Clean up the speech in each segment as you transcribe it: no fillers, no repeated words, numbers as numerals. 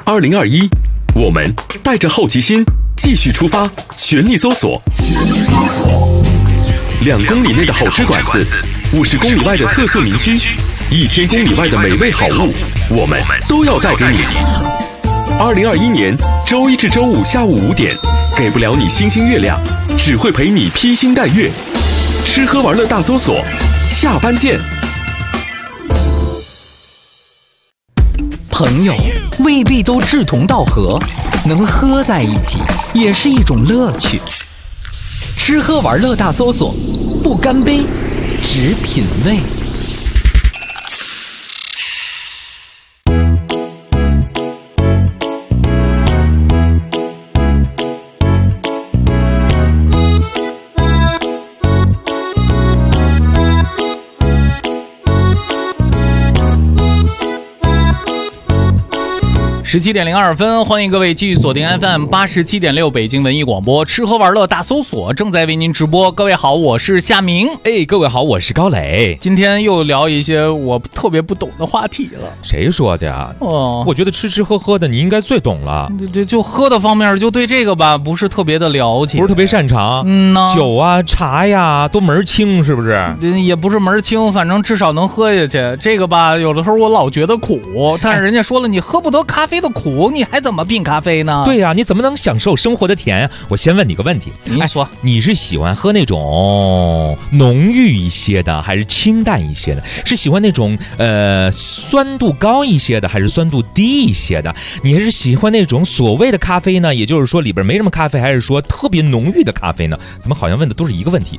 2021，我们带着好奇心继续出发，全力搜索。2公里内的好吃馆子，50公里外的特色名区，1000公里外的美味好物，我们都要带给你。2021年周一至周五下午5点，给不了你星星月亮，只会陪你披星戴月。吃喝玩乐大搜索，下班见。 朋友未必都志同道合，能喝在一起也是一种乐趣。吃喝玩乐大搜索，不干杯，只品味。 17:02，欢迎各位继续锁定 FM 87.6北京文艺广播，吃喝玩乐大搜索正在为您直播。各位好，我是夏明。 各位好，我是高磊。 今天又聊一些我特别不懂的话题了。 谁说的呀？我觉得吃吃喝喝的你应该最懂了。 就喝的方面，就对这个吧不是特别的了解， 不是特别擅长。酒啊茶呀都门清，是不是？ 也不是门清，反正至少能喝下去。这个吧，有的时候我老觉得苦，但是人家说了，你喝不得咖啡的苦，你还怎么品咖啡呢？ 对呀，你怎么能享受生活的甜？我先问你个问题， 你说， 你是喜欢喝那种浓郁一些的，还是清淡一些的？是喜欢那种酸度高一些的，还是酸度低一些的？你还是喜欢那种所谓的咖啡呢？也就是说里边没什么咖啡，还是说特别浓郁的咖啡呢？怎么好像问的都是一个问题？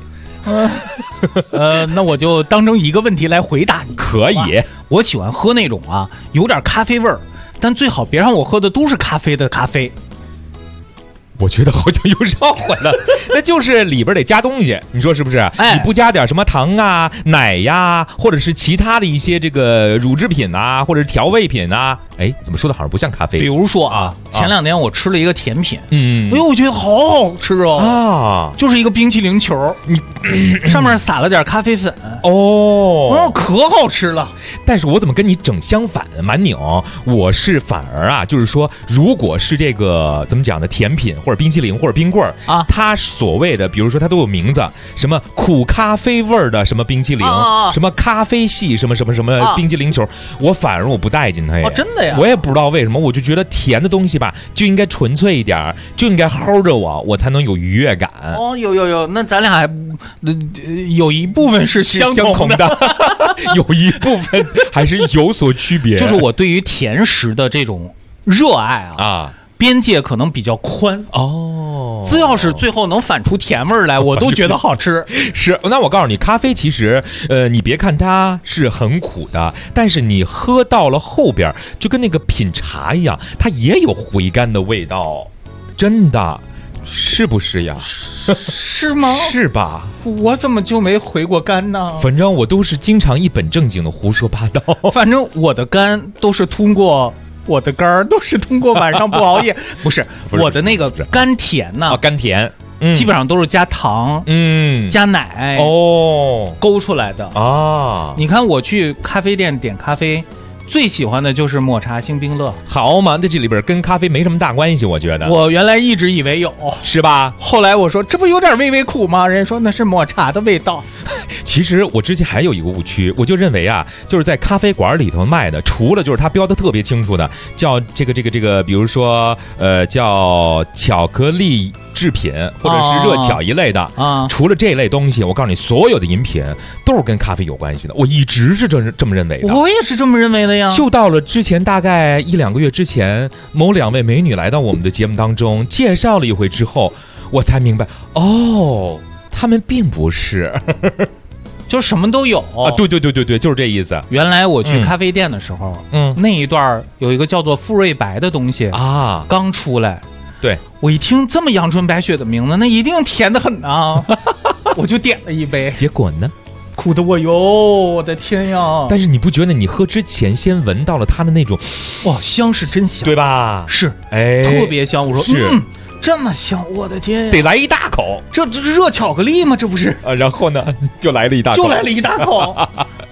那我就当成一个问题来回答你。 可以， 我喜欢喝那种有点咖啡味儿，但最好别让我喝的都是咖啡的咖啡。 我觉得好像又绕回来了，那就是里边得加东西，你说是不是？你不加点什么糖啊、奶呀，或者是其他的一些这个乳制品啊，或者是调味品啊，怎么说的好像不像咖啡？ 比如说前2天我吃了一个甜品，我觉得好好吃就是一个冰淇淋球，你上面撒了点咖啡粉，可好吃了。 但是我怎么跟你整相反？蛮拧，我是反而就是说，如果是这个怎么讲呢，甜品或者冰淇淋或者冰棍它所谓的，比如说它都有名字，什么苦咖啡味的什么冰淇淋，什么咖啡系什么什么什么冰淇淋球，我反而我不带进它呀。 真的呀？ 我也不知道为什么，我就觉得甜的东西吧，就应该纯粹一点，就应该齁着我才能有愉悦感。 有，那咱俩还有一部分是相同的， 有一部分还是有所区别。 就是我对于甜食的这种热爱边界可能比较宽只要是最后能反出甜味来，我都觉得好吃。 是，那我告诉你，咖啡其实你别看它是很苦的，但是你喝到了后边就跟那个品茶一样，它也有回甘的味道，真的。是不是呀？ 是吗？ 是吧？ 我怎么就没回过甘呢？ 反正我都是经常一本正经的胡说八道。 反正我的肝都是通过晚上不熬夜。不是我的那个甘甜甘甜基本上都是加糖加奶勾出来的你看我去咖啡店点咖啡，最喜欢的就是抹茶星冰乐。 好嘛，在这里边跟咖啡没什么大关系，我觉得。 我原来一直以为有， 是吧？ 后来我说这不有点微微苦吗？人家说那是抹茶的味道。 其实我之前还有一个误区，我就认为就是在咖啡馆里头卖的，除了就是它标的特别清楚的，叫这个，比如说叫巧克力制品或者是热巧一类的除了这类东西，我告诉你，所有的饮品都是跟咖啡有关系的。我一直是这么认为的。 我也是这么认为的呀。 就到了之前大概1-2个月之前，某2位美女来到我们的节目当中，介绍了一回之后，我才明白他们并不是就什么都有对，就是这意思。 原来我去咖啡店的时候那一段有一个叫做馥芮白的东西刚出来， 对， 我一听这么阳春白雪的名字，那一定甜得很我就点了一杯， 结果呢苦的我的天呀！ 但是你不觉得你喝之前先闻到了它的那种香是真香， 对吧？ 是特别香。我说是这么香，我的天呀！ 得来一大口， 这是热巧克力吗？这不是然后呢就来了一大口，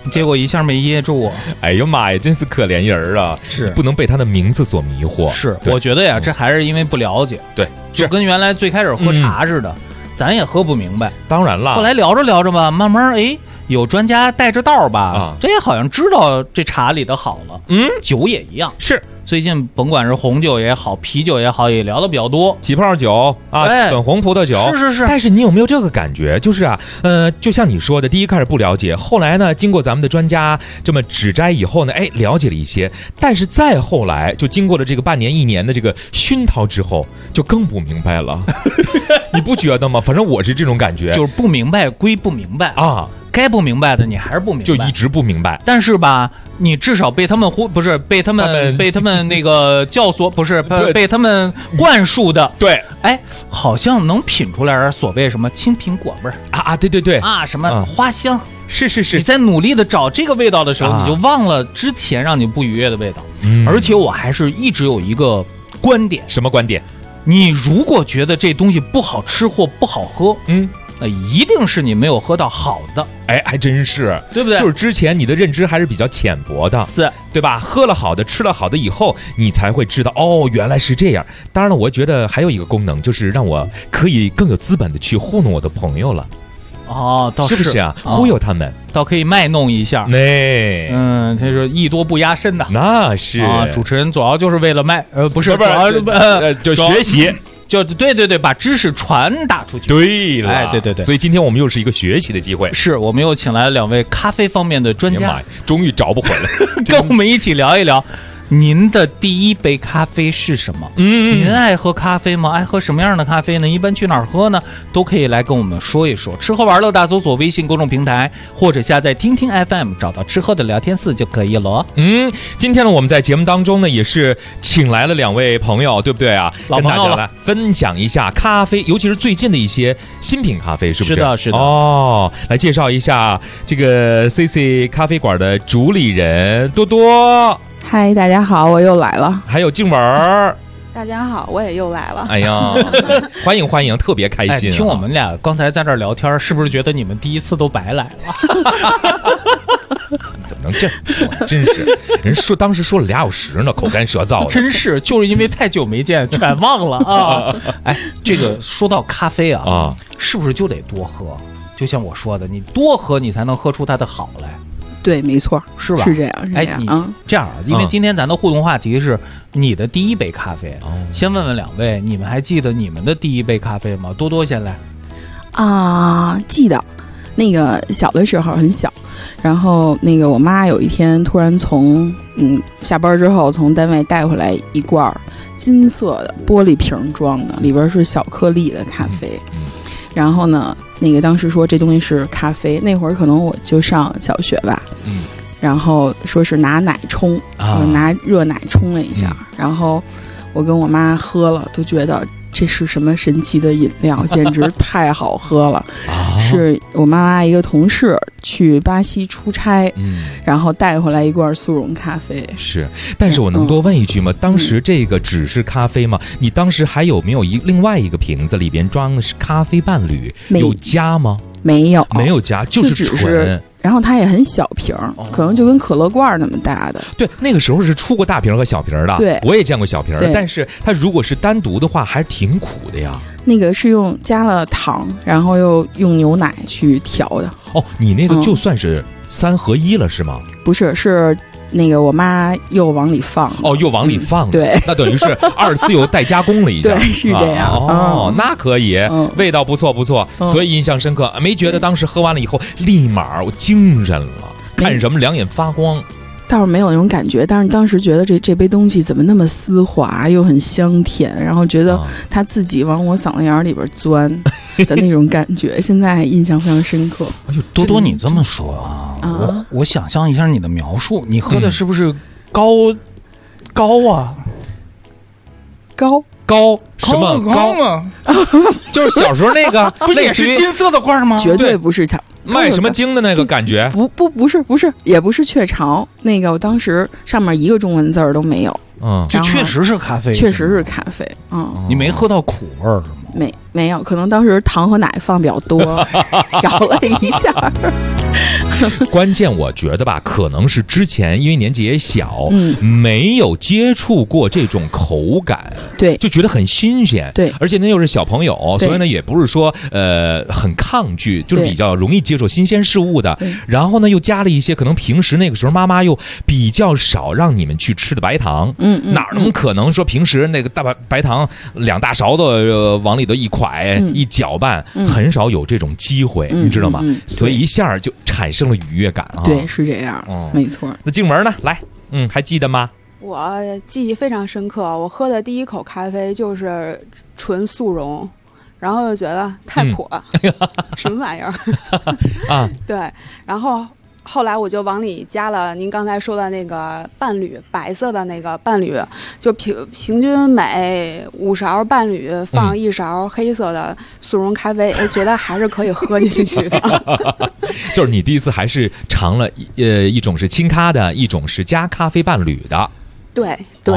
结果一下没噎住。 哎呀妈呀，真是可怜人啊！ 是不能被他的名字所迷惑。 是，我觉得呀，这还是因为不了解。 对， 就跟原来最开始喝茶似的，咱也喝不明白。 当然了， 后来聊着聊着吧，慢慢有专家带着道吧，这也好像知道这茶里的好了。酒也一样。是，最近甭管是红酒也好，啤酒也好，也聊的比较多。 起泡酒啊，粉红葡萄酒， 是。 但是你有没有这个感觉？就是啊，就像你说的，第一开始不了解，后来呢，经过咱们的专家这么指摘以后呢，了解了一些。但是再后来，就经过了这个半年1年的这个熏陶之后，就更不明白了。你不觉得吗？反正我是这种感觉， 就是不明白归不明白啊。该不明白的你还是不明白， 就一直不明白。 但是吧，你至少被他们被他们那个教唆，不是被他们灌输的。 对， 好像能品出来所谓什么青苹果味儿啊，对啊，什么花香， 是。 你在努力的找这个味道的时候，你就忘了之前让你不愉悦的味道。而且我还是一直有一个观点， 什么观点？ 你如果觉得这东西不好吃或不好喝，那一定是你没有喝到好的。 还真是， 对不对？ 就是之前你的认知还是比较浅薄的， 是对吧？喝了好的，吃了好的以后，你才会知道原来是这样。当然了，我觉得还有一个功能，就是让我可以更有资本的去糊弄我的朋友了。 倒是不是啊？忽悠他们， 倒可以卖弄一下。这是艺多不压身的。 那是主持人主要就是为了卖，不是， 就学习。 就对，把知识传达出去。 对了， 对， 所以今天我们又是一个学习的机会。 是我们又请来了2位咖啡方面的专家， 终于找不回来， 跟我们一起聊一聊。您的第一杯咖啡是什么？您爱喝咖啡吗？爱喝什么样的咖啡呢？一般去哪儿喝呢？都可以来跟我们说一说。吃喝玩乐大搜索微信公众平台，或者下载听听 FM， 找到吃喝的聊天室就可以了。 今天呢，我们在节目当中呢，也是请来了2位朋友，对不对啊？ 老朋友了， 跟大家来分享一下咖啡，尤其是最近的一些新品咖啡，是不是？ 是的。 来介绍一下这个 CC 咖啡馆的主理人多多。 嗨，大家好，我又来了。 还有静文儿， 大家好，我也又来了。 哎呀，欢迎，特别开心。 听我们俩刚才在这儿聊天，是不是觉得你们第一次都白来了？ 怎么能这样说？真是，人当时说了2小时呢，口干舌燥的。 真是，就是因为太久没见，全忘了啊。这个说到咖啡啊，是不是就得多喝？就像我说的，你多喝，你才能喝出它的好来。 对，没错， 是吧？ 是这样。 这样啊，因为今天咱的互动话题是你的第一杯咖啡。先问问2位，你们还记得你们的第一杯咖啡吗？多多先来。 记得，那个小的时候很小，然后那个我妈有一天突然从下班之后从单位带回来一罐金色的玻璃瓶装的，里边是小颗粒的咖啡。然后呢，那个当时说这东西是咖啡，那会儿可能我就上小学吧。然后说是拿奶冲，我拿热奶冲了一下，然后我跟我妈喝了，都觉得这是什么神奇的饮料，简直太好喝了。是我妈妈一个同事去巴西出差，然后带回来一罐速溶咖啡。 是，但是我能多问一句吗？当时这个只是咖啡吗？你当时还有没有另外一个瓶子，里边装的是咖啡伴侣？有加吗？ 没有加，就是纯。 然后它也很小瓶，可能就跟可乐罐那么大的。 对，那个时候是出过大瓶和小瓶的。 对， 我也见过小瓶，但是它如果是单独的话，还挺苦的呀。 那个是加了糖，然后又用牛奶去调的。 你那个就算是3合1了，是吗？ 不是，是那个我妈又往里放。 又往里放。 对， 那等于是2次又带加工了一下。 对，是这样。 那可以，味道不错，所以印象深刻。没觉得当时喝完了以后立马我精神了，看什么两眼发光。 倒是没有那种感觉，但是当时觉得这杯东西怎么那么丝滑又很香甜，然后觉得它自己往我嗓子眼里边钻的那种感觉，现在印象非常深刻。 多多，你这么说啊，我想象一下你的描述，你喝的是不是高啊？高什么高吗？ 就是小时候那个， 不是也是金色的罐吗？ 绝对不是卖什么精的那个感觉。 不是，也不是雀巢那个，我当时上面一个中文字儿都没有。 这确实是咖啡， 确实是咖啡。 你没喝到苦味儿是吗？ 没有，可能当时糖和奶放比较多，调了一下。 关键我觉得吧，可能是之前因为年纪也小，没有接触过这种口感， 对， 就觉得很新鲜， 对， 而且呢又是小朋友，所以呢也不是说很抗拒，就是比较容易接受新鲜事物的。然后呢又加了一些可能平时那个时候妈妈又比较少让你们去吃的白糖，哪能可能说平时那个大白糖2大勺子往里头一蒯一搅拌，很少有这种机会，你知道吗？所以一下就产生了愉悦感啊。 对，是这样，没错。 那静文呢？来，还记得吗？ 我记忆非常深刻，我喝的第一口咖啡就是纯速溶，然后就觉得太苦了，什么玩意儿啊？对，然后后来我就往里加了您刚才说的那个伴侣，白色的那个伴侣，就平均每5勺伴侣放1勺黑色的速溶咖啡，我觉得还是可以喝进去的。 就是你第一次还是尝了一种是清咖的，一种是加咖啡伴侣的。 对，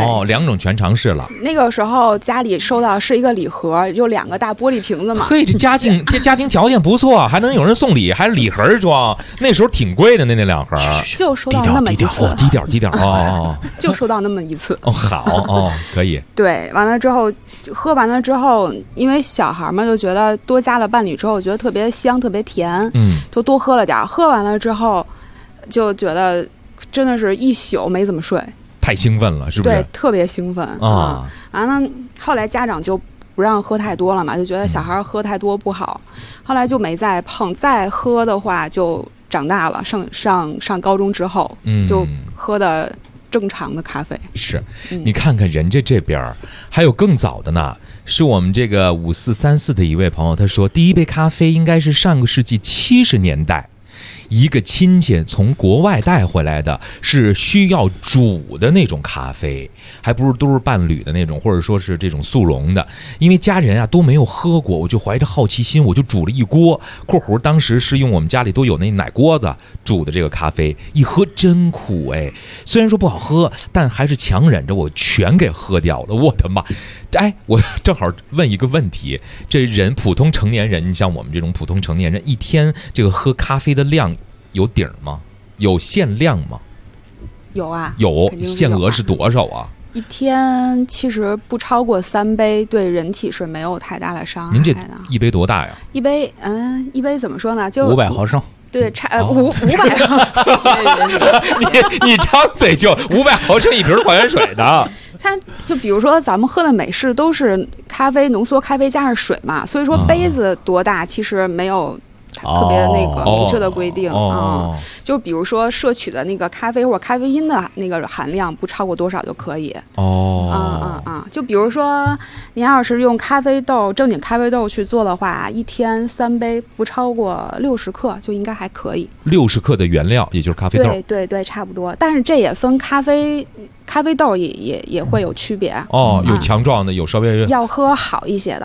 2种全尝试了。 那个时候家里收到是一个礼盒，就2个大玻璃瓶子嘛。 嘿，这家庭条件不错，还能有人送礼，还是礼盒装。那时候挺贵的，那2盒。 就收到那么一次， 低调哦。 就收到那么一次。 好可以。 对，完了之后喝完了之后，因为小孩嘛就觉得多加了伴侣之后，觉得特别香，特别甜，就多喝了点。喝完了之后，就觉得真的是一宿没怎么睡。 太兴奋了，是不是？ 对，特别兴奋啊！完了，后来家长就不让喝太多了嘛，就觉得小孩喝太多不好，后来就没再碰。再喝的话就长大了，上高中之后，就喝的正常的咖啡。 是，你看看人家这边还有更早的呢，是我们这个5434的一位朋友，他说第一杯咖啡应该是上个世纪70年代。一个亲戚从国外带回来的，是需要煮的那种咖啡，还不是都是伴侣的那种，或者说是这种速溶的。因为家人啊都没有喝过，我就怀着好奇心，我就煮了一锅（括弧当时是用我们家里都有那奶锅子煮的这个咖啡），一喝真苦哎！虽然说不好喝，但还是强忍着我全给喝掉了。我的妈！哎，我正好问一个问题：这人普通成年人，你像我们这种普通成年人，一天这个喝咖啡的量有底儿吗？有限量吗？ 有啊， 有。限额是多少啊？ 一天其实不超过3杯，对人体是没有太大的伤害的。 您这一杯多大呀？ 一杯怎么说呢？就 500毫升。 对，差500毫。 你张嘴就500毫升一瓶矿泉水的。 它就比如说咱们喝的美式都是咖啡浓缩咖啡加上水嘛，所以说杯子多大其实没有特别那个明确的规定就比如说摄取的那个咖啡或者咖啡因的那个含量不超过多少就可以就比如说您要是用咖啡豆正经咖啡豆去做的话，一天3杯不超过60克就应该还可以。 60克的原料也就是咖啡豆。 对，差不多。但是这也分咖啡豆也会有区别有强壮的，有稍微要喝好一些的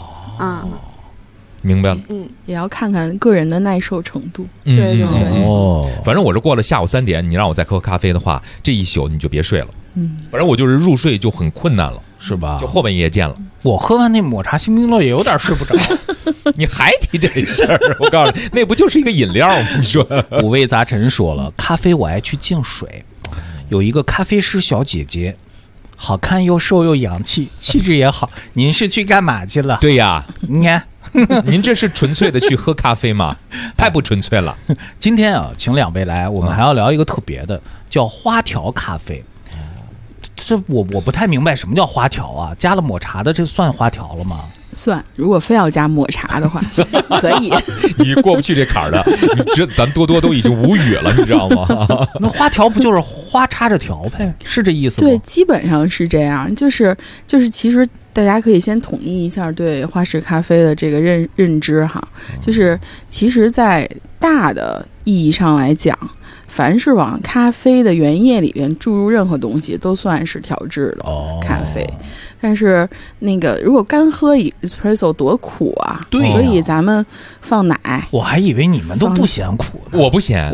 明白了。 也要看看个人的耐受程度。 对反正我是过了下午3点，你让我再喝咖啡的话，这一宿你就别睡了。反正我就是入睡就很困难了， 是吧？ 就后半夜见了。 我喝完那抹茶星冰乐也有点睡不着。 你还提这事儿？我告诉你，那不就是一个饮料吗？你说。 五味杂陈说了，咖啡我爱去净水。有一个咖啡师小姐姐，好看又瘦又洋气，气质也好。您是去干嘛去了？ 对呀， 你看。 您这是纯粹的去喝咖啡吗？太不纯粹了。 今天啊，请2位来，我们还要聊一个特别的，叫花条咖啡。这我不太明白什么叫花条啊？加了抹茶的，这算花条了吗？ 算，如果非要加抹茶的话，可以。 你过不去这坎儿的，咱多都已经无语了，你知道吗？ 那花条不就是花插着条呗？是这意思吗？ 对，基本上是这样。就是其实大家可以先统一一下对花式咖啡的这个认知哈。就是其实在大的意义上来讲，凡是往咖啡的原液里边注入任何东西都算是调制的咖啡。但是那个如果干喝 espresso 多苦啊， 对， 所以咱们放奶。 我还以为你们都不嫌苦呢。 我不嫌。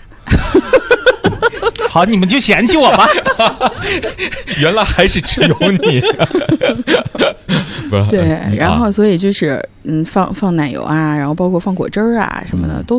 好，你们就嫌弃我吧。 原来还是只有你。 对，然后所以就是放奶油啊，然后包括放果汁啊什么的都算。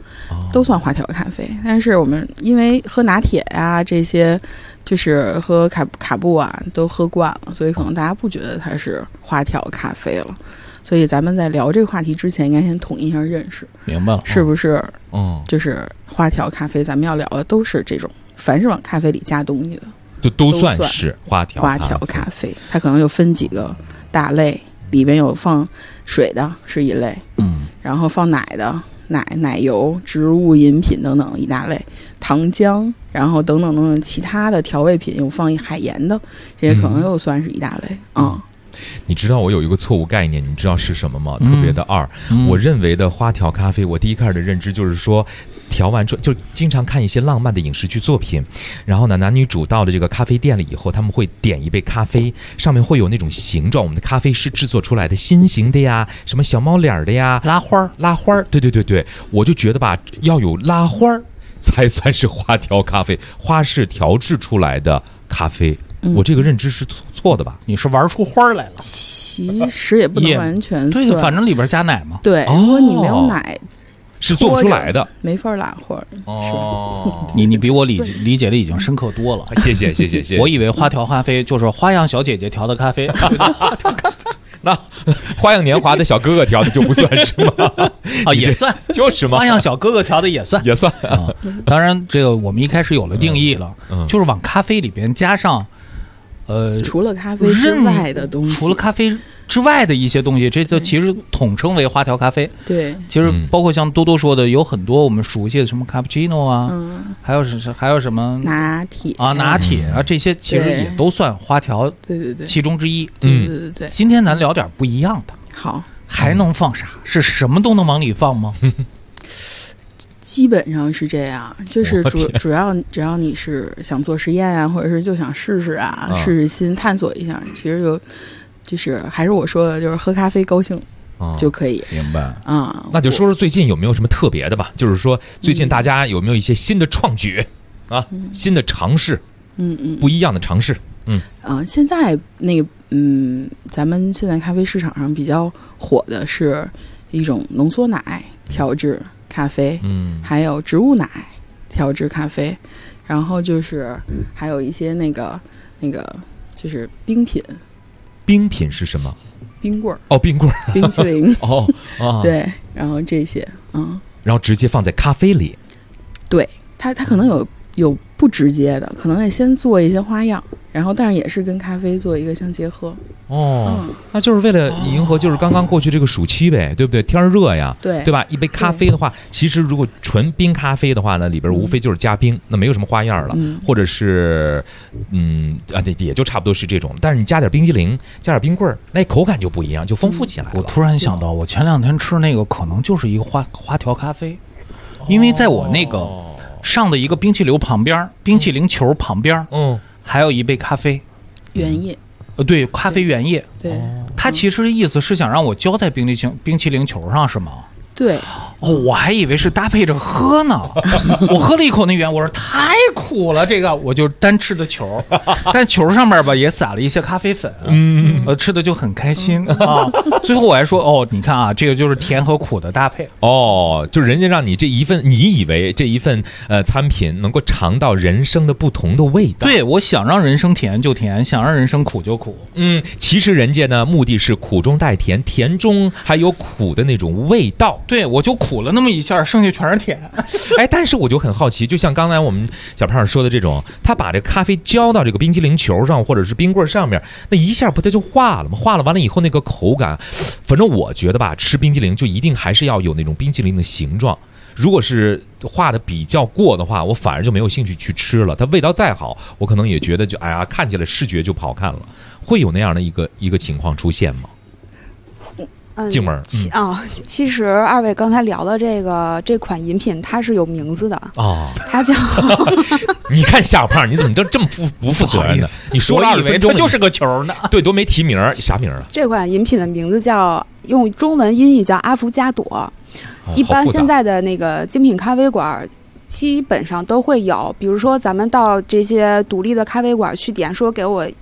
都算花条咖啡。但是我们因为喝拿铁呀这些，就是喝卡布啊都喝惯了，所以可能大家不觉得它是花条咖啡了。所以咱们在聊这个话题之前，应该先统一一下认识， 明白了是不是？就是花条咖啡，咱们要聊的都是这种，凡是往咖啡里加东西的， 就都算是花条咖啡。它可能就分几个大类，里边有放水的是一类，然后放奶的奶油、植物饮品等等一大类，糖浆，然后等等其他的调味品有放海盐的，这些可能又算是一大类你知道我有一个错误概念，你知道是什么吗？特别的二。我认为的花条咖啡，我第一开始的认知就是说，调完之后就经常看一些浪漫的影视剧作品，然后呢，男女主到了这个咖啡店了以后，他们会点一杯咖啡，上面会有那种形状，我们的咖啡师制作出来的心形的呀，什么小猫脸的呀， 拉花， 对，我就觉得吧，要有拉花才算是花条咖啡，花式调制出来的咖啡。我这个认知是错的吧？ 你是玩出花来了？ 其实也不能完全算， 对，反正里边加奶嘛。 对，如果你没有奶， 是做不出来的， 没法拉花。 你比我理解的已经深刻多了。 谢谢。 我以为花条咖啡就是花样小姐姐调的咖啡。 那花样年华的小哥哥调的就不算是吗？ 也算， 就是吗？ 花样小哥哥调的也算当然，这个我们一开始有了定义了，就是往咖啡里边加上。 除了咖啡之外的东西， 除了咖啡之外的一些东西，这就其实统称为花条咖啡。 对， 其实包括像多多说的，有很多我们熟悉的什么卡布奇诺啊，还有什么拿铁啊，这些其实也都算花条， 对， 其中之一。 对。 今天咱聊点不一样的， 好， 还能放啥？是什么都能往里放吗？ 基本上是这样，就是主要只要你是想做实验啊，或者是就想试试新探索一下，其实就是还是我说的，就是喝咖啡高兴就可以。 明白那就说说最近有没有什么特别的吧？就是说最近大家有没有一些新的创举新的尝试，不一样的尝试。 现在咱们现在咖啡市场上比较火的是一种浓缩奶调制咖啡，还有植物奶调制咖啡，然后就是还有一些那个就是冰品。 冰品是什么？ 冰棍儿。 冰棍儿， 冰淇淋。对，然后这些， 然后直接放在咖啡里。 对，它可能有不直接的，可能得先做一些花样，然后但是也是跟咖啡做一个相结合。 那就是为了迎合就是刚刚过去这个暑期呗，对不对？天热呀，对吧？一杯咖啡的话，其实如果纯冰咖啡的话呢，里边无非就是加冰，那没有什么花样了，或者是也就差不多是这种。但是你加点冰激凌，加点冰棍儿，那口感就不一样，就丰富起来了。 我突然想到，我前2天吃那个可能就是一个花条咖啡，因为在我那个上的一个冰淇淋旁边，冰淇淋球旁边，还有一杯咖啡原液。 对，咖啡原液。 对， 它其实意思是想让我浇在冰淇淋球上，是吗？ 对。 我还以为是搭配着喝呢。我喝了一口那原，我说太苦了，这个我就单吃的球，但球上面吧也撒了一些咖啡粉，吃的就很开心最后我还说你看啊，这个就是甜和苦的搭配。 就是人家让你这一份，你以为这一份餐品能够尝到人生的不同的味道。 对，我想让人生甜就甜，想让人生苦就苦。 其实人家呢目的是苦中带甜，甜中还有苦的那种味道。 对，我就苦了那么一下，剩下全是甜。 但是我就很好奇，就像刚才我们小胖说的这种，他把这咖啡浇到这个冰淇淋球上或者是冰棍上面，那一下不它就化了吗？化了完了以后那个口感，反正我觉得吧，吃冰淇淋就一定还是要有那种冰淇淋的形状。如果是化的比较过的话，我反而就没有兴趣去吃了。它味道再好，我可能也觉得就看起来视觉就不好看了。会有那样的一个情况出现吗？静门其实二位刚才聊的这款饮品它是有名字的它叫你看夏胖你怎么这么不负责任呢？你说了20分钟， 它就是个球呢。 对，都没提名，啥名了？ 这款饮品的名字叫用中文音译叫阿芙加朵。一般现在的那个精品咖啡馆基本上都会有，比如说咱们到这些独立的咖啡馆去点，说给我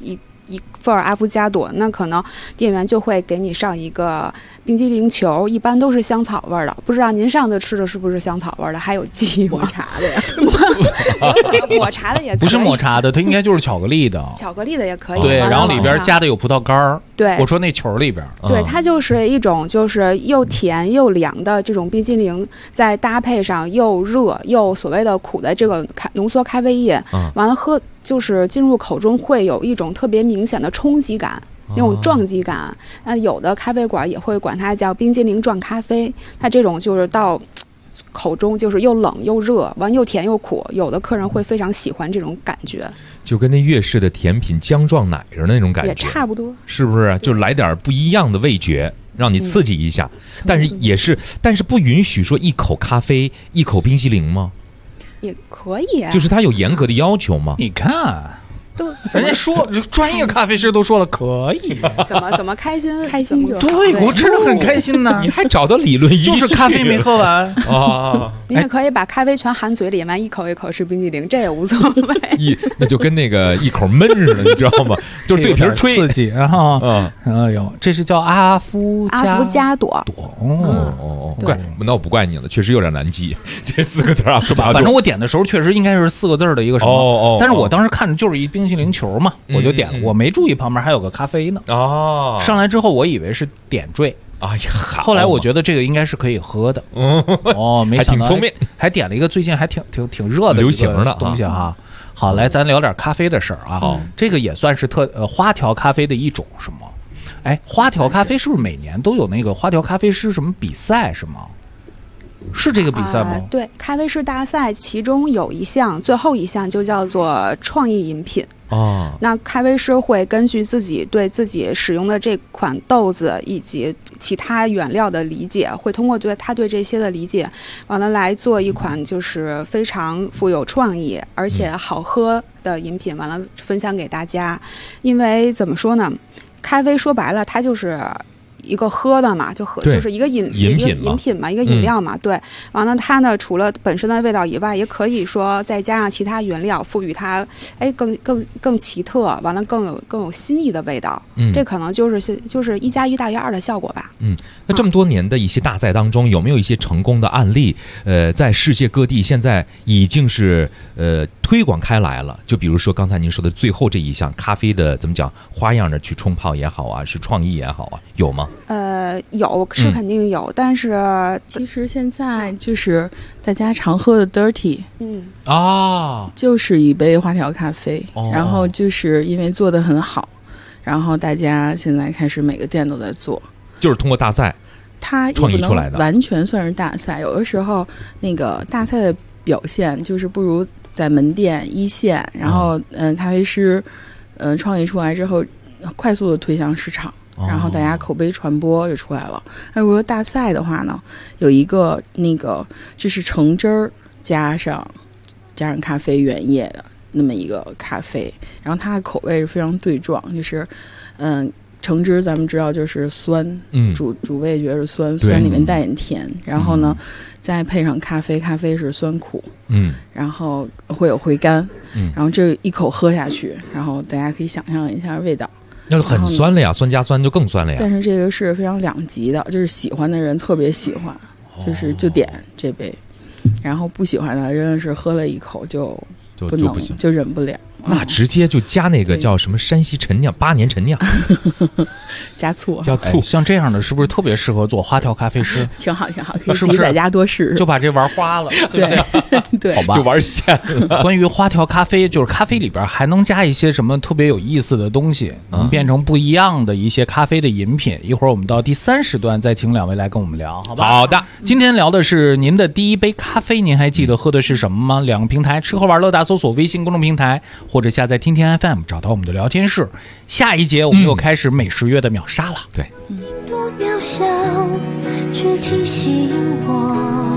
一份阿芙加朵，那可能店员就会给你上一个冰激凌球，一般都是香草味的。不知道您上次吃的是不是香草味的？还有鸡抹茶的呀， 抹茶的也可以， 不是抹茶的，它应该就是巧克力的。 巧克力的也可以。 对，然后里边加的有葡萄干儿。 对， 我说那球里边， 对，它就是一种就是又甜又凉的这种冰激凌，再搭配上又热又所谓的苦的这个浓缩咖啡液，完了喝就是进入口中会有一种特别明显的冲击感。那种撞击感，那有的咖啡馆也会管它叫冰激凌撞咖啡。它这种就是到口中就是又冷又热，完又甜又苦，有的客人会非常喜欢这种感觉， 就跟那粤式的甜品姜撞奶似的那种感觉， 也差不多， 是不是？就来点不一样的味觉，让你刺激一下。但是不允许说一口咖啡一口冰激凌吗？ 也可以， 就是它有严格的要求吗？ 你看。 都人家说专业咖啡师都说了可以， 怎么开心就对，我吃的很开心呐。 你还找到理论依据， 就是咖啡没喝完啊。 你也可以把咖啡全含嘴里，完一口一口吃冰激凌，这也无所谓。 那就跟那个一口闷似的，你知道吗？就是对瓶吹刺激。然后哎呦，这是叫阿芙加朵。 怪那我不怪你了，确实有点难记这4个字啊，是吧？ 反正我点的时候确实应该是4个字的一个什么，但是我当时看的就是一冰淇淋球嘛，我就点了，我没注意旁边还有个咖啡呢。上来之后我以为是点缀， 哎呀， 后来我觉得这个应该是可以喝的。没想到还挺聪明， 还点了一个最近还挺热的流行的东西哈。好，来咱聊点咖啡的事儿啊。这个也算是花条咖啡的一种，是吗？哎，花条咖啡是不是每年都有那个花条咖啡师什么比赛是吗？是这个比赛吗？ 对，咖啡师大赛其中有一项，最后一项就叫做创意饮品。那咖啡师会根据自己对自己使用的这款豆子以及其他原料的理解，会通过对这些的理解，完了来做一款就是非常富有创意而且好喝的饮品，完了分享给大家。因为怎么说呢，咖啡说白了它就是一个喝的嘛，就是一个饮品嘛，一个饮料嘛，对。完了，它呢除了本身的味道以外，也可以说再加上其他原料，赋予它更奇特，完了更有新意的味道。这可能就是1+1大于2的效果吧。 那这么多年的一些大赛当中，有没有一些成功的案例？在世界各地现在已经是推广开来了。就比如说刚才您说的最后这一项咖啡的怎么讲花样的去冲泡也好啊，是创意也好啊，有吗？ 有是肯定有，但是其实现在就是大家常喝的 dirty， 就是一杯花条咖啡，然后就是因为做得很好，然后大家现在开始每个店都在做， 就是通过大赛， 它也不能完全算是大赛，有的时候那个大赛的表现就是不如在门店一线，然后咖啡师创意出来之后，快速的推向市场。然后大家口碑传播就出来了。那如果大赛的话呢，有一个那个就是橙汁儿加上咖啡原液的那么一个咖啡，然后它的口味是非常对撞，就是橙汁咱们知道就是酸，主味觉是酸里面带点甜，然后呢再配上咖啡是酸苦，然后会有回甘，然后这一口喝下去，然后大家可以想象一下味道。 那就很酸了呀，酸加酸就更酸了呀。 但是这个是非常两极的，就是喜欢的人特别喜欢，就点这杯，然后不喜欢的真的是喝了一口就不行，就忍不了。 那直接就加那个叫什么山西陈酿8年陈酿， 加醋， 像这样的是不是特别适合做花条咖啡师？ 挺好，可以自己在家多试试， 就把这玩花了， 对， 好吧， 就玩线了。 关于花条咖啡，就是咖啡里边还能加一些什么特别有意思的东西，能变成不一样的一些咖啡的饮品。一会儿我们到第3时段再请2位来跟我们聊，好吧？ 好的。 今天聊的是您的第一杯咖啡，您还记得喝的是什么吗？2个平台，吃喝玩乐大搜索微信公众平台，或者下载听听 FM 找到我们的聊天室。下一节我们又开始美食月的秒杀了。 对， 多渺小，却提醒我，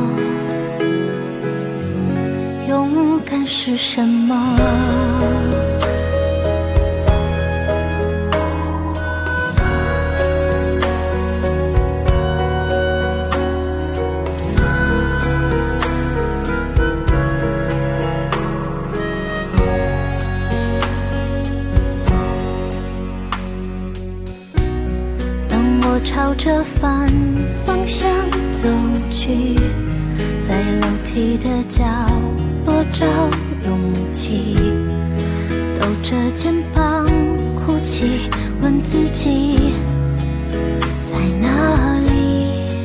勇敢是什么？ 朝着反方向走去，在楼梯的角落找勇气，抖着肩膀哭泣，问自己在哪里。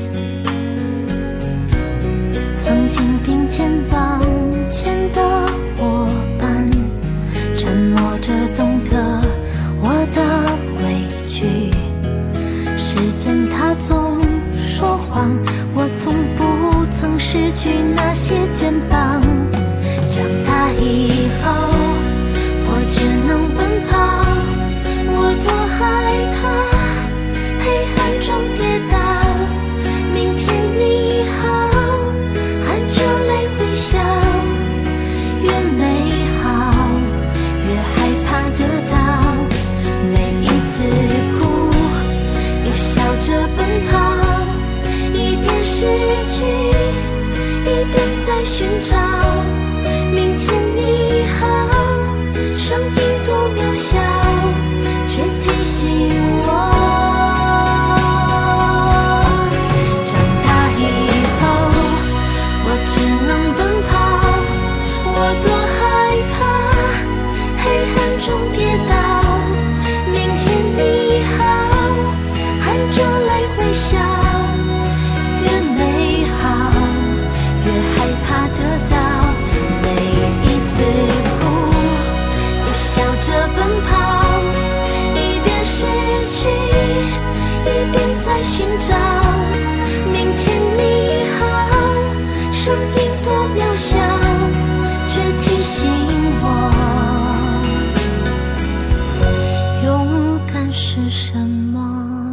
曾经并肩往前的伙伴，沉默着懂得我的委屈。时间它总说谎，我从不曾失去那些肩膀。长大以后我只能奔跑，我多害怕黑暗中跌倒。明天你好，含着泪微笑，越美好越害怕得到。每一次哭又笑着奔跑，一边失去一边在寻找。明天你好，生命多渺小，却提醒我。长大以后我只能奔跑，我多害怕黑暗中跌倒。明天你好，含着泪微笑，越美好越害怕得到。每一次哭又笑着奔跑，一边失去一边在寻找。明天你好，生命多渺小，却提醒我勇敢是什么。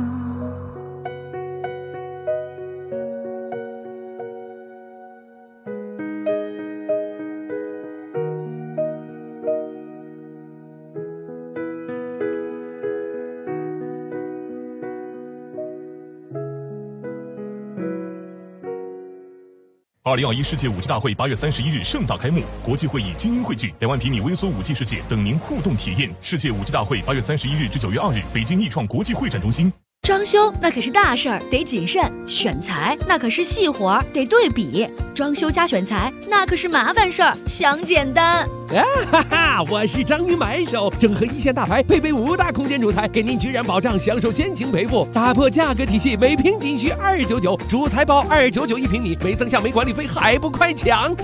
2021世界5G大会8月31日盛大开幕，国际会议精英汇聚，2万平米微缩5G 世界等您互动体验。世界5G大会8月31日至9月2日，北京易创国际会展中心。 装修那可是大事儿，得谨慎；选材那可是细活儿，得对比。装修加选材那可是麻烦事儿，想简单。 哈哈，我是章鱼买手，整合一线大牌，配备5大空间主材，给您居然保障，享受先行赔付，打破价格体系，每平仅需299，主材包299一平米，没增项没管理费，还不快抢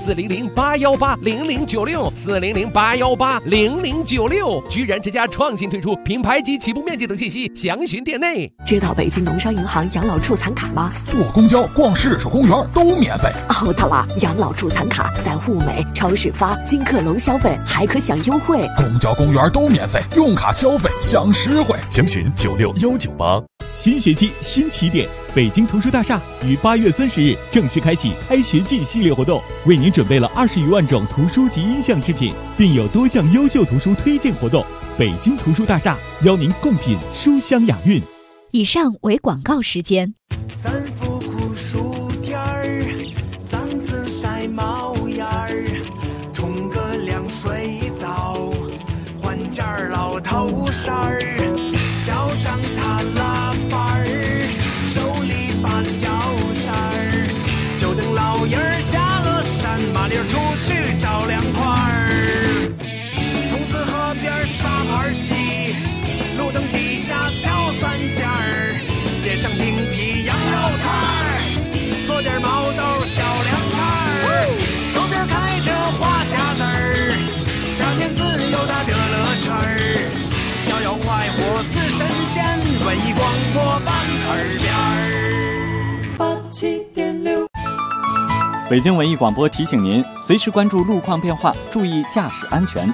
！400-818-0096，400-818-0096，居然之家创新推出品牌及起步面积等信息，详询店内。 知道北京农商银行养老助残卡吗？ 坐公交、逛市属公园都免费。 哦，对了，养老助残卡在物美、超市发，金客隆消费还可享优惠。 公交、公园都免费，用卡消费享实惠。 详询96198。 新学期新起点，北京图书大厦于8月30日正式开启开学季系列活动，为您准备了20余万种图书及音像制品，并有多项优秀图书推荐活动。北京图书大厦邀您共品书香雅韵。 以上为广告时间。 三伏酷暑天儿，嗓子晒冒烟儿，冲个凉水澡，换件老头衫儿，脚上踏拉板儿，手里把脚扇儿，就等老爷儿下了山，麻溜出去找凉快儿。童子河边沙盘棋，路灯底下敲三尖儿，点上冰皮羊肉串儿，做点毛豆小凉菜儿，手边开着花匣子儿，夏天自由的乐乐圈儿，逍遥快活似神仙，文艺广播伴耳边儿87.6。 北京文艺广播提醒您，随时关注路况变化，注意驾驶安全。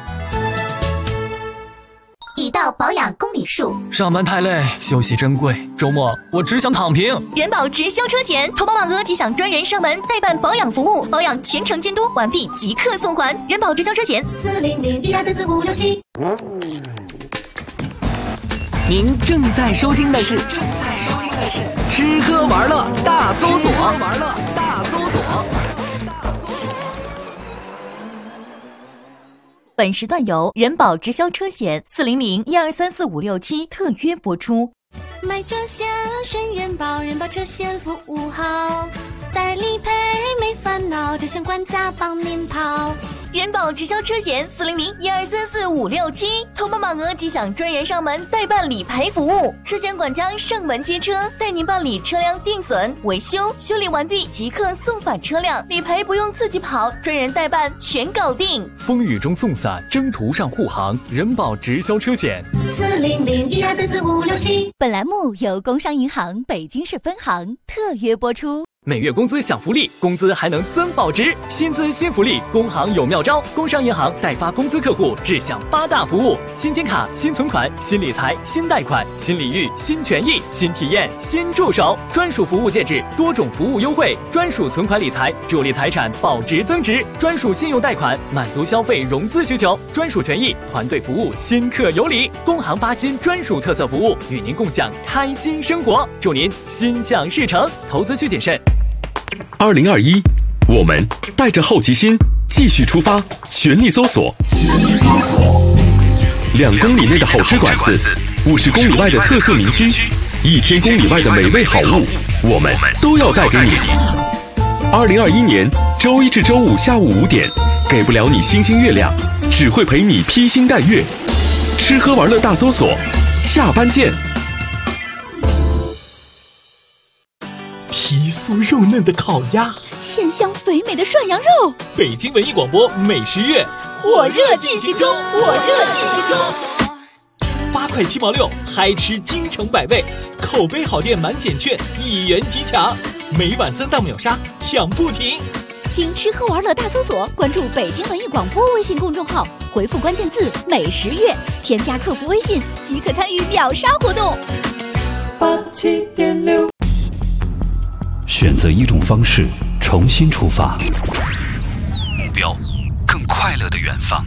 已到保养公里数， 上班太累，休息珍贵，周末我只想躺平。 人保直销车险，投保满额即享专人上门代办保养服务，保养全程监督，完毕即刻送还。人保直销车险40012344567。 您正在收听的是吃喝玩乐大搜索。 本时段由人保直销车险40012344567特约播出。 买车险选人保，人保车险服务好，代理赔没烦恼，这险管家帮您跑。 人保直销车险400-1234-567，投保满额即享专人上门代办理赔服务，车险管家上门接车，带您办理车辆定损、维修，修理完毕即刻送返车辆，理赔不用自己跑，专人代办全搞定。 风雨中送伞，征途上护航，人保直销车险 400-1234-567。 本栏目由工商银行北京市分行特约播出。 每月工资享福利，工资还能增保值，薪资新福利，工行有妙招。工商银行代发工资客户只享8大服务：新金卡、新存款、新理财、新贷款、新礼遇、新权益、新体验、新助手，专属服务介质，多种服务优惠，专属存款理财，助力财产保值增值，专属信用贷款，满足消费融资需求，专属权益，团队服务，新客有礼。工行8新专属特色服务，与您共享开心生活，祝您心想事成。投资需谨慎。2021，我们带着好奇心继续出发，全力搜索2公里内的好吃馆子，50公里外的特色名区，1000公里外的美味好物，我们都要带给你。2021年周一至周五下午5点，给不了你星星月亮，只会陪你披星戴月。吃喝玩乐大搜索，下班见。 皮酥肉嫩的烤鸭， 鲜香肥美的涮羊肉。 北京文艺广播美食月火热进行中 ，8块7毛6，嗨吃京城百味，口碑好店满减券1元即抢，每晚3档秒杀抢不停。 听吃喝玩乐大搜索，关注北京文艺广播微信公众号，回复关键字美食月，添加客服微信即可参与秒杀活动。 87.6，选择一种方式重新出发，目标更快乐的远方。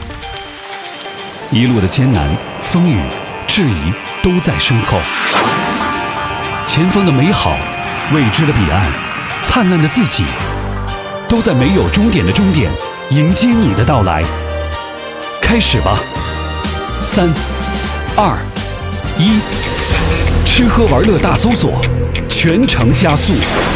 一路的艰难、风雨、质疑都在身后，前方的美好、未知的彼岸、灿烂的自己，都在没有终点的终点迎接你的到来。开始吧，3、2、1，吃喝玩乐大搜索，全程加速。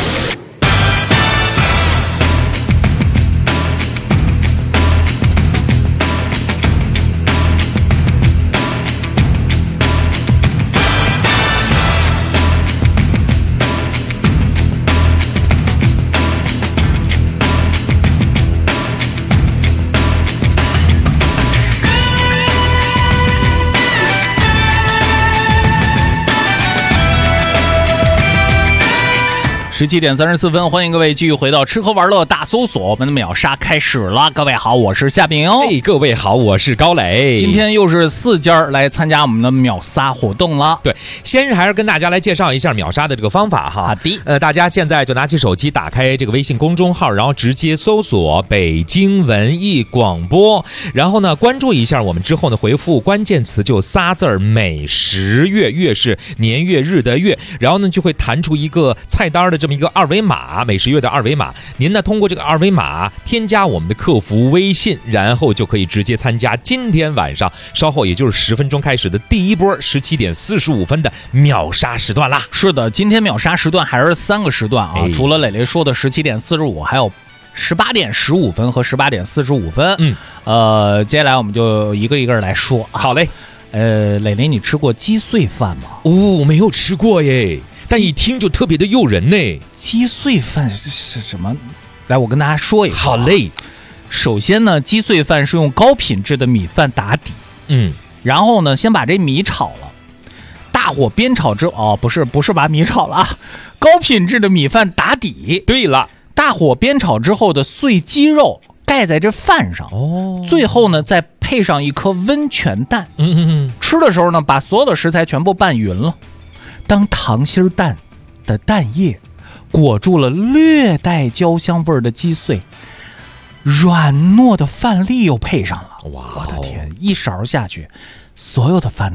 17点34分，欢迎各位继续回到吃喝玩乐大搜索，我们的秒杀开始了。各位好，我是夏饼。 各位好，我是高磊。 今天又是4家来参加我们的秒杀活动了。 对，先是还是跟大家来介绍一下秒杀的这个方法哈。 好的， 大家现在就拿起手机，打开这个微信公众号，然后直接搜索北京文艺广播，然后呢关注一下我们之后呢回复关键词就仨字美食月，月是年月日的月，然后呢就会弹出一个菜单的这么一个二维码，美食月的二维码，您呢通过这个二维码添加我们的客服微信，然后就可以直接参加今天晚上稍后也就是10分钟开始的第一波17点45分的秒杀时段啦。 是的，今天秒杀时段还是3个时段啊，除了磊磊说的17点45，还有18点15分和18点45分。接下来我们就一个一个来说。 好嘞。 磊磊，你吃过鸡碎饭吗？ 我没有吃过耶，但一听就特别的诱人呢。 鸡碎饭是什么？来，我跟大家说一下。 好嘞。 首先呢，鸡碎饭是用高品质的米饭打底，然后呢，先把这米炒了，大火煸炒之后，不是把米炒了啊，高品质的米饭打底。 对了， 大火煸炒之后的碎鸡肉盖在这饭上，最后呢再配上一颗温泉蛋。吃的时候呢，把所有的食材全部拌匀了，当溏心蛋的蛋液裹住了略带焦香味的鸡碎，软糯的饭粒又配上了，我的天，一勺下去，所有的烦恼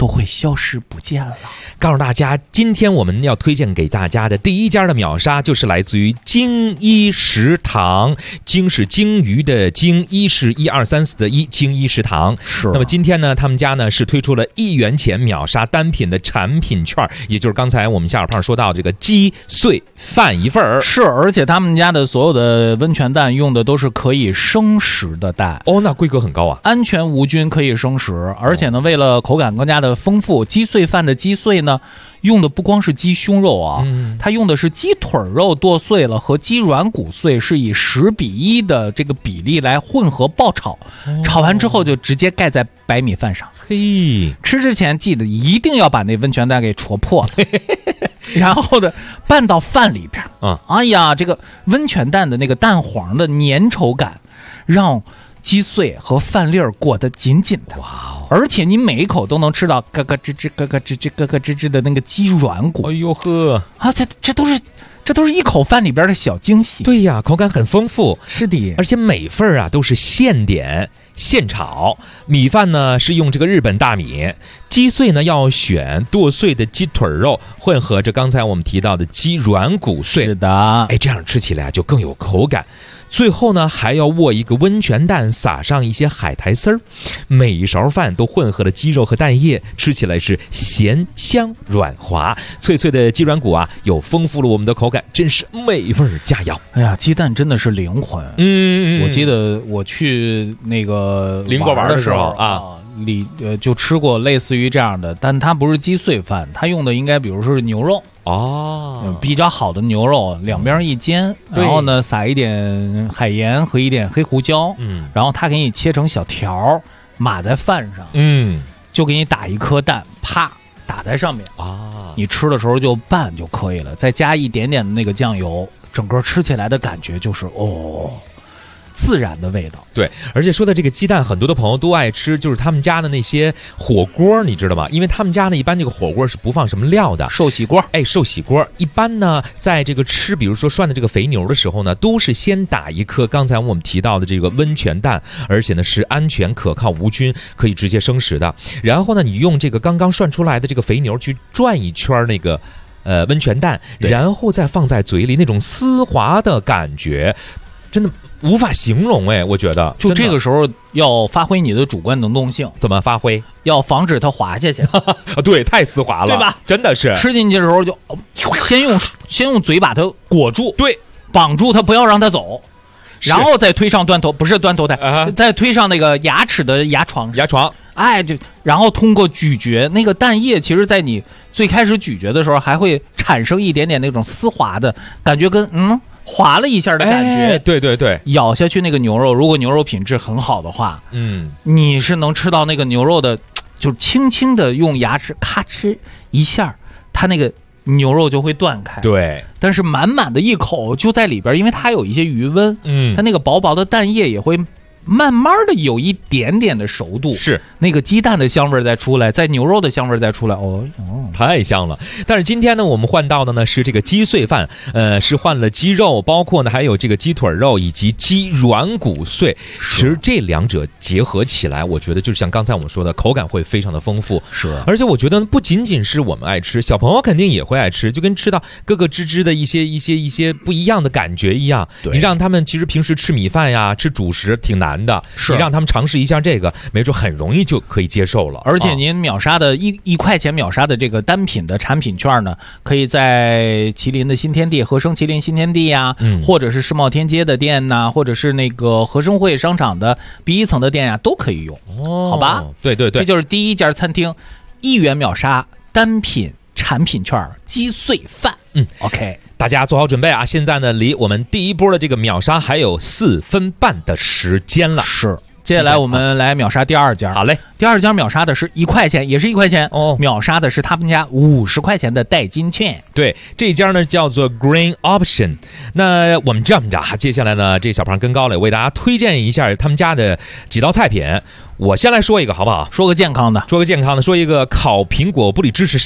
都会消失不见了。 告诉大家，今天我们要推荐给大家的第一家的秒杀，就是来自于京一食堂。京是鲸鱼的鲸，一是1、2、3、4的一，京一食堂。 是。 那么今天呢，他们家呢是推出了1元钱秒杀单品的产品券，也就是刚才我们夏小胖说到这个鸡碎饭一份儿。 是，而且他们家的所有的温泉蛋用的都是可以生食的蛋。 哦，那规格很高啊， 安全无菌，可以生食。而且呢，为了口感更加的丰富，鸡碎饭的鸡碎呢，用的不光是鸡胸肉啊，它用的是鸡腿肉剁碎了和鸡软骨碎，是以10:1的这个比例来混合爆炒，炒完之后就直接盖在白米饭上。 嘿， 吃之前记得一定要把那温泉蛋给戳破了，然后呢拌到饭里边。哎呀，这个温泉蛋的那个蛋黄的粘稠感，让鸡碎和饭粒儿裹得紧紧的。哇！而且你每一口都能吃到咯咯吱吱、咯咯吱吱、咯咯吱吱的那个鸡软骨。 哎呦呵！ 啊，这都是一口饭里边的小惊喜。 对呀，口感很丰富。 是的， 而且每份啊都是现点现炒，米饭呢是用这个日本大米，鸡碎呢要选剁碎的鸡腿肉，混合着刚才我们提到的鸡软骨碎。 是的， 哎，这样吃起来就更有口感。最后呢，还要握一个温泉蛋，撒上一些海苔丝儿，每一勺饭都混合了鸡肉和蛋液，吃起来是咸香软滑，脆脆的鸡软骨啊，又丰富了我们的口感，真是美味佳肴。 哎呀，鸡蛋真的是灵魂。我记得我去那个邻国玩的时候啊， 就吃过类似于这样的，但它不是鸡碎饭，它用的应该比如说是牛肉。比较好的牛肉，两边一煎，然后呢撒一点海盐和一点黑胡椒，然后他给你切成小条，码在饭上，就给你打一颗蛋，啪打在上面啊，你吃的时候就拌就可以了，再加一点点的那个酱油，整个吃起来的感觉就是自然的味道。 对，而且说的这个鸡蛋，很多的朋友都爱吃，就是他们家的那些火锅，你知道吗？因为他们家呢，一般这个火锅是不放什么料的， 寿喜锅。 哎，寿喜锅一般呢，在这个吃，比如说涮的这个肥牛的时候呢，都是先打一颗刚才我们提到的这个温泉蛋，而且呢是安全可靠无菌，可以直接生食的。然后呢，你用这个刚刚涮出来的这个肥牛去转一圈那个温泉蛋，然后再放在嘴里，那种丝滑的感觉，真的无法形容。哎，我觉得就这个时候要发挥你的主观能动性。 怎么发挥？ 要防止它滑下去。 对，太丝滑了， 对吧？ 真的是吃进去的时候就先用嘴把它裹住， 对， 绑住它，不要让它走，然后再推上不是端头台，再推上那个牙齿的牙床。哎，然后通过咀嚼那个蛋液，其实在你最开始咀嚼的时候，还会产生一点点那种丝滑的感觉，跟滑了一下的感觉。 对对对， 咬下去那个牛肉，如果牛肉品质很好的话，你是能吃到那个牛肉的，就轻轻的用牙齿咔哧一下，它那个牛肉就会断开。 对， 但是满满的一口就在里边，因为它有一些余温，它那个薄薄的蛋液也会慢慢的有一点点的熟度， 是那个鸡蛋的香味再出来，在牛肉的香味再出来， 太香了。但是今天呢，我们换到的呢是这个鸡碎饭，是换了鸡肉，包括呢还有这个鸡腿肉以及鸡软骨碎。其实这两者结合起来，我觉得就像刚才我们说的，口感会非常的丰富。 是， 而且我觉得不仅仅是我们爱吃，小朋友肯定也会爱吃，就跟吃到咯咯吱吱的一些不一样的感觉一样。你让他们其实平时吃米饭呀、吃主食挺难的，你让他们尝试一下这个，没准很容易就可以接受了。 而且您秒杀的1块钱秒杀的这个单品的产品券呢，可以在麒麟的新天地、合生麒麟新天地呀，或者是世贸天阶的店呐，或者是那个合生汇商场的 B1层的店呀，都可以用。好吧？ 对对对， 这就是第一家餐厅1元秒杀单品产品券鸡碎饭。OK。 大家做好准备啊！现在呢，离我们第一波的这个秒杀还有4分半的时间了。 是，接下来我们来秒杀第二家。 好嘞， 第二家秒杀的是1块钱，也是1块钱哦。秒杀的是他们家50块钱的代金券。 对，这家呢叫做 Green Option。那我们这么着，接下来呢，这小胖跟高磊为大家推荐一下他们家的几道菜品。我先来说一个好不好？ 说个健康的， 说一个烤苹果布里芝士沙拉。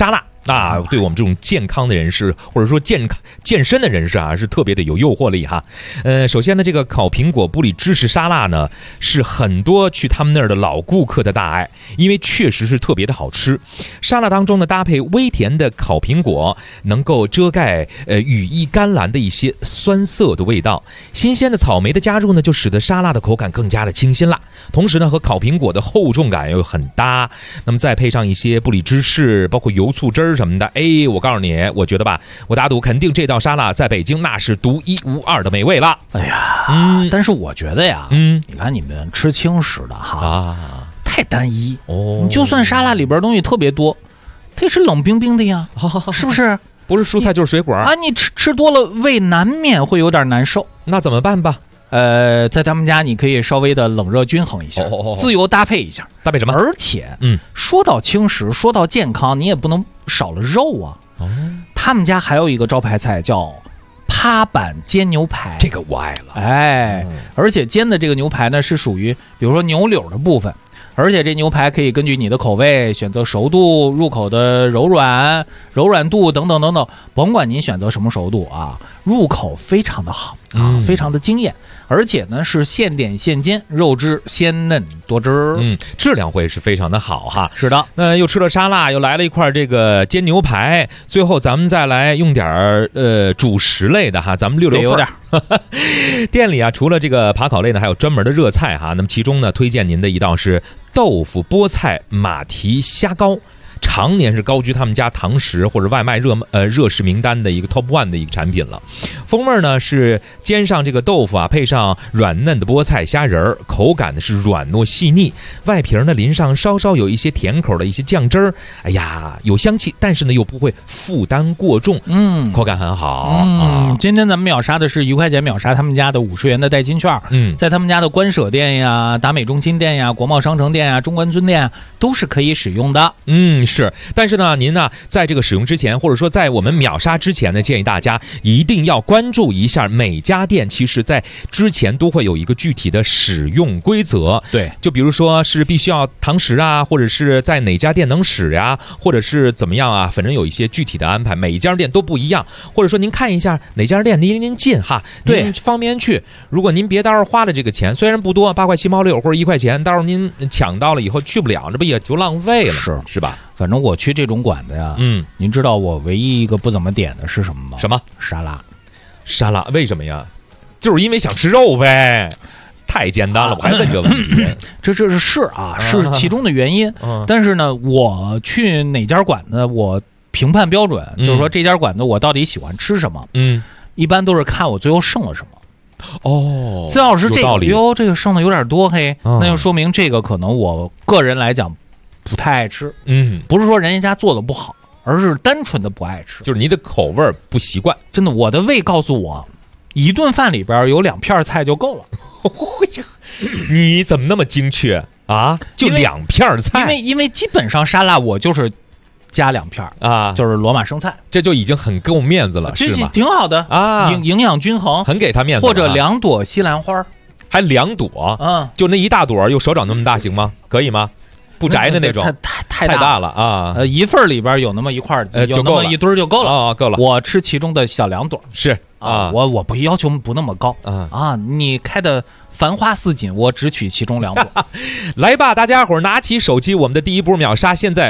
那对我们这种健康的人士，或者说健身的人士啊，是特别的有诱惑力哈。首先呢，这个烤苹果布里芝士沙拉呢，是很多去他们那儿的老顾客的大爱，因为确实是特别的好吃。沙拉当中呢，搭配微甜的烤苹果，能够遮盖羽衣甘蓝的一些酸涩的味道。新鲜的草莓的加入呢，就使得沙拉的口感更加的清新啦。同时呢，和烤苹果的厚重感又很搭。那么再配上一些布里芝士，包括油醋汁儿什么的，我告诉你，我觉得吧，我打赌肯定这道沙拉在北京那是独一无二的美味了。 哎呀，但是我觉得呀，你看你们吃轻食的哈，太单一哦。你就算沙拉里边东西特别多，它也是冷冰冰的呀，是不是？ 不是蔬菜就是水果啊！你吃多了，胃难免会有点难受。 那怎么办吧？ 在他们家你可以稍微的冷热均衡一下，自由搭配一下。 搭配什么？ 而且，说到轻食，说到健康，你也不能少了肉啊。他们家还有一个招牌菜叫趴板煎牛排， 这个我爱了。 而且煎的这个牛排呢，是属于比如说牛柳的部分。而且这牛排可以根据你的口味选择熟度、入口的柔软度等等等等，甭管您选择什么熟度啊，入口非常的好啊，非常的惊艳。而且呢是现点现煎，肉质鲜嫩多汁， 质量会是非常的好哈。 是的， 那又吃了沙拉，又来了一块这个煎牛排，最后咱们再来用点主食类的哈，咱们溜溜份儿。店里啊，除了这个扒烤类呢，还有专门的热菜哈。那么其中呢，推荐您的一道是豆腐菠菜马蹄虾膏。常年是高居他们家堂食或者外卖热食名单的一个 top 1的一个产品了。风味呢是煎上这个豆腐啊，配上软嫩的菠菜虾仁儿，口感呢是软糯细腻，外皮呢淋上稍稍有一些甜口的一些酱汁儿，哎呀有香气，但是呢又不会负担过重，口感很好。 今天咱们秒杀的是1块钱秒杀他们家的50元的代金券，在他们家的官舍店呀、达美中心店呀、国贸商城店呀、中关村店呀都是可以使用的。 是，但是呢，您呢，在这个使用之前，或者说在我们秒杀之前呢，建议大家一定要关注一下每家店，其实在之前都会有一个具体的使用规则。 对， 就比如说是必须要堂食啊，或者是在哪家店能使呀，或者是怎么样啊，反正有一些具体的安排，每一家店都不一样。或者说您看一下哪家店离您近哈，您方便去。如果您别到时候花的这个钱虽然不多，8块7毛6或者1块钱，到时候您抢到了以后去不了，这不也就浪费了？是吧？ 反正我去这种馆子呀，您知道我唯一一个不怎么点的是什么吗？ 什么？ 沙拉？为什么呀？就是因为想吃肉呗。太简单了，我还问这问题。 这是啊，是其中的原因。但是呢，我去哪家馆子，我评判标准就是说这家馆子我到底喜欢吃什么。一般都是看我最后剩了什么。最好是这个这个剩的有点多嘿，那就说明这个可能我个人来讲不太爱吃，不是说人家做的不好，而是单纯的不爱吃， 就是你的口味不习惯。 真的，我的胃告诉我，一顿饭里边有2片菜就够了。 你怎么那么精确啊？就2片菜？ 因为基本上沙拉我就是加2片啊，就是罗马生菜， 这就已经很给我面子了，是吗？ 挺好的啊，营养均衡， 很给他面子。 或者2朵西兰花， 还2朵，就那一大朵，有手掌那么大，行吗？可以吗？不摘的那种，太大了啊！ 一份里边有那么一块，有那么一堆就够了够了。 我吃其中的小2朵， 是啊， 我不要求不那么高啊。你开的繁花似锦，我只取其中2朵。 来吧，大家伙拿起手机，我们的第一波秒杀，现在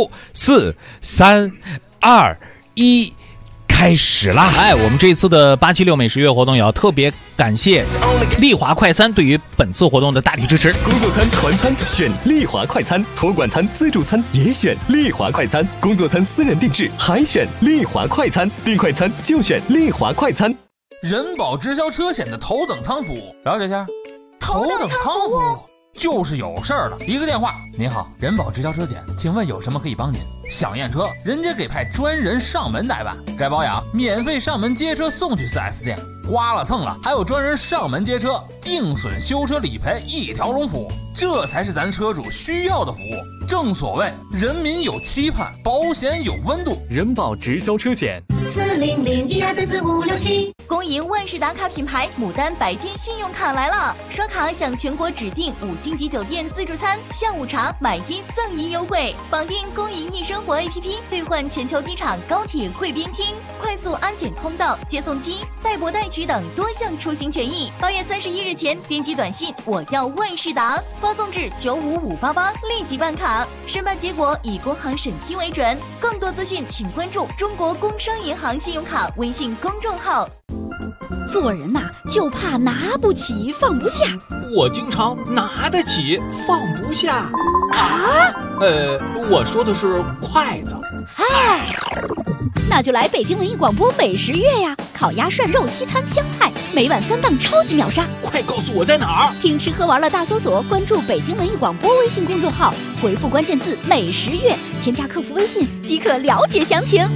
5、4、3、2、1。开始啦！ 我们这次的876美食月活动也要特别感谢丽华快餐对于本次活动的大力支持。 工作餐、团餐选丽华快餐，托管餐、自助餐也选丽华快餐，工作餐私人定制还选丽华快餐，订快餐就选丽华快餐。 人保直销车险的头等舱服务，了解一下。头等舱服务就是有事儿了，一个电话。您好，人保直销车险，请问有什么可以帮您？想验车，人家给派专人上门代办；该保养，免费上门接车送去 4S 店；刮了蹭了，还有专人上门接车，定损修车理赔一条龙服务。这才是咱车主需要的服务。正所谓人民有期盼，保险有温度。 人保直销车险 40012345677。恭迎万事达卡品牌牡丹白金信用卡来了，刷卡享全国指定5星级酒店自助餐、下午茶买一赠一优惠，绑定公银易生活 APP 兑换全球机场、高铁贵宾厅、快速安检通道、接送机、代博代取等多项出行权益。8月31日前编辑短信我要万事达，发送至95588，立即办卡，申办结果以工行审批为准。更多资讯请关注中国工商银行信用卡微信公众号。 做人呐，就怕拿不起放不下。 我经常拿得起放不下啊。 我说的是筷子。 嗨，那就来北京文艺广播美食月呀！烤鸭、涮肉、西餐、湘菜，每晚3档超级秒杀。 快告诉我在哪儿？ 听吃喝玩乐大搜索，关注北京文艺广播微信公众号，回复关键字美食月，添加客服微信即可了解详情。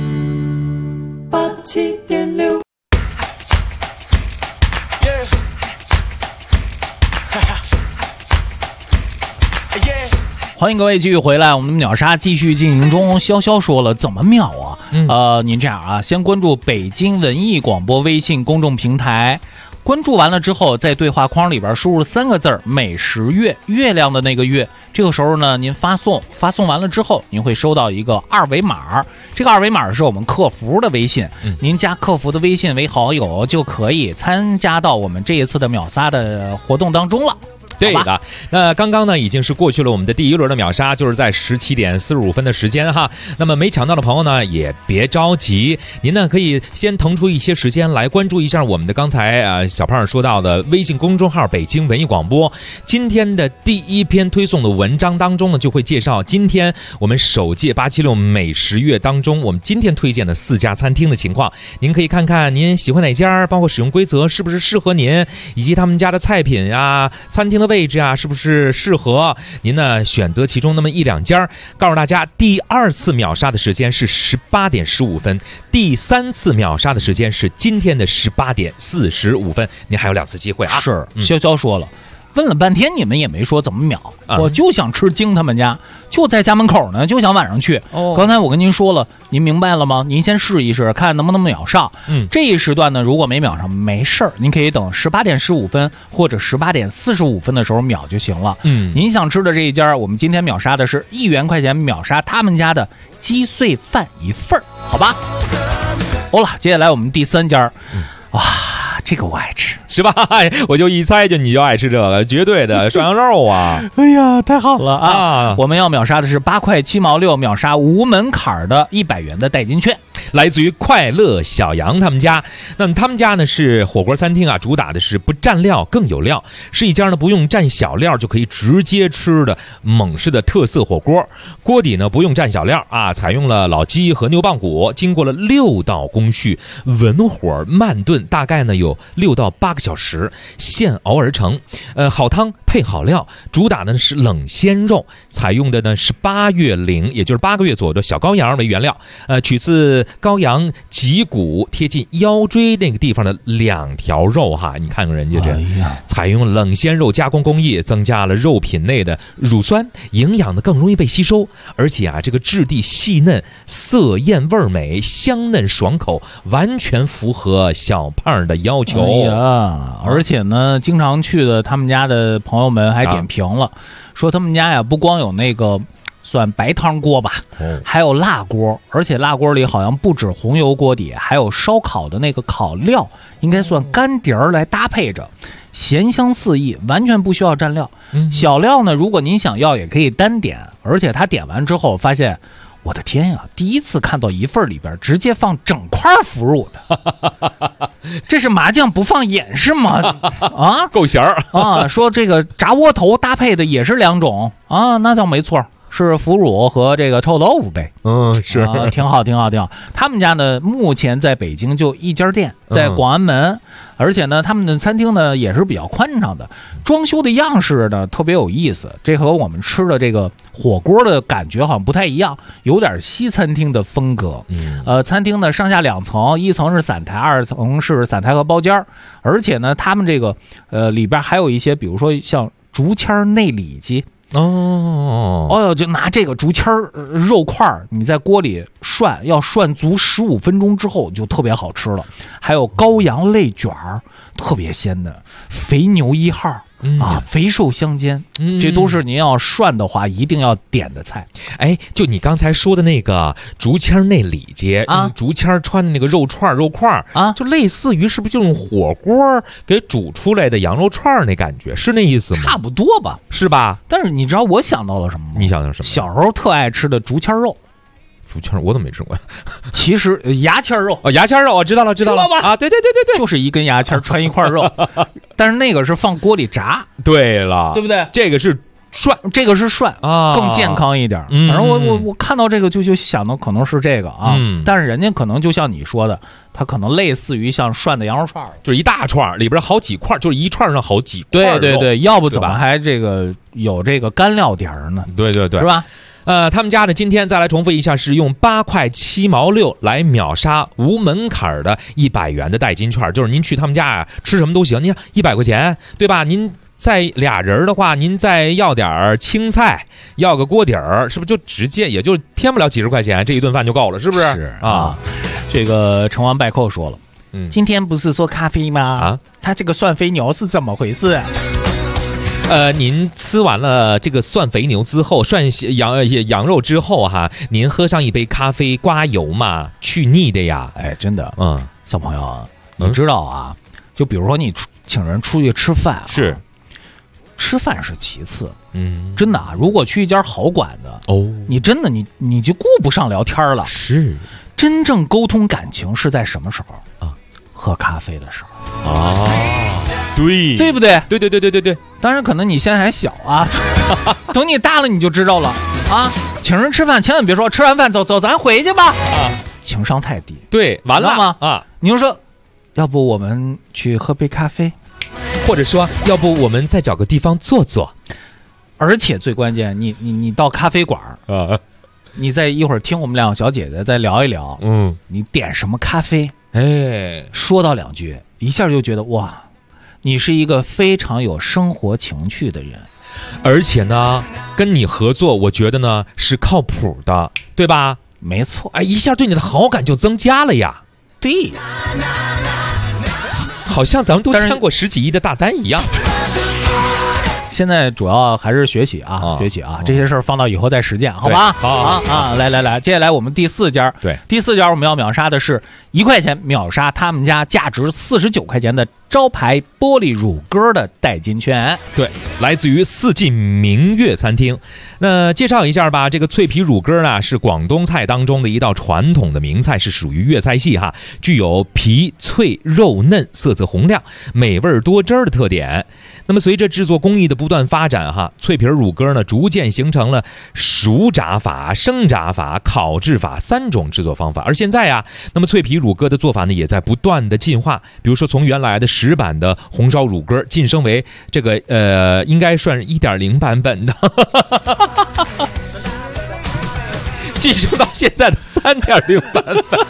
87.6。 欢迎各位继续回来，我们的秒杀继续进行中。潇潇说了怎么秒啊？您这样啊，先关注北京文艺广播微信公众平台，关注完了之后，在对话框里边输入3个字美食月，月亮的那个月。这个时候呢，您发送完了之后，您会收到一个2维码，这个2维码是我们客服的微信，您加客服的微信为好友，就可以参加到我们这一次的秒杀的活动当中了。 对的，那刚刚呢已经是过去了我们的第1轮的秒杀，就是在17点45分的时间哈。那么没抢到的朋友呢也别着急，您呢可以先腾出一些时间来关注一下我们的刚才小胖说到的微信公众号北京文艺广播。今天的第1篇推送的文章当中呢，就会介绍今天我们首届876美食月当中我们今天推荐的4家餐厅的情况。您可以看看您喜欢哪家，包括使用规则是不是适合您，以及他们家的菜品啊、餐厅的位置啊是不是适合您呢，选择其中那么1-2家。告诉大家，第2次秒杀的时间是18点15分，第3次秒杀的时间是今天的18点45分，您还有2次机会啊。 是，潇潇说了，问了半天你们也没说怎么秒，我就想吃京他们家，就在家门口呢，就想晚上去。刚才我跟您说了，您明白了吗？您先试一试，看能不能秒上。这一时段呢，如果没秒上没事儿，您可以等18点15分或者18点45分的时候秒就行了。您想吃的这一家，我们今天秒杀的是1元块钱秒杀他们家的鸡碎饭1份，好吧？好了，接下来我们第3家，哇，这个我爱吃， 是吧？我就一猜你就爱吃这个，绝对的涮羊肉啊！ 哎呀，太好了啊！我们要秒杀的是8块7毛6，秒杀无门槛的100元的代金券。 来自于快乐小羊他们家。那么他们家呢是火锅餐厅啊，主打的是不蘸料更有料，是一家呢不用蘸小料就可以直接吃的蒙氏的特色火锅。锅底呢不用蘸小料啊，采用了老鸡和牛棒骨，经过了6道工序，文火慢炖，大概呢有6到8个小时，现熬而成。好汤配好料，主打的是冷鲜肉，采用的呢是8月龄，也就是8个月左右的小羔羊为原料，取自羔羊脊骨贴近腰椎那个地方的2条肉哈，你看看人家这，采用冷鲜肉加工工艺，增加了肉品内的乳酸，营养的更容易被吸收，而且啊这个质地细嫩，色艳味美，香嫩爽口，完全符合小胖的要求。 而且呢，经常去的他们家的朋友们还点评了，说他们家呀不光有那个算白汤锅吧，还有辣锅，而且辣锅里好像不止红油锅底，还有烧烤的那个烤料，应该算干碟儿来搭配着，咸香四溢，完全不需要蘸料。小料呢，如果您想要也可以单点，而且他点完之后发现，我的天呀，第一次看到1份里边直接放整块腐乳的，这是麻酱不放盐是吗？啊， 够咸儿啊！说这个炸窝头搭配的也是2种啊，那倒没错。是腐乳和这个臭豆腐呗， 是、 挺好。他们家呢，目前在北京就1家店，在广安门，而且呢，他们的餐厅呢也是比较宽敞的，装修的样式呢特别有意思，这和我们吃的这个火锅的感觉好像不太一样，有点西餐厅的风格。餐厅呢上下2层，一层是散台，2层是散台和包间，而且呢，他们这个里边还有一些，比如说像竹签内里脊。 哦，就拿这个竹签肉块你在锅里涮，要涮足15分钟之后就特别好吃了。还有羔羊肋卷特别鲜的，肥牛1号。肥瘦相间，这都是您要涮的话一定要点的菜。 哎，就你刚才说的那个竹签那里节用竹签穿的那个肉块啊，就类似于是不是就用火锅给煮出来的羊肉串那感觉，是那意思吗？ 差不多吧， 是吧？ 但是你知道我想到了什么吗？ 你想到什么？ 小时候特爱吃的竹签肉。 竹签我怎么没吃过呀？ 其实牙签肉牙签肉我知道了啊，对， 就是一根牙签穿一块肉，但是那个是放锅里炸。 对了， 对不对？ 这个是涮， 啊，更健康一点。反正我看到这个就想到可能是这个啊，但是人家可能就像你说的，它可能类似于像涮的羊肉串， 就是一大串里边好几块，就是一串上好几块。 对，要不怎么还这个有这个干料碟呢？ 对， 是吧？ 他们家呢，今天再来重复一下，是用8块7毛6来秒杀无门槛的100元的代金券，就是您去他们家呀，吃什么都行，您看100块钱，对吧？您再俩人的话，您再要点青菜，要个锅底儿，是不是就直接也就添不了几十块钱，这一顿饭就够了，是不是？ 是啊。这个成王败寇说了，今天不是说咖啡吗？啊，他这个涮肥牛是怎么回事？ 您吃完了这个涮肥牛之后，涮羊肉之后哈，您喝上一杯咖啡刮油嘛，去腻的呀。 哎，真的，小朋友，你知道啊？就比如说你请人出去吃饭， 是吃饭是其次，真的啊。如果去一家好馆子，你真的你就顾不上聊天了。 是， 真正沟通感情是在什么时候啊？喝咖啡的时候啊。对不对？ 对。 当然，可能你现在还小啊，等你大了你就知道了啊。请人吃饭，千万别说吃完饭走，咱回去吧啊，情商太低。 对，完了吗？ 啊， 你就说，要不我们去喝杯咖啡， 或者说，要不我们再找个地方坐坐。 而且最关键，你到咖啡馆啊，你再一会儿听我们两个小姐姐再聊一聊，你点什么咖啡？ 哎， 说到2句，一下就觉得哇。你是一个非常有生活情趣的人， 而且呢，跟你合作，我觉得呢是靠谱的，对吧？ 没错， 哎，一下对你的好感就增加了呀。 对， 好像咱们都签过10几亿的大单一样。 现在主要还是学习啊，这些事儿放到以后再实践，好吧？好，来，接下来我们第4家， 对， 第4家我们要秒杀的是1块钱秒杀他们家价值49块钱的招牌玻璃乳鸽的代金券。 对，来自于四季明月餐厅。那介绍一下吧，这个脆皮乳鸽呢是广东菜当中的一道传统的名菜，是属于粤菜系哈，具有皮脆肉嫩、色泽红亮、美味多汁的特点。那么随着制作工艺的不断发展哈，脆皮乳鸽呢逐渐形成了熟炸法、生炸法、烤制法3种制作方法。而现在啊，那么脆皮乳鸽的做法呢也在不断的进化，比如说从原来的石板的红烧乳鸽晋升为这个应该算是 1.0 版本的晋升到现在的 3.0 版本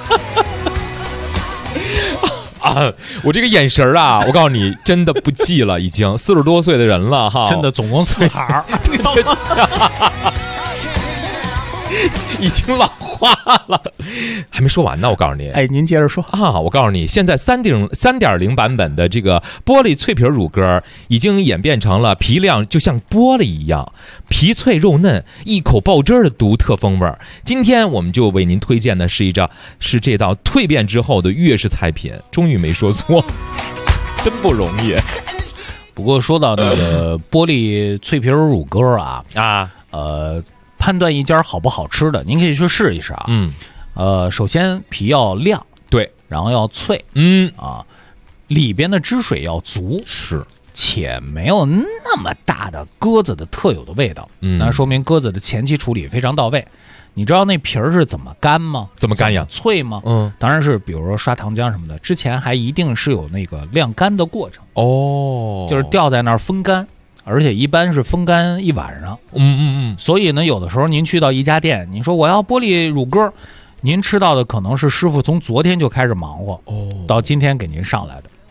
啊，我这个眼神啊，我告诉你，真的不济了，已经40多岁的人了哈， 真的总共4行， 已经老花了，还没说完呢。我告诉你， 哎，您接着说啊！我告诉你，现在3.0版本的这个玻璃脆皮乳鸽已经演变成了皮亮就像玻璃一样，皮脆肉嫩，一口爆汁的独特风味。今天我们就为您推荐的是这道蜕变之后的粤式菜品，终于没说错，真不容易。 不过说到那个玻璃脆皮乳鸽判断一家好不好吃的，您可以去试一试啊。首先皮要亮， 对， 然后要脆，里边的汁水要足， 是， 且没有那么大的鸽子的特有的味道。那说明鸽子的前期处理非常到位。你知道那皮儿是怎么干吗？ 怎么干呀？ 脆吗？当然是，比如说刷糖浆什么的，之前还一定是有那个晾干的过程。就是吊在那儿风干。而且一般是风干一晚上，所以呢，有的时候您去到一家店，您说我要玻璃乳鸽，您吃到的可能是师傅从昨天就开始忙活，到今天给您上来的。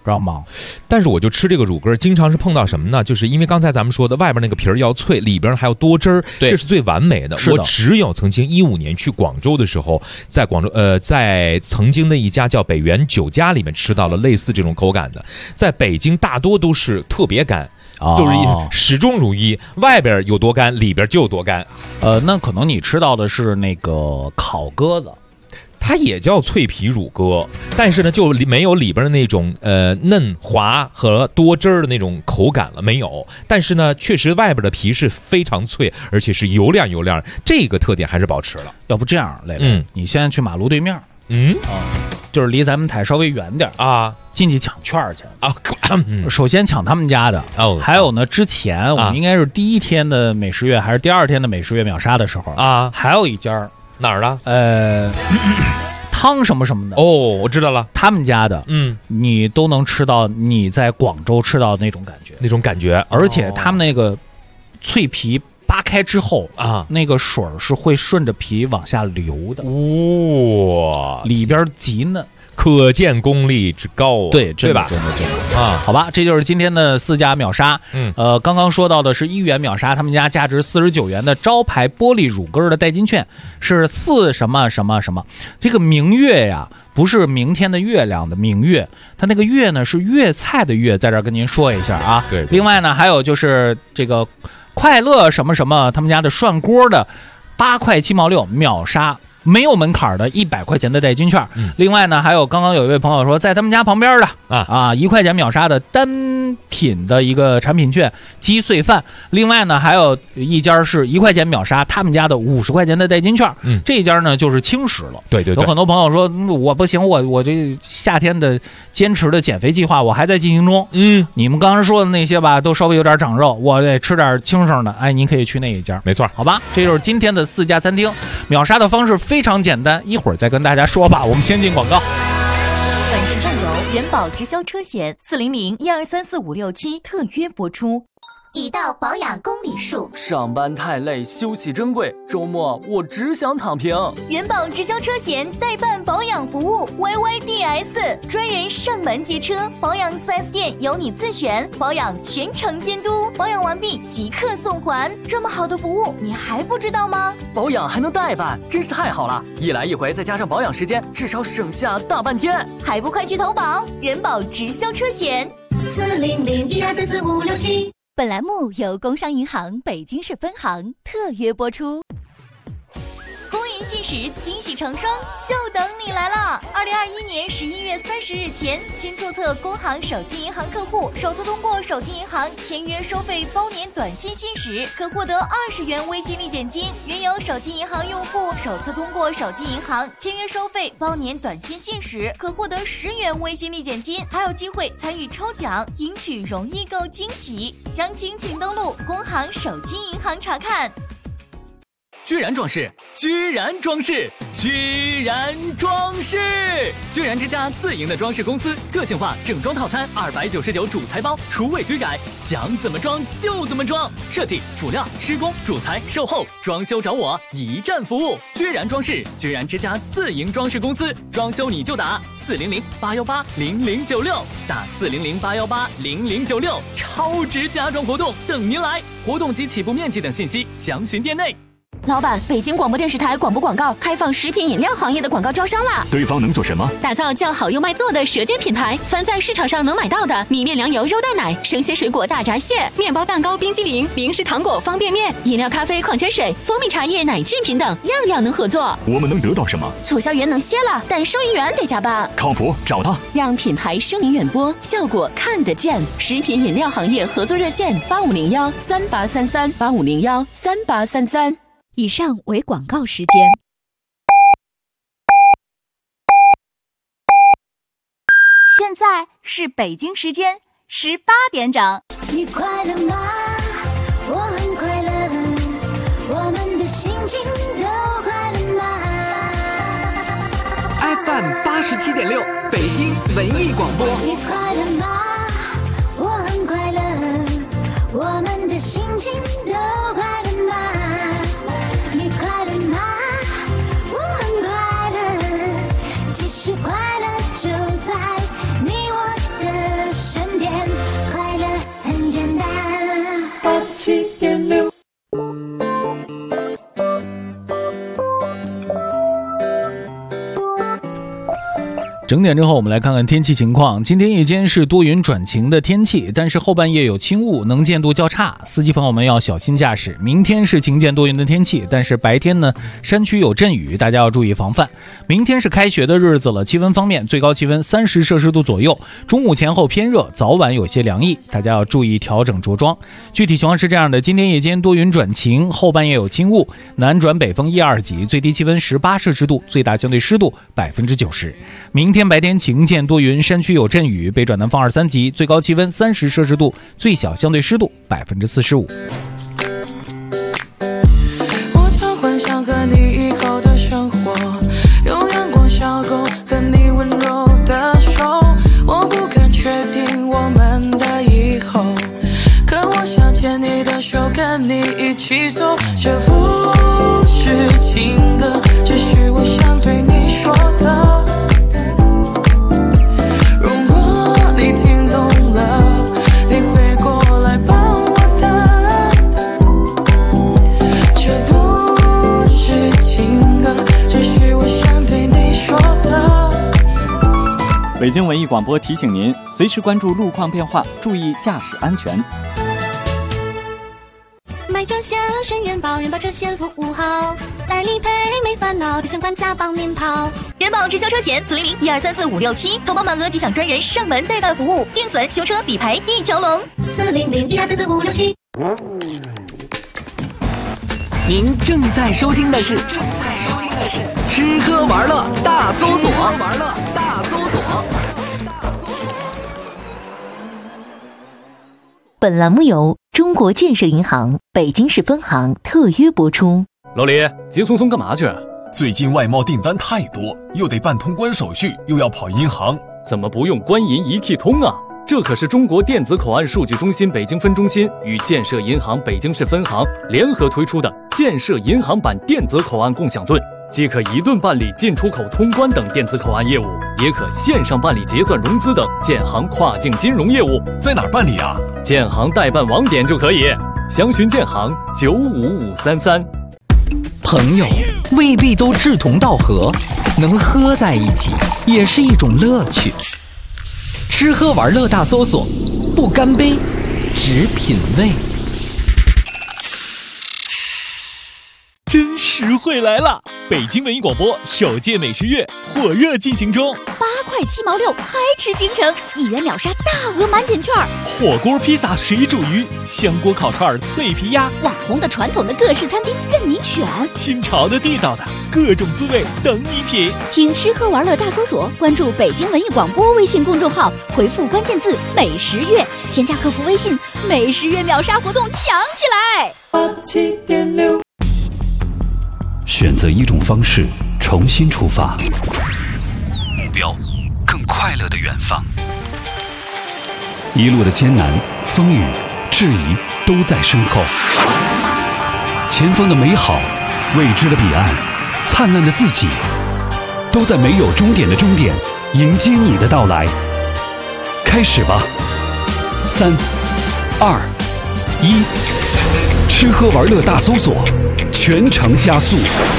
知道吗？ 但是我就吃这个乳鸽，经常是碰到什么呢？就是因为刚才咱们说的，外边那个皮儿要脆，里边还要多汁儿，这是最完美的。我只有曾经15年去广州的时候，在广州在曾经的一家叫北园酒家里面吃到了类似这种口感的，在北京大多都是特别干。就是始终如一，外边有多干，里边就有多干。 那可能你吃到的是那个烤鸽子， 它也叫脆皮乳鸽，但是呢，就没有里边的那种嫩滑和多汁儿的那种口感了，没有。但是呢，确实外边的皮是非常脆，而且是油亮油亮，这个特点还是保持了。 要不这样，磊磊，你现在去马路对面，就是离咱们台稍微远点啊，进去抢券去啊。首先抢他们家的还有呢，之前我们应该是第一天的美食月还是第二天的美食月秒杀的时候啊，还有一家哪儿的？ 汤什么什么的我知道了， 他们家的，你都能吃到你在广州吃到的那种感觉，而且他们那个脆皮扒开之后啊，那个水是会顺着皮往下流的，里边极嫩。 可见功力之高对吧？真的啊，好吧，这就是今天的4家秒杀。刚刚说到的是1元秒杀，他们家价值49元的招牌玻璃乳鸽的代金券是4什么什么什么。这个明月呀，不是明天的月亮的明月，它那个月呢是粤菜的粤，在这儿跟您说一下啊。对。另外呢，还有就是这个快乐什么什么，他们家的涮锅的8块7毛6秒杀。没有门槛的100块钱的代金券，另外呢，还有刚刚有一位朋友说，在他们家旁边的1块钱秒杀的单品的一个产品券鸡碎饭，另外呢，还有一家是1块钱秒杀他们家的50块钱的代金券，这家呢就是轻食了。对，有很多朋友说我不行，我这夏天的坚持的减肥计划我还在进行中，你们刚才说的那些吧，都稍微有点长肉，我得吃点轻省的，哎，您可以去那一家， 没错， 好吧，这就是今天的4家餐厅秒杀的方式。非常简单，一会儿再跟大家说吧。我们先进广告。 本期站由人保直销车险400-1234-567特约播出。 已到保养公里数， 上班太累，休息珍贵，周末我只想躺平。 人保直销车险代办保养服务 YYDS， 专人上门接车，保养 4S 店由你自选，保养全程监督，保养完毕即刻送还。这么好的服务，你还不知道吗？ 保养还能代办，真是太好了！一来一回再加上保养时间，至少省下大半天。 还不快去投保？人保直销车险 400-1234-567。本栏目由工商银行北京市分行特约播出。 风云信使惊喜成双，就等你来了！2021年11月30日前，新注册工行手机银行客户首次通过手机银行签约收费包年短信信使，可获得20元微信立减金；原有手机银行用户首次通过手机银行签约收费包年短信信使，可获得10元微信立减金，还有机会参与抽奖，赢取容易购惊喜。详情请登录工行手机银行查看。 居然装饰，居然装饰，居然装饰！居然之家自营的装饰公司，个性化整装套餐299主材包，厨卫居改，想怎么装就怎么装。设计、辅料、施工、主材、售后、装修找我，一站服务。居然装饰，居然之家自营装饰公司，装修你就打400-818-0096，打400-818-0096，超值家装活动等您来，活动及起步面积等信息详询店内。 老板，北京广播电视台广播广告开放食品饮料行业的广告招商啦！ 对方能做什么？ 打造叫好又卖座的舌尖品牌，凡在市场上能买到的米面粮油肉蛋奶、生鲜水果大闸蟹、面包蛋糕、冰激凌、零食糖果、方便面、饮料、咖啡、矿泉水、蜂蜜茶叶、奶制品等，样样能合作。 我们能得到什么？ 促销员能歇了，但收银员得加班。 靠谱，找他， 让品牌声名远播，效果看得见。食品饮料行业合作热线8501-3833，8501-3833。以上为广告时间。现在是北京时间18点整。 你快乐吗？我很快乐，我们的心情都快乐吗 ？FM 87.6，北京文艺广播。 你快乐吗？我很快乐，我们的心情都快乐吗？你快乐吗？我很快乐，其实快乐就在你我的整点之后，我们来看看天气情况。今天夜间是多云转晴的天气，但是后半夜有轻雾，能见度较差，司机朋友们要小心驾驶。明天是晴间多云的天气，但是白天呢，山区有阵雨，大家要注意防范。明天是开学的日子了，气温方面，最高气温30摄氏度左右，中午前后偏热，早晚有些凉意，大家要注意调整着装。具体情况是这样的：今天夜间多云转晴，后半夜有轻雾，南转北风1、2级，最低气温18摄氏度，最大相对湿度90%。明天白天晴间多云，山区有阵雨，北转南风2、3级，最高气温30摄氏度，最小相对湿度45%。 我常幻想和你以后的生活，有阳光小狗和你温柔的手，我不敢确定我们的以后，可我想牵你的手跟你一起走。这不是情歌，只是我想对你说的。 北京文艺广播提醒您，随时关注路况变化，注意驾驶安全。 买车险选人保，人保车险服务好，代理赔没烦恼，提前还价帮您跑。 人保直销车险400-1234567，投保满额即享专人上门代办服务，定损、修车、理赔一条龙。 400-1234567。 您正在收听的是吃喝玩乐大搜索。 本栏目由中国建设银行北京市分行特约播出。 老李，急匆匆干嘛去？ 最近外贸订单太多，又得办通关手续，又要跑银行， 怎么不用官银一体通啊？这可是中国电子口岸数据中心北京分中心与建设银行北京市分行联合推出的建设银行版电子口岸共享盾，既可一盾办理进出口通关等电子口岸业务，也可线上办理结算融资等建行跨境金融业务。 在哪儿办理啊？ 建行代办网点就可以，详询建行95533。 朋友未必都志同道合，能喝在一起也是一种乐趣。吃喝玩乐大搜索，不干杯，只品味。 真实惠来了！北京文艺广播首届美食月火热进行中 ，8块7毛6，嗨吃京城，1元秒杀大额满减券。 火锅、披萨、水煮鱼、香锅烤串、脆皮鸭， 网红的、传统的各式餐厅任您选， 新潮的、地道的各种滋味等你品。 听吃喝玩乐大搜索，关注北京文艺广播微信公众号，回复关键字美食月，添加客服微信，美食月秒杀活动抢起来。 87.6 选择一种方式，重新出发，目标更快乐的远方。一路的艰难、风雨、质疑都在身后，前方的美好、未知的彼岸、灿烂的自己，都在没有终点的终点迎接你的到来。开始吧，3、2、1，吃喝玩乐大搜索，全程加速。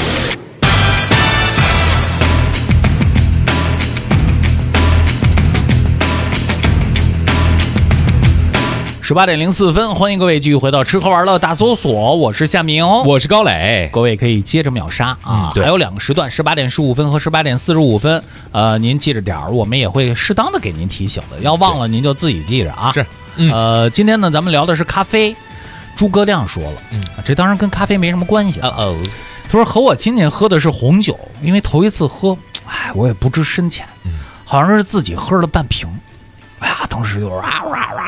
18:04，欢迎各位继续回到吃喝玩乐大搜索，我是夏明， 我是高磊， 各位可以接着秒杀啊！ 对， 还有2个时段，18:15和18:45，您记着点儿，我们也会适当的给您提醒的，要忘了您就自己记着啊。 是， 今天呢，咱们聊的是咖啡。诸葛亮说了，这当然跟咖啡没什么关系。他说和我亲戚喝的是红酒，因为头一次喝，我也不知深浅，好像是自己喝了半瓶。哎呀，当时就哇，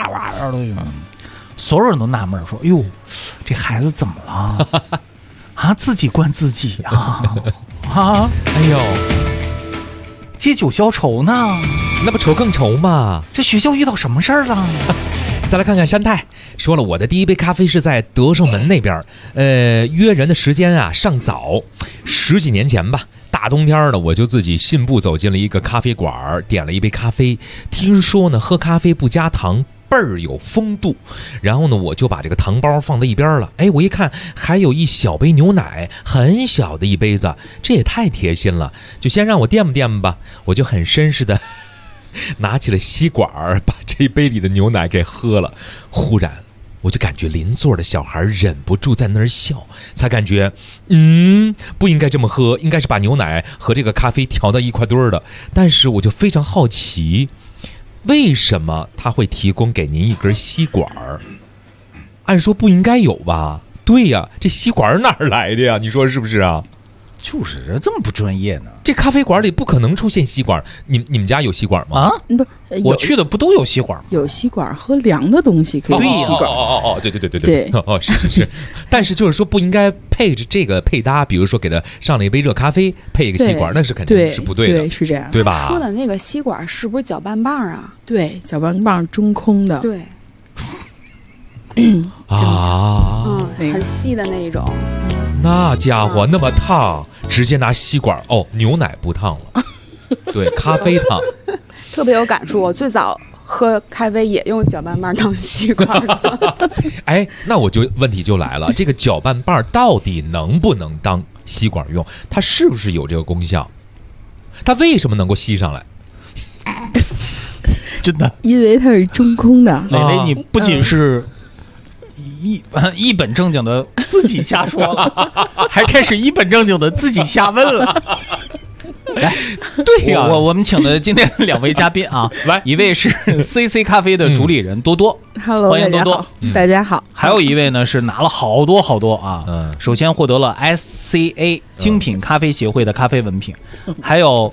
所有人都纳闷说：“哟，这孩子怎么了？啊，自己灌自己啊！啊， 哎呦， 借酒消愁呢？ 那不愁更愁吗？ 这学校遇到什么事儿了？” 再来看看山泰说了，我的第一杯咖啡是在德胜门那边，约人的时间啊尚早，10几年前吧，大冬天的我就自己信步走进了一个咖啡馆，点了一杯咖啡。听说呢，喝咖啡不加糖倍儿有风度。然后呢，我就把这个糖包放在一边了。哎，我一看还有一小杯牛奶，很小的一杯子，这也太贴心了。就先让我垫吧垫吧，我就很绅士的拿起了吸管，把这杯里的牛奶给喝了。忽然我就感觉邻座的小孩忍不住在那儿笑，才感觉不应该这么喝，应该是把牛奶和这个咖啡调到一块堆儿的。但是我就非常好奇，为什么他会提供给您一根吸管？按说不应该有吧？对呀，这吸管哪儿来的呀？你说是不是啊？ 就是这么不专业呢。 这咖啡馆里不可能出现吸管，你们家有吸管吗？ 啊，不，我去的不都有吸管吗？ 有吸管喝凉的东西可以吸管。 对，是。但是就是说不应该配着这个配搭，比如说给他上了一杯热咖啡，配一个吸管，那是肯定是不对的。 对，是这样， 对吧？ 说的那个吸管是不是搅拌棒啊？ 对，搅拌棒中空的。 对。很细的那一种。 那家伙那么烫，直接拿吸管牛奶不烫了，对，咖啡烫， 特别有感触。我最早喝咖啡也用搅拌棒当吸管的。 哎，那问题就来了，这个搅拌棒到底能不能当吸管用？它是不是有这个功效？它为什么能够吸上来？ 真的， 因为它是中空的。 蕾蕾，你不仅是一本正经的自己瞎说了，还开始一本正经的自己瞎问了。来，对呀，我们请的今天2位嘉宾啊，来，一位是 CC 咖啡的主理人多多 ，Hello， 欢迎多多， 大家好。 还有一位呢是拿了好多啊，首先获得了 SCA 精品咖啡协会的咖啡文凭，还有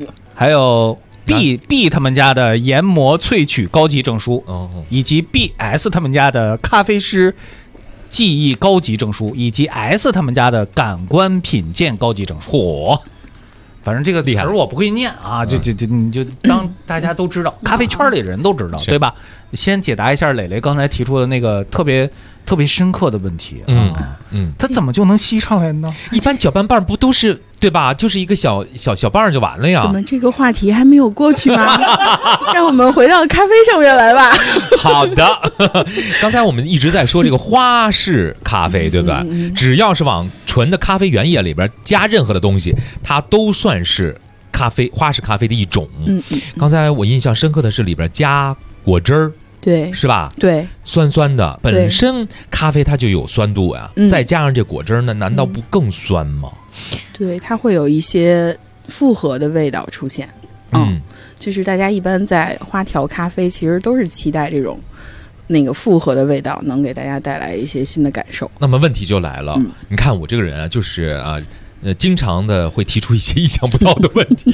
B 他们家的研磨萃取高级证书，以及 BS 他们家的咖啡师技艺高级证书，以及 S 他们家的感官品鉴高级证书。反正这个词儿我不会念啊，你就当大家都知道，咖啡圈里人都知道，对吧？先解答一下蕾蕾刚才提出的那个特别深刻的问题。它怎么就能吸上来呢？ 一般搅拌棒不都是对吧？就是一个小棒就完了呀。 怎么这个话题还没有过去吗？让我们回到咖啡上面来吧。 好的，刚才我们一直在说这个花式咖啡，对吧？只要是往纯的咖啡原液里边加任何的东西，它都算是花式咖啡的一种。刚才我印象深刻的是里边加果汁儿。 对， 是吧？ 对， 酸酸的，本身咖啡它就有酸度呀，再加上这果汁呢，难道不更酸吗？ 对，它会有一些复合的味道出现。就是大家一般在花调咖啡，其实都是期待这种那个复合的味道，能给大家带来一些新的感受。 那么问题就来了，你看我这个人啊，就是经常的会提出一些意想不到的问题。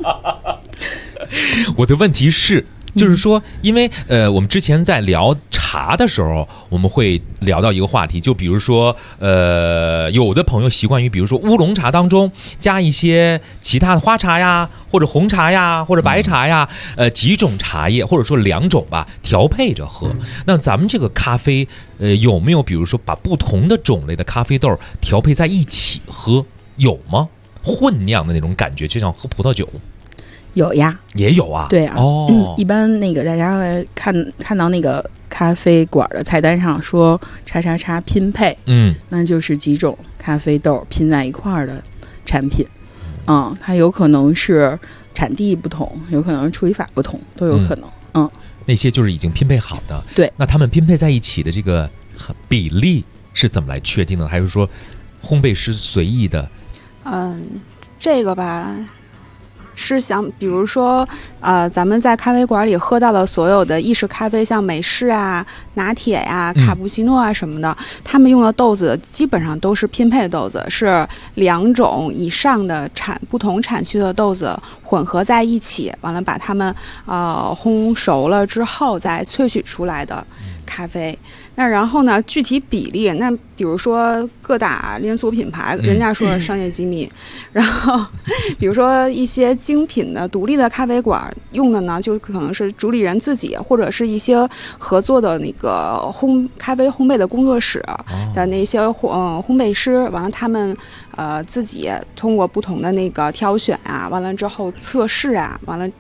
我的问题是。就是说，因为我们之前在聊茶的时候，我们会聊到一个话题，就比如说有的朋友习惯于，比如说乌龙茶当中加一些其他的花茶呀，或者红茶呀，或者白茶呀，几种茶叶或者说2种吧，调配着喝。那咱们这个咖啡有没有比如说把不同的种类的咖啡豆调配在一起喝？有吗？混酿的那种感觉，就像喝葡萄酒。 有呀， 也有啊， 对啊，一般那个大家会看到那个咖啡馆的菜单上说叉叉叉拼配，那就是几种咖啡豆拼在一块儿的产品，它有可能是产地不同，有可能是处理法不同，都有可能， 那些就是已经拼配好的， 对， 那他们拼配在一起的这个比例是怎么来确定的？还是说烘焙师随意的？ 这个吧。是想，比如说，咱们在咖啡馆里喝到的所有的意式咖啡，像美式啊、拿铁呀、卡布奇诺啊什么的，他们用的豆子基本上都是拼配豆子，是2种以上的不同产区的豆子混合在一起，完了把它们烘熟了之后再萃取出来的咖啡。那然后呢，具体比例，那比如说各大连锁品牌，人家说是商业机密，然后比如说一些精品的独立的咖啡馆用的呢，就可能是主理人自己，或者是一些合作的那个咖啡烘焙的工作室的那些烘焙师，完了他们自己通过不同的那个挑选啊，完了之后测试啊，完了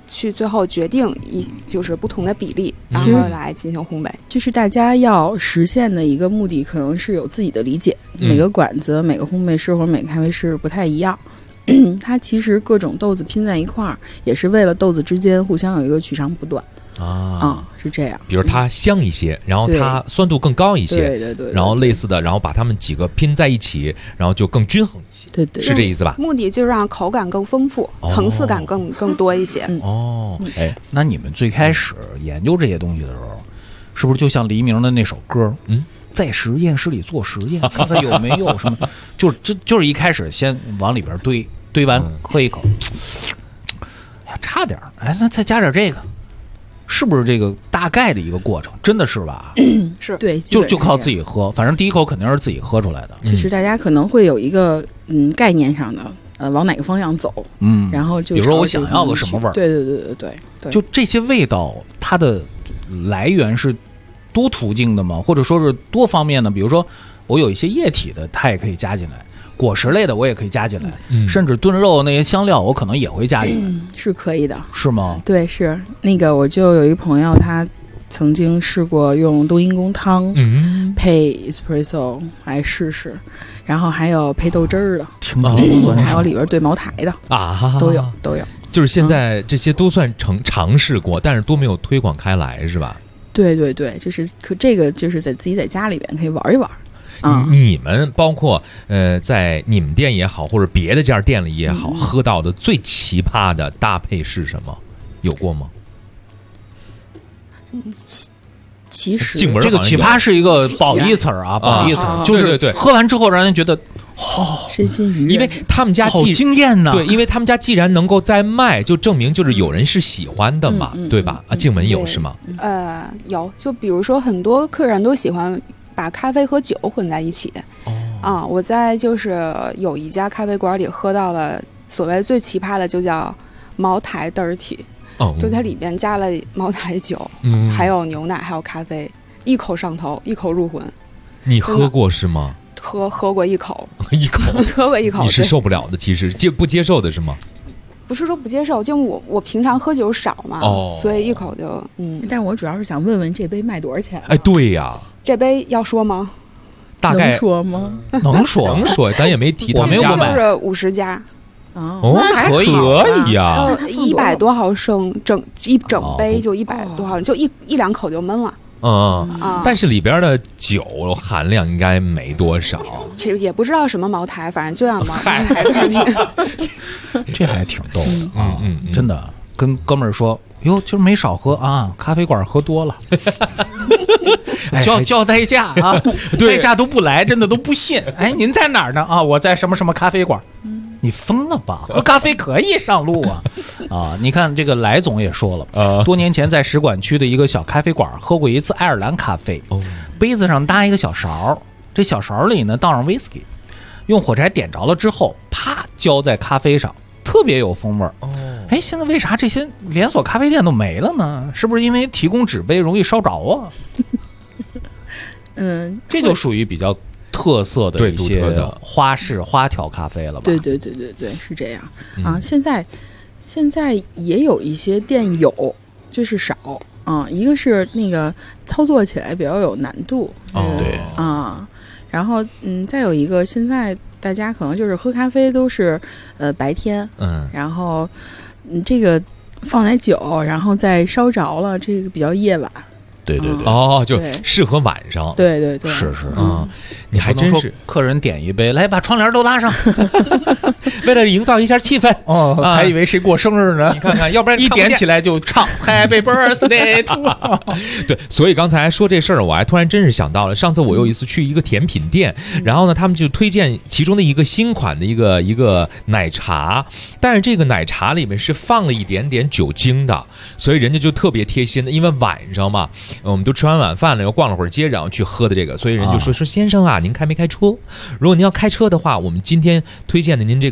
去最后决定就是不同的比例，然后来进行烘焙。 就是大家要实现的一个目的，可能是有自己的理解。每个馆子、每个烘焙师或者每个咖啡师不太一样。它其实各种豆子拼在一块儿，也是为了豆子之间互相有一个取长补短。是这样。 比如它香一些，然后它酸度更高一些，对，然后类似的，然后把它们几个拼在一起，然后就更均衡一些， 对， 是这意思吧？ 目的就是让口感更丰富，层次感更多一些。 那你们最开始研究这些东西的时候，是不是就像黎明的那首歌？在实验室里做实验，看看有没有什么，就是一开始先往里边堆完喝一口，哎呀，差点那再加点这个。是不是这个大概的一个过程？真的是吧？ 是对， 就靠自己喝，反正第一口肯定是自己喝出来的。 其实大家可能会有一个概念上的往哪个方向走，然后就比如说我想要个什么味儿， 对， 就这些味道它的来源是多途径的吗？或者说是多方面的？比如说我有一些液体的，它也可以加进来。果实类的我也可以加进来，甚至炖肉那些香料我可能也会加进来， 是可以的， 是吗？ 对，是那个我就有一朋友，他曾经试过用冬阴功汤配 espresso 来试试，然后还有配豆汁儿的，还有里边兑茅台的都有。 就是现在这些都算尝试过，但是都没有推广开来，是吧？ 对，就是这个就是自己在家里边可以玩一玩。 你们包括在你们店也好，或者别的家店里也好，喝到的最奇葩的搭配是什么？有过吗？ 其实这个奇葩是一个褒义词啊，褒义词就是对， 喝完之后让人觉得身心愉悦， 因为他们家好惊艳呢。 对，因为他们家既然能够在卖，就证明就是有人是喜欢的嘛，对吧？静雯有是吗？ 有，就比如说很多客人都喜欢把咖啡和酒混在一起。我在就是有一家咖啡馆里喝到了所谓最奇葩的，就叫茅台 dirty，就它里边加了茅台酒，还有牛奶，还有咖啡，一口上头，一口入魂。 你喝过是吗？ 喝过一口， 喝过一口， 你是受不了的，其实不接受的是吗？ 不是说不接受，就我平常喝酒少嘛，所以一口就但是我主要是想问问这杯卖多少钱？ 对呀， 这杯要说吗？ 大概能说吗？ 能说， 咱也没提， 我没有买， 就是50加。 可以呀 ，100多毫升，一整杯就100多毫升，就一两口就闷了。 但是里边的酒含量应该没多少。 这也不知道什么茅台，反正就让茅台。 这还挺逗的真的。跟哥们儿说，哟，今儿没少喝啊，咖啡馆喝多了，叫代驾啊，代驾都不来，真的都不信。哎，您在哪儿呢？啊，我在什么什么咖啡馆。你疯了吧？喝咖啡可以上路啊！你看这个来总也说了，多年前在使馆区的一个小咖啡馆喝过一次爱尔兰咖啡，杯子上搭一个小勺，这小勺里呢倒上 whisky， 用火柴点着了之后，啪浇在咖啡上，特别有风味儿。哎，现在为啥这些连锁咖啡店都没了呢？是不是因为提供纸杯容易烧着啊？这就属于比较特色的一些花式花条咖啡了吧？ 对，是这样啊。现在也有一些店有，就是少啊。一个是那个操作起来比较有难度， 对啊。然后再有一个，现在大家可能就是喝咖啡都是白天，然后这个放点酒，然后再烧着了，这个比较夜晚。 对， 就适合晚上。 对， 是你还真是客人点一杯，来把窗帘都拉上， 为了营造一下气氛。 还以为谁过生日呢？ 你看看，要不然一点起来就唱 Happy Birthday to。 对，所以刚才说这事儿，我还突然真是想到了，上次我有一次去一个甜品店，然后呢，他们就推荐其中的一个新款的一个奶茶，但是这个奶茶里面是放了一点点酒精的，所以人家就特别贴心的，因为晚上嘛。我们都吃完晚饭了，又逛了会儿街，然后去喝的这个，所以人就说先生啊，您开没开车？如果您要开车的话，我们今天推荐的您这个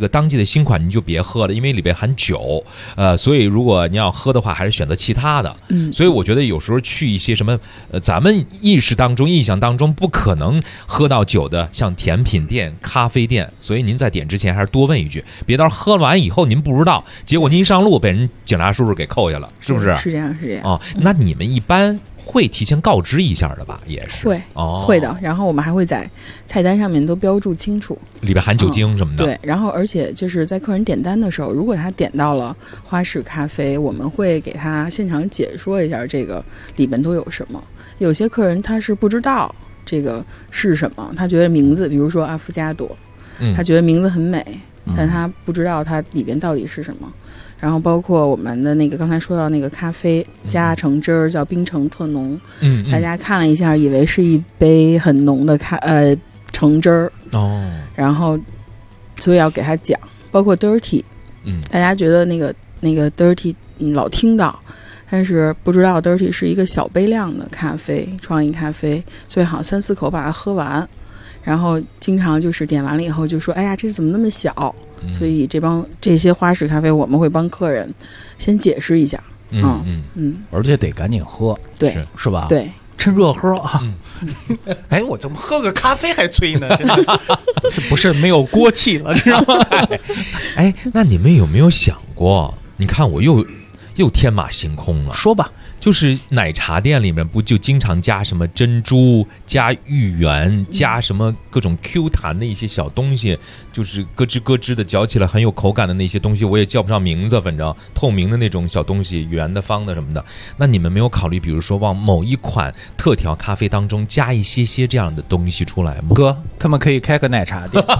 当季的新款你就别喝了，因为里边含酒，所以如果你要喝的话，还是选择其他的。所以我觉得有时候去一些什么咱们印象当中不可能喝到酒的，像甜品店、咖啡店，所以您在点之前还是多问一句，别到时候喝完以后您不知道，结果您一上路被人警察叔叔给扣下了，是不是？ 是这样哦，那你们一般会提前告知一下的吧？也是会的。然后我们还会在菜单上面都标注清楚， 里边含酒精什么的。 对，然后而且就是在客人点单的时候，如果他点到了花式咖啡，我们会给他现场解说一下这个里面都有什么。有些客人他是不知道这个是什么，他觉得名字，比如说阿芙加朵，他觉得名字很美，但他不知道它里边到底是什么。然后包括我们的那个刚才说到那个咖啡加橙汁儿，叫冰橙特浓，大家看了一下以为是一杯很浓的橙汁儿然后所以要给他讲，包括 dirty，大家觉得那个 dirty 老听到，但是不知道 dirty 是一个小杯量的咖啡，创意咖啡最好3-4口把它喝完，然后经常就是点完了以后就说，哎呀，这怎么那么小？所以这些花式咖啡我们会帮客人先解释一下， 而且得赶紧喝， 对， 是吧？ 对， 趁热喝啊！哎，我怎么喝个咖啡还催呢？这不是没有锅气了，知道吗？ 哎，那你们有没有想过？你看我又天马行空了， 说吧。 就是奶茶店里面不就经常加什么珍珠、加芋圆、加什么各种 Q 弹的一些小东西，就是咯吱咯吱的嚼起来很有口感的那些东西，我也叫不上名字，反正透明的那种小东西，圆的、方的什么的。那你们没有考虑，比如说往某一款特调咖啡当中加一些这样的东西出来吗？ 哥，他们可以开个奶茶店。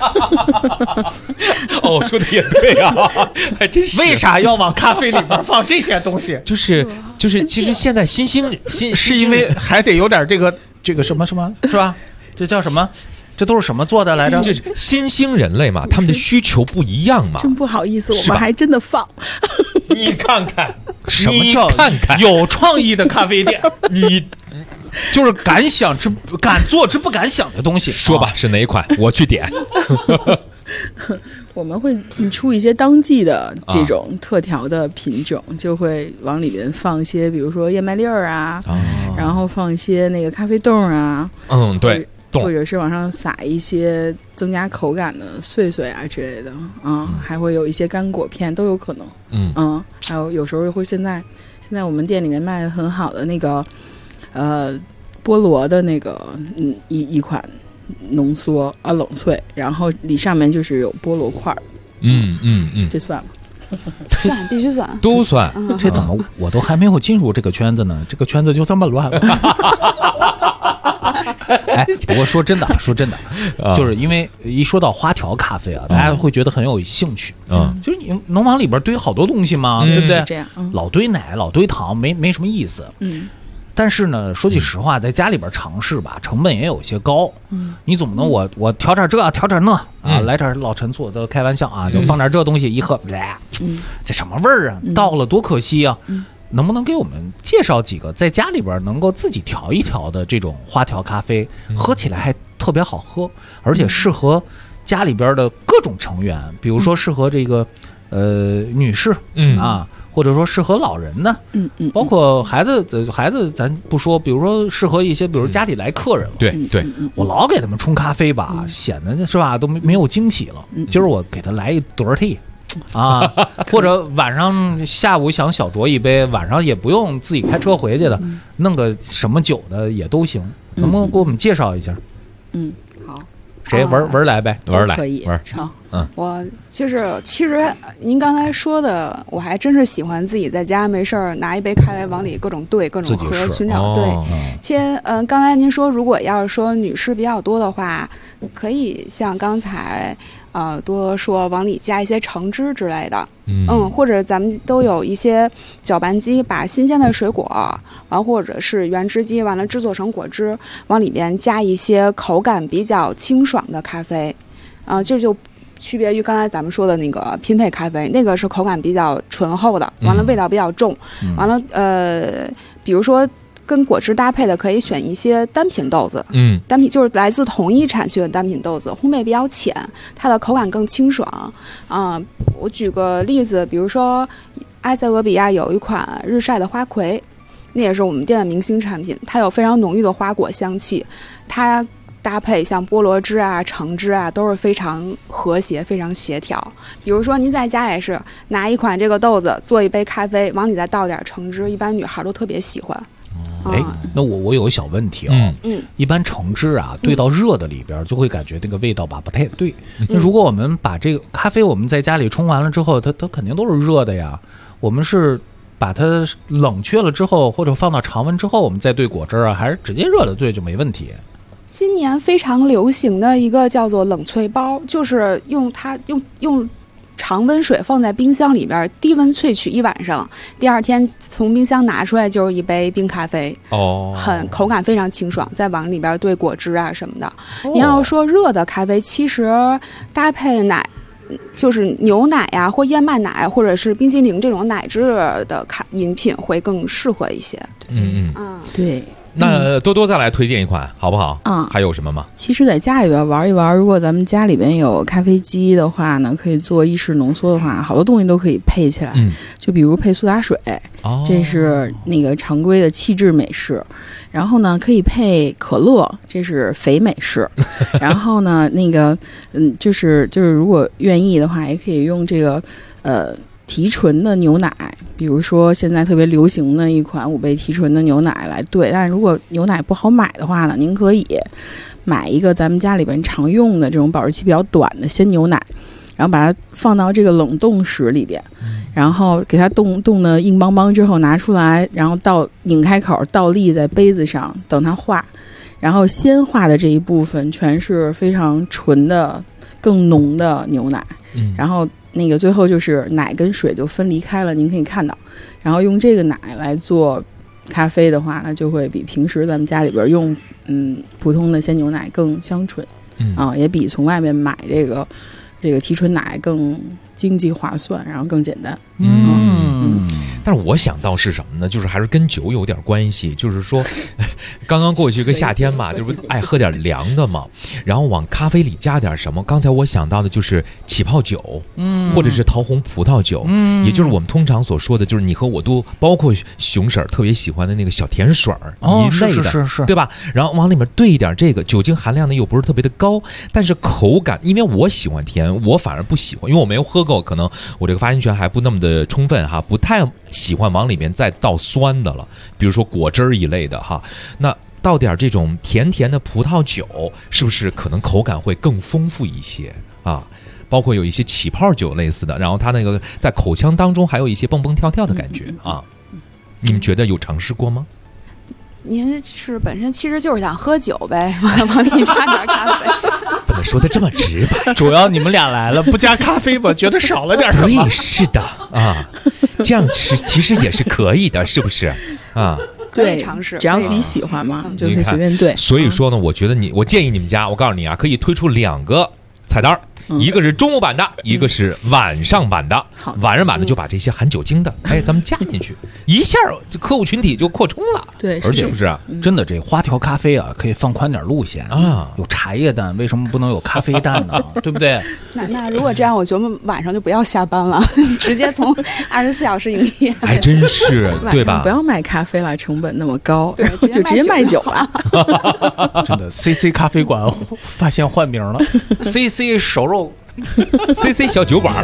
哦，说的也对啊，还真是。 为啥要往咖啡里边放这些东西？ 就是其实现在新是因为还得有点这个什么是吧？这叫什么？这都是什么做的来着？ 这是新兴人类嘛，他们的需求不一样嘛。 真不好意思，我们还真的放。 你看看， 什么叫有创意的咖啡店？你就是敢做之不敢想的东西。 说吧，是哪一款？我去点。 我们会出一些当季的这种特调的品种，就会往里面放一些，比如说燕麦粒儿啊，然后放一些那个咖啡冻啊， 对， 或者是往上撒一些增加口感的碎碎啊之类的还会有一些干果片都有可能，还有时候会现在我们店里面卖的很好的那个菠萝的那个一款浓缩冷萃，然后上面就是有菠萝块，这算吗？ 算，必须算， 都算。这怎么我都还没有进入这个圈子呢？这个圈子就这么乱了。哎，不过说真的，就是因为一说到花条咖啡啊，大家会觉得很有兴趣。就是你能往里边堆好多东西嘛，对不对？ 这样， 老堆奶、老堆糖，没什么意思。但是呢，说句实话，在家里边尝试吧，成本也有些高。你总不能我调点这调点那啊，来点老陈醋的，开玩笑啊，就放点这东西一喝，这什么味儿啊？到了多可惜啊！能不能给我们介绍几个在家里边能够自己调一调的这种花条咖啡，喝起来还特别好喝，而且适合家里边的各种成员，比如说适合这个女士啊。或者说适合老人呢，包括孩子咱不说，比如说适合一些，比如家里来客人了， 对， 我老给他们冲咖啡吧，显得是吧都没有惊喜了。今儿我给他来一 dirty 啊，或者下午想小酌一杯，晚上也不用自己开车回去的，弄个什么酒的也都行，能不能给我们介绍一下？ 好。 谁文来呗？ 文来，可以。 好，我其实您刚才说的，我还真是喜欢自己在家没事儿拿一杯开来往里各种兑各种喝，寻找对。刚才您说，如果要是说女士比较多的话，可以像刚才多说往里加一些橙汁之类的，或者咱们都有一些搅拌机，把新鲜的水果完或者是原汁机完了制作成果汁，往里边加一些口感比较清爽的咖啡，这就区别于刚才咱们说的那个拼配咖啡，那个是口感比较醇厚的，完了味道比较重，完了比如说跟果汁搭配的，可以选一些单品豆子。单品就是来自同一产区的单品豆子，烘焙比较浅，它的口感更清爽。我举个例子，比如说埃塞俄比亚有一款日晒的花魁，那也是我们店的明星产品，它有非常浓郁的花果香气，它搭配像菠萝汁啊、橙汁啊，都是非常和谐、非常协调。比如说您在家也是拿一款这个豆子做一杯咖啡，往里再倒点橙汁，一般女孩都特别喜欢。 那我有个小问题一般橙汁啊兑到热的里边，就会感觉那个味道吧不太对。那如果我们把这个咖啡我们在家里冲完了之后，它肯定都是热的呀，我们是把它冷却了之后，或者放到常温之后，我们再兑果汁啊，还是直接热的兑就没问题？ 今年非常流行的一个叫做冷萃包，就是用常温水放在冰箱里边，低温萃取1晚上，第二天从冰箱拿出来就是一杯冰咖啡。口感非常清爽，再往里边兑果汁啊什么的。你要说热的咖啡，其实搭配奶，就是牛奶呀，或燕麦奶，或者是冰激凌这种奶制的饮品会更适合一些。 对。 那多多再来推荐一款好不好？还有什么吗？ 其实在家里边玩一玩，如果咱们家里边有咖啡机的话呢，可以做意式浓缩的话，好多东西都可以配起来。就比如配苏打水，这是那个常规的气质美式。然后呢，可以配可乐，这是肥美式。然后呢，那个就是如果愿意的话，也可以用这个提纯的牛奶，比如说现在特别流行的一款5倍提纯的牛奶来兑。但如果牛奶不好买的话呢，您可以买一个咱们家里边常用的这种保质期比较短的鲜牛奶，然后把它放到这个冷冻室里边，然后给它冻得硬邦邦之后拿出来，然后拧开口倒立在杯子上等它化，然后先化的这一部分全是非常纯的更浓的牛奶，然后那个最后就是奶跟水就分离开了，您可以看到。然后用这个奶来做咖啡的话，那就会比平时咱们家里边用普通的鲜牛奶更香醇，也比从外面买这个提纯奶更经济划算，然后更简单。 但是我想到是什么呢？就是还是跟酒有点关系。就是说，刚刚过去一个夏天嘛，就是爱喝点凉的嘛，然后往咖啡里加点什么。刚才我想到的就是起泡酒，或者是桃红葡萄酒，也就是我们通常所说的，就是你和我都包括熊婶特别喜欢的那个小甜水一类的，是，对吧？然后往里面兑一点这个，酒精含量呢又不是特别的高，但是口感，因为我喜欢甜，我反而不喜欢，因为我没有喝过，可能我这个发言权还不那么的充分哈，不太喜欢往里面再倒酸的了，比如说果汁一类的哈。那倒点这种甜甜的葡萄酒，是不是可能口感会更丰富一些啊？包括有一些起泡酒类似的，然后它那个在口腔当中还有一些蹦蹦跳跳的感觉啊。你们觉得有尝试过吗？ 您是本身其实就是想喝酒呗，往里加点咖啡。 怎么说的这么直白？ 主要你们俩来了，不加咖啡吧，觉得少了点什么？ 对，是的啊，这样吃其实也是可以的，是不是啊？ 对，尝试， 只要自己喜欢嘛，就可以随便兑。 所以说呢，我觉得我建议你们家，我告诉你啊，可以推出2个菜单。一个是中午版的，一个是晚上版的。晚上版的就把这些含酒精的，咱们加进去，一下客户群体就扩充了。 对， 而且是不是真的这花条咖啡啊，可以放宽点路线啊。有茶叶蛋，为什么不能有咖啡蛋呢？对不对？ 那如果这样，我觉得晚上就不要下班了，直接从24小时营业。 还真是，对吧？ 不要卖咖啡了，成本那么高，就直接卖酒了。真的 ，CC 咖啡馆发现换名了 ，CC 手肉。 CC 小酒馆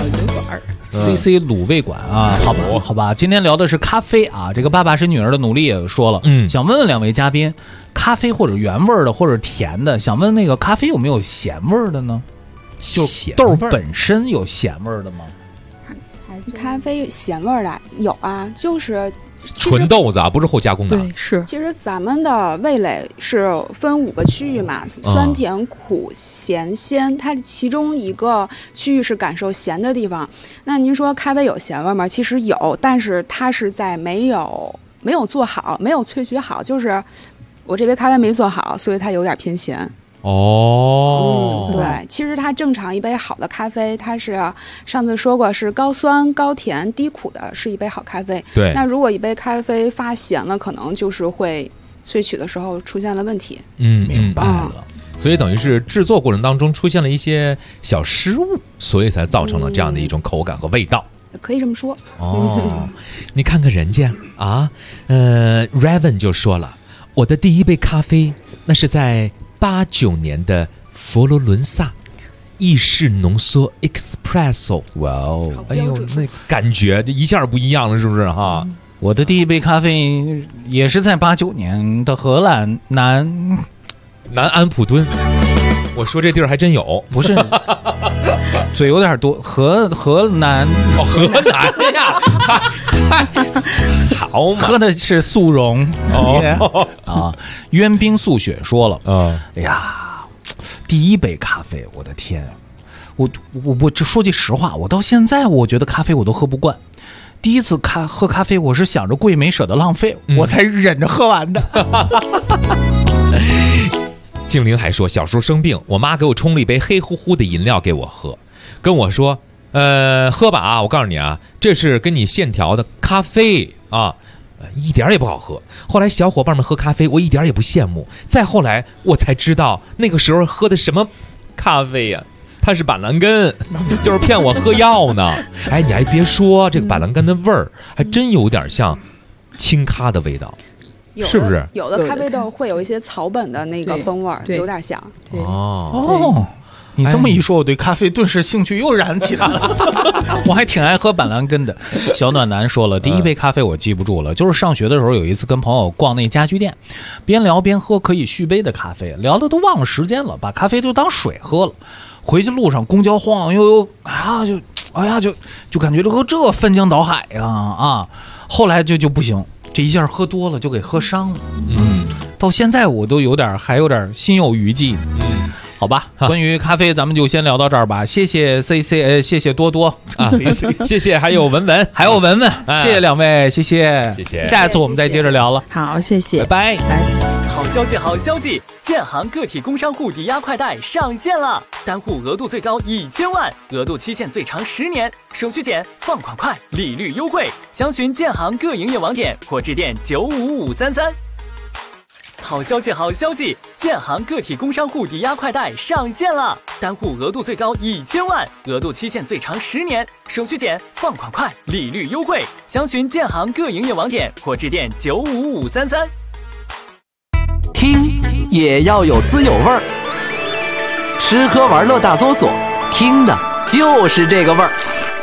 ，CC 卤味馆啊，好吧，今天聊的是咖啡啊。这个爸爸是女儿的努力也说了，想问问2位嘉宾，咖啡或者原味的或者甜的，想问那个咖啡有没有咸味的呢？就豆本身有咸味的吗？ 咖啡咸味的有啊，就是纯豆子啊，不是后加工的。 对，是。 其实咱们的味蕾是分5个区域嘛，酸甜苦咸鲜，它其中一个区域是感受咸的地方。那您说咖啡有咸味吗？其实有，但是它是在没有做好，没有萃取好，就是我这杯咖啡没做好，所以它有点偏咸。 对，其实它正常一杯好的咖啡，它是上次说过是高酸、高甜、低苦的，是一杯好咖啡。 对， 那如果一杯咖啡发咸了，可能就是会萃取的时候出现了问题。 明白了。所以等于是制作过程当中出现了一些小失误，所以才造成了这样的一种口感和味道。 可以这么说。 你看看人家啊，Raven 就说了，我的第一杯咖啡那是在89年的佛罗伦萨意式浓缩 Espresso。 哇哦，哎呦，那感觉这一下不一样了，是不是哈？ 我的第一杯咖啡也是在89年的荷兰南安普敦。我说这地儿还真有， 不是嘴有点多，河南河南呀，好嘛， 喝的是速溶渊冰速雪说了，哎呀，第一杯咖啡，我的天，我这说句实话，我到现在我觉得咖啡我都喝不惯。第一次喝咖啡，我是想着贵没舍得浪费，我才忍着喝完的。 静玲还说，小时候生病，我妈给我冲了一杯黑乎乎的饮料给我喝，跟我说喝吧啊，我告诉你啊，这是跟你现调的咖啡啊，一点也不好喝。后来小伙伴们喝咖啡，我一点也不羡慕。再后来我才知道，那个时候喝的什么咖啡呀，它是板蓝根，就是骗我喝药呢。哎，你还别说，这个板蓝根的味儿还真有点像清咖的味道。是不是有的咖啡豆会有一些草本的那个风味儿，有点像。 你这么一说，我对咖啡顿时兴趣又燃起来了。我还挺爱喝板蓝根的。小暖男说了，第一杯咖啡我记不住了，就是上学的时候有一次跟朋友逛那家居店，边聊边喝可以续杯的咖啡，聊的都忘了时间了，把咖啡就当水喝了。回去路上公交晃悠就感觉这翻江倒海啊！后来就不行。这一下喝多了就给喝伤了，到现在我都还有点心有余悸。好吧，关于咖啡咱们就先聊到这儿吧。谢谢 CC， 谢谢多多啊， 谢谢，还有文文， 谢谢两位，谢谢。下一次我们再接着聊了。 好，谢谢， 拜拜。 好消息！建行个体工商户抵押快贷上线了，单户额度最高1000万，额度期限最长10年，手续简，放款快，利率优惠。详询建行各营业网点或致电95533。好消息！建行个体工商户抵押快贷上线了，单户额度最高1000万，额度期限最长10年，手续简，放款快，利率优惠。详询建行各营业网点或致电95533。 听也要有滋有味儿，吃喝玩乐大搜索，听的就是这个味儿。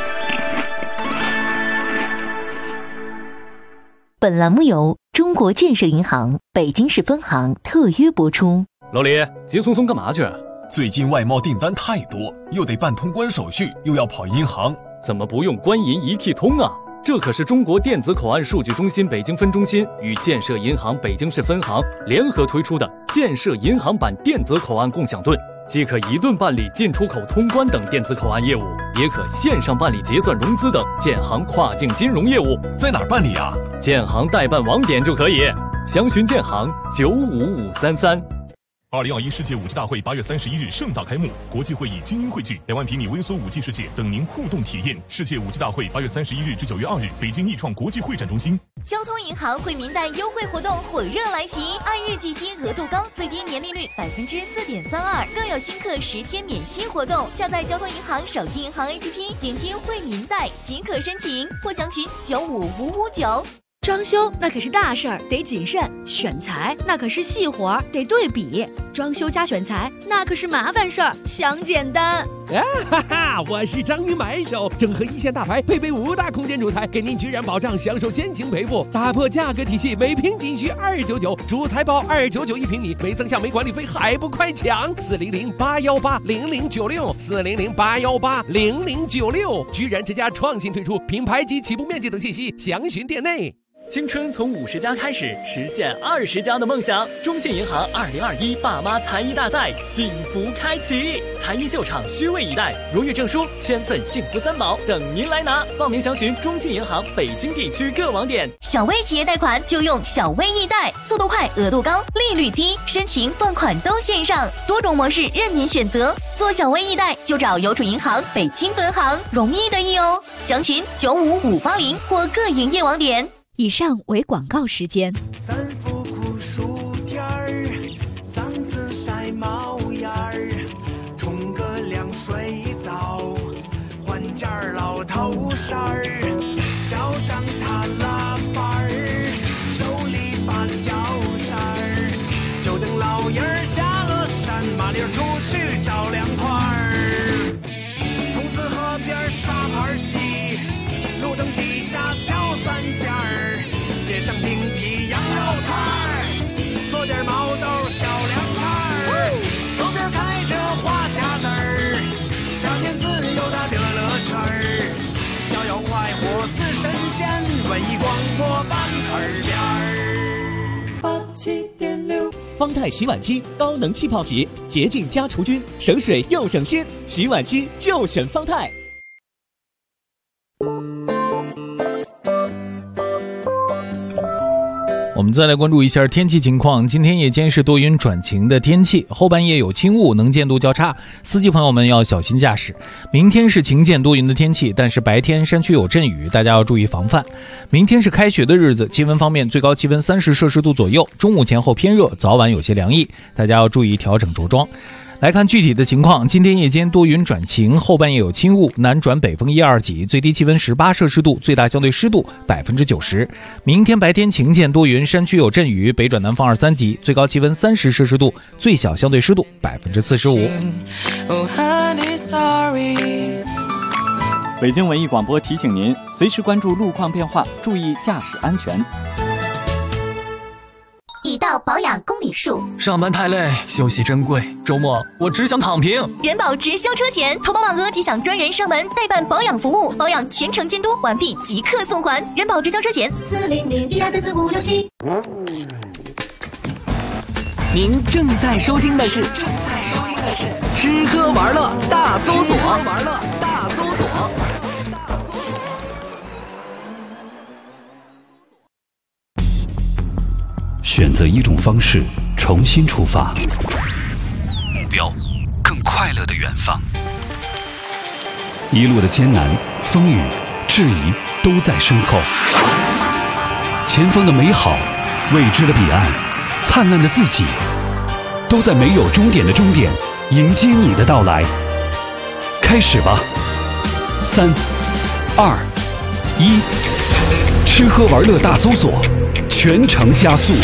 本栏目由中国建设银行北京市分行特约播出。 老李，急匆匆干嘛去？ 最近外贸订单太多，又得办通关手续，又要跑银行， 怎么不用官银一体通啊？这可是中国电子口岸数据中心北京分中心与建设银行北京市分行联合推出的建设银行版电子口岸共享盾，既可一盾办理进出口通关等电子口岸业务，也可线上办理结算融资等建行跨境金融业务。 在哪儿办理啊？ 建行代办网点就可以，详询建行95533。 2021世界5G大会8月31日盛大开幕，国际会议精英汇聚，2万平米微缩 5G 世界等您互动体验。世界5G大会8月31日至9月2日，北京易创国际会展中心。 交通银行惠民贷优惠活动火热来袭，按日计息额度高，最低年利率4.32%，更有新客10天免息活动。下载交通银行手机银行 APP， 点击惠民贷即可申请，或详询95559。 装修那可是大事儿，得谨慎；选材那可是细活儿，得对比。装修加选材那可是麻烦事儿，想简单。 我是章鱼买手，整合一线大牌，配备5大空间主材，给您居然保障，享受先行赔付，打破价格体系，每平仅需299，主材包299一平米，没增项没管理费，还不快抢！400-818-0096，400-818-0096，居然之家创新推出品牌及起步面积等信息，详询店内。 青春从50加开始，实现20加的梦想。中信银行2021爸妈才艺大赛幸福开启，才艺秀场虚位以待，荣誉证书、千份幸福3宝等您来拿。报名详询中信银行北京地区各网点。 小微企业贷款就用小微易贷，速度快，额度高，利率低，申请放款都线上，多种模式任您选择。做小微易贷就找邮储银行北京分行，容易的易哦。详询95580或各营业网点。 以上为广告时间。 三伏苦暑天儿，嗓子晒冒烟儿，冲个凉水澡，换件老头衫儿，脚上踏拉板儿，手里把脚扇儿，就等老爷儿下了山，麻溜出去找凉快儿。筒子河边沙盘棋，路灯底下敲三尖儿，点上冰皮羊肉串儿，做点毛豆小凉菜儿，手边开着花匣子儿，夏天自由的乐乐圈儿，逍遥快活似神仙，文艺广播伴耳边儿。87.6 方太洗碗机高能气泡洗，洁净加除菌，省水又省心，洗碗机就选方太。 我们再来关注一下天气情况。今天夜间是多云转晴的天气，后半夜有轻雾，能见度较差，司机朋友们要小心驾驶。明天是晴间多云的天气，但是白天山区有阵雨，大家要注意防范。明天是开学的日子，气温方面最高气温30摄氏度左右，中午前后偏热，早晚有些凉意，大家要注意调整着装。来看具体的情况，今天夜间多云转晴，后半夜有轻雾，南转北风1、2级，最低气温18摄氏度，最大相对湿度90%。明天白天晴间多云，山区有阵雨，北转南风2、3级，最高气温30摄氏度，最小相对湿度45%。 北京文艺广播提醒您，随时关注路况变化，注意驾驶安全。 已到保养公里数， 上班太累，休息珍贵，周末我只想躺平。 人保直销车险，投保满额即享专人上门代办保养服务，保养全程监督，完毕即刻送还。人保直销车险40012344567。 您正在收听的是吃喝玩乐大搜索。 选择一种方式，重新出发，目标更快乐的远方。一路的艰难、风雨、质疑都在身后，前方的美好、未知的彼岸、灿烂的自己，都在没有终点的终点迎接你的到来。开始吧，3、2、1，吃喝玩乐大搜索，全程加速。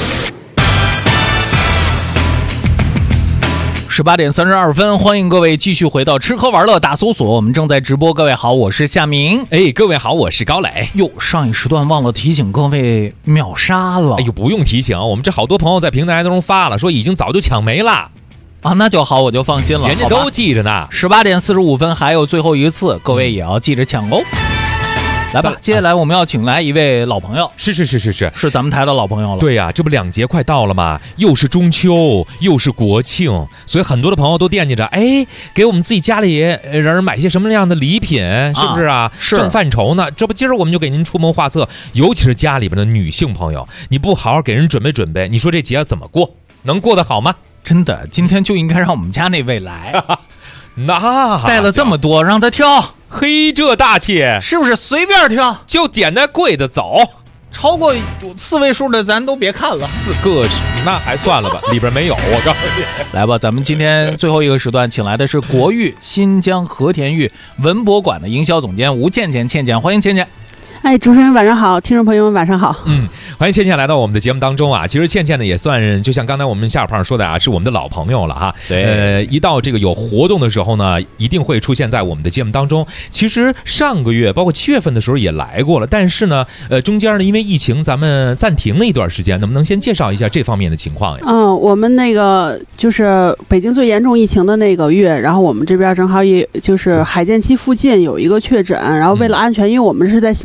18点32分，欢迎各位继续回到吃喝玩乐大搜索，我们正在直播。各位好，我是夏明。 各位好，我是高磊。 上一时段忘了提醒各位秒杀了。 不用提醒，我们这好多朋友在平台当中发了，说已经早就抢没了。 那就好，我就放心了。 人家都记着呢。 18点45分还有最后一次，各位也要记着抢哦。来吧，接下来我们要请来一位老朋友， 是咱们台的老朋友了。 对呀，这不2节快到了吗？又是中秋，又是国庆，所以很多的朋友都惦记着，给我们自己家里人买些什么样的礼品，是不是啊？ 是正犯愁呢。这不今儿我们就给您出谋划策，尤其是家里边的女性朋友，你不好好给人准备准备，你说这节怎么过？能过得好吗？ 真的，今天就应该让我们家那位来。 那带了这么多，让他挑。 这大气是不是？随便挑， 就捡那贵的走。 超过4位数的咱都别看了。 4个那还算了吧，里边没有。我告诉你， 来吧，咱们今天最后一个时段请来的是国誉新疆和田玉文博馆的营销总监吴倩倩，欢迎倩倩。 主持人晚上好，听众朋友们晚上好。 欢迎倩倩来到我们的节目当中啊。其实倩倩呢也算就像刚才我们夏胖说的是我们的老朋友了哈。 对， 一到这个有活动的时候呢，一定会出现在我们的节目当中。其实上个月包括7月份的时候也来过了，但是呢，中间呢因为疫情咱们暂停了一段时间，能不能先介绍一下这方面的情况呀？ 我们那个就是北京最严重疫情的那个月，然后我们这边正好也就是海淀区附近有一个确诊，然后为了安全，因为我们是在新疆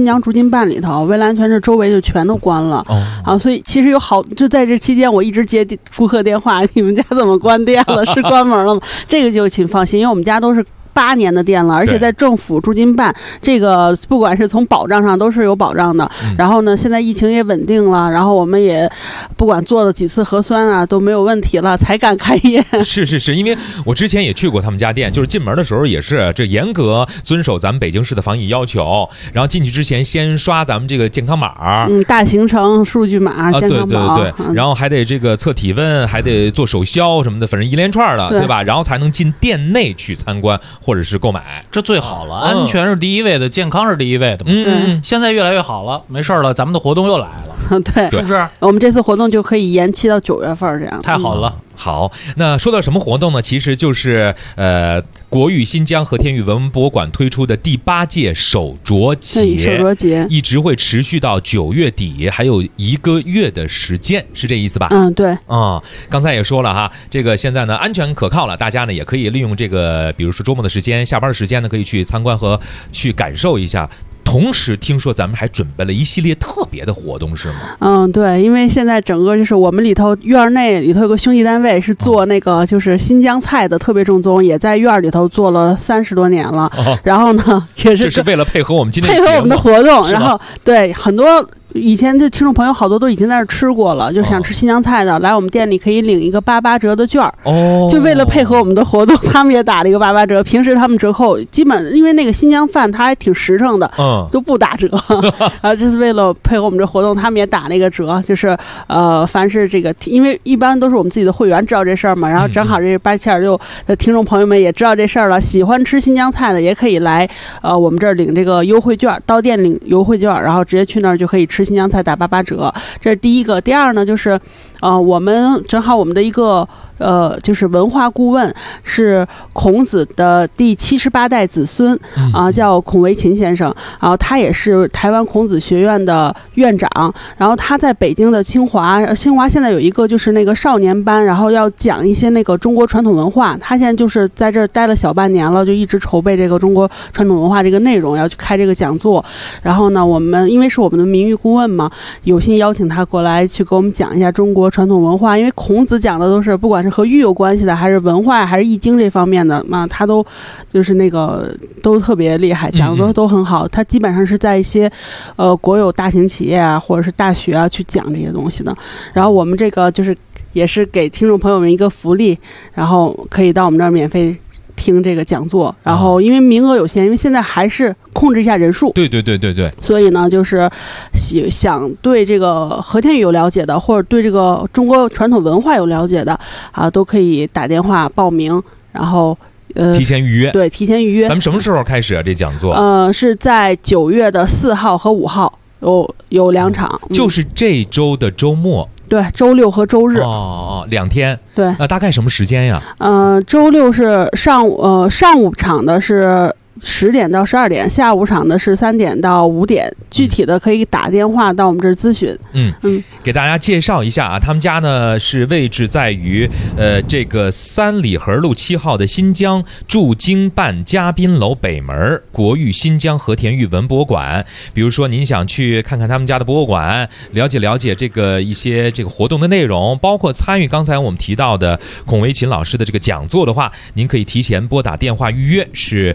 疆驻京办里头，为了安全这周围就全都关了。所以其实有就在这期间，我一直接顾客电话，你们家怎么关电了？是关门了吗？这个就请放心，因为我们家都是8年的店了，而且在政府驻京办，这个不管是从保障上都是有保障的。然后呢，现在疫情也稳定了，然后我们也不管做了几次核酸啊都没有问题了，才敢开业。 是，因为我之前也去过他们家店，就是进门的时候也是这严格遵守咱们北京市的防疫要求，然后进去之前先刷咱们这个健康码， 大行程数据码、健康宝， 对，然后还得这个测体温，还得做手消什么的，反正一连串的，对吧？然后才能进店内去参观或者是购买， 这最好了。安全是第一位的，健康是第一位的嘛。 对， 现在越来越好了，没事了，咱们的活动又来了。 对， 是不是？ 我们这次活动就可以延期到9月份，这样太好了。 好，那说到什么活动呢？其实就是国誉新疆和田玉文博物馆推出的第8届手镯节， 手镯节一直会持续到9月底，还有1个月的时间，是这意思吧？ 对。 刚才也说了哈，这个现在呢安全可靠了，大家呢也可以利用这个，比如说周末的时间、下班的时间呢，可以去参观和去感受一下。同时听说咱们还准备了一系列特别的活动，是吗？ 对，因为现在整个就是我们里头院内里头有个兄弟单位是做那个就是新疆菜的，特别正宗，也在院里头做了30多年了。然后呢，也是这是为了配合我们今天配合我们的活动，然后对很多。以前的听众朋友好多都已经在这吃过了，就想吃新疆菜的，来我们店里可以领一个88折的券就为了配合我们的活动，他们也打了一个88折。平时他们折扣基本因为那个新疆饭它还挺实诚的，都不打折。然后这是为了配合我们这活动，他们也打了一个折，就是凡是这个，因为一般都是我们自己的会员知道这事儿嘛，然后正好这8726的听众朋友们也知道这事儿了，喜欢吃新疆菜的也可以来我们这儿领这个优惠券，到店领优惠券，然后直接去那儿就可以吃新疆菜打88折，这是第一个。第二呢，就是我们正好我们的一个就是文化顾问是孔子的第78代子孙叫孔维勤先生，然后他也是台湾孔子学院的院长，然后他在北京的清华现在有一个就是那个少年班，然后要讲一些那个中国传统文化，他现在就是在这儿待了小半年了，就一直筹备这个中国传统文化这个内容，要去开这个讲座。然后呢，我们因为是我们的名誉顾问嘛，有幸邀请他过来去给我们讲一下中国传统文化，因为孔子讲的都是不管是和玉有关系的，还是文化，还是易经这方面的他都就是那个都特别厉害，讲的都很好。他基本上是在一些国有大型企业啊，或者是大学啊去讲这些东西的。然后我们这个就是也是给听众朋友们一个福利，然后可以到我们这儿免费听这个讲座，然后因为名额有限，因为现在还是控制一下人数。 对， 所以呢，就是想对这个和田玉有了解的，或者对这个中国传统文化有了解的都可以打电话报名，然后提前预约。 对，提前预约。 咱们什么时候开始啊？这讲座？ 是在9月的4号和5号有2场， 就是这周的周末。 对，周六和周日 2天。 对， 大概什么时间呀？ 周六是上午场的是10点到12点，下午场的是3点到5点，具体的可以打电话到我们这儿咨询。 给大家介绍一下啊，他们家呢是位置在于这个3里河路7号的新疆驻京办嘉宾楼北门国誉新疆和田玉文博物馆。比如说您想去看看他们家的博物馆，了解了解这个一些这个活动的内容，包括参与刚才我们提到的孔维勤老师的这个讲座的话，您可以提前拨打电话预约，是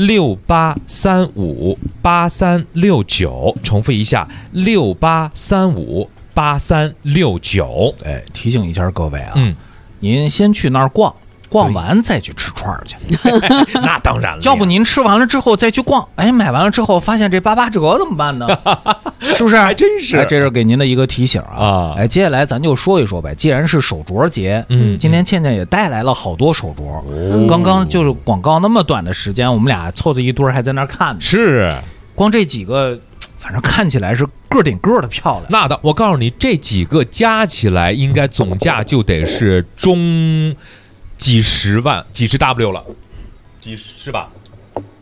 68358369，重复一下68358369。 提醒一下各位啊，您先去那儿逛完再去吃串去。 那当然了， 要不您吃完了之后再去逛，买完了之后发现这88折怎么办呢？是不是？ 还真是。 这是给您的一个提醒啊。接下来咱就说一说呗。既然是手镯节，今天倩倩也带来了好多手镯。刚刚就是广告那么短的时间，我们俩凑着一堆还在那儿看呢。 是， 光这几个。反正看起来是个顶个的漂亮。 那的，我告诉你，这几个加起来应该总价就得是中几十万、几十 W 了，是吧？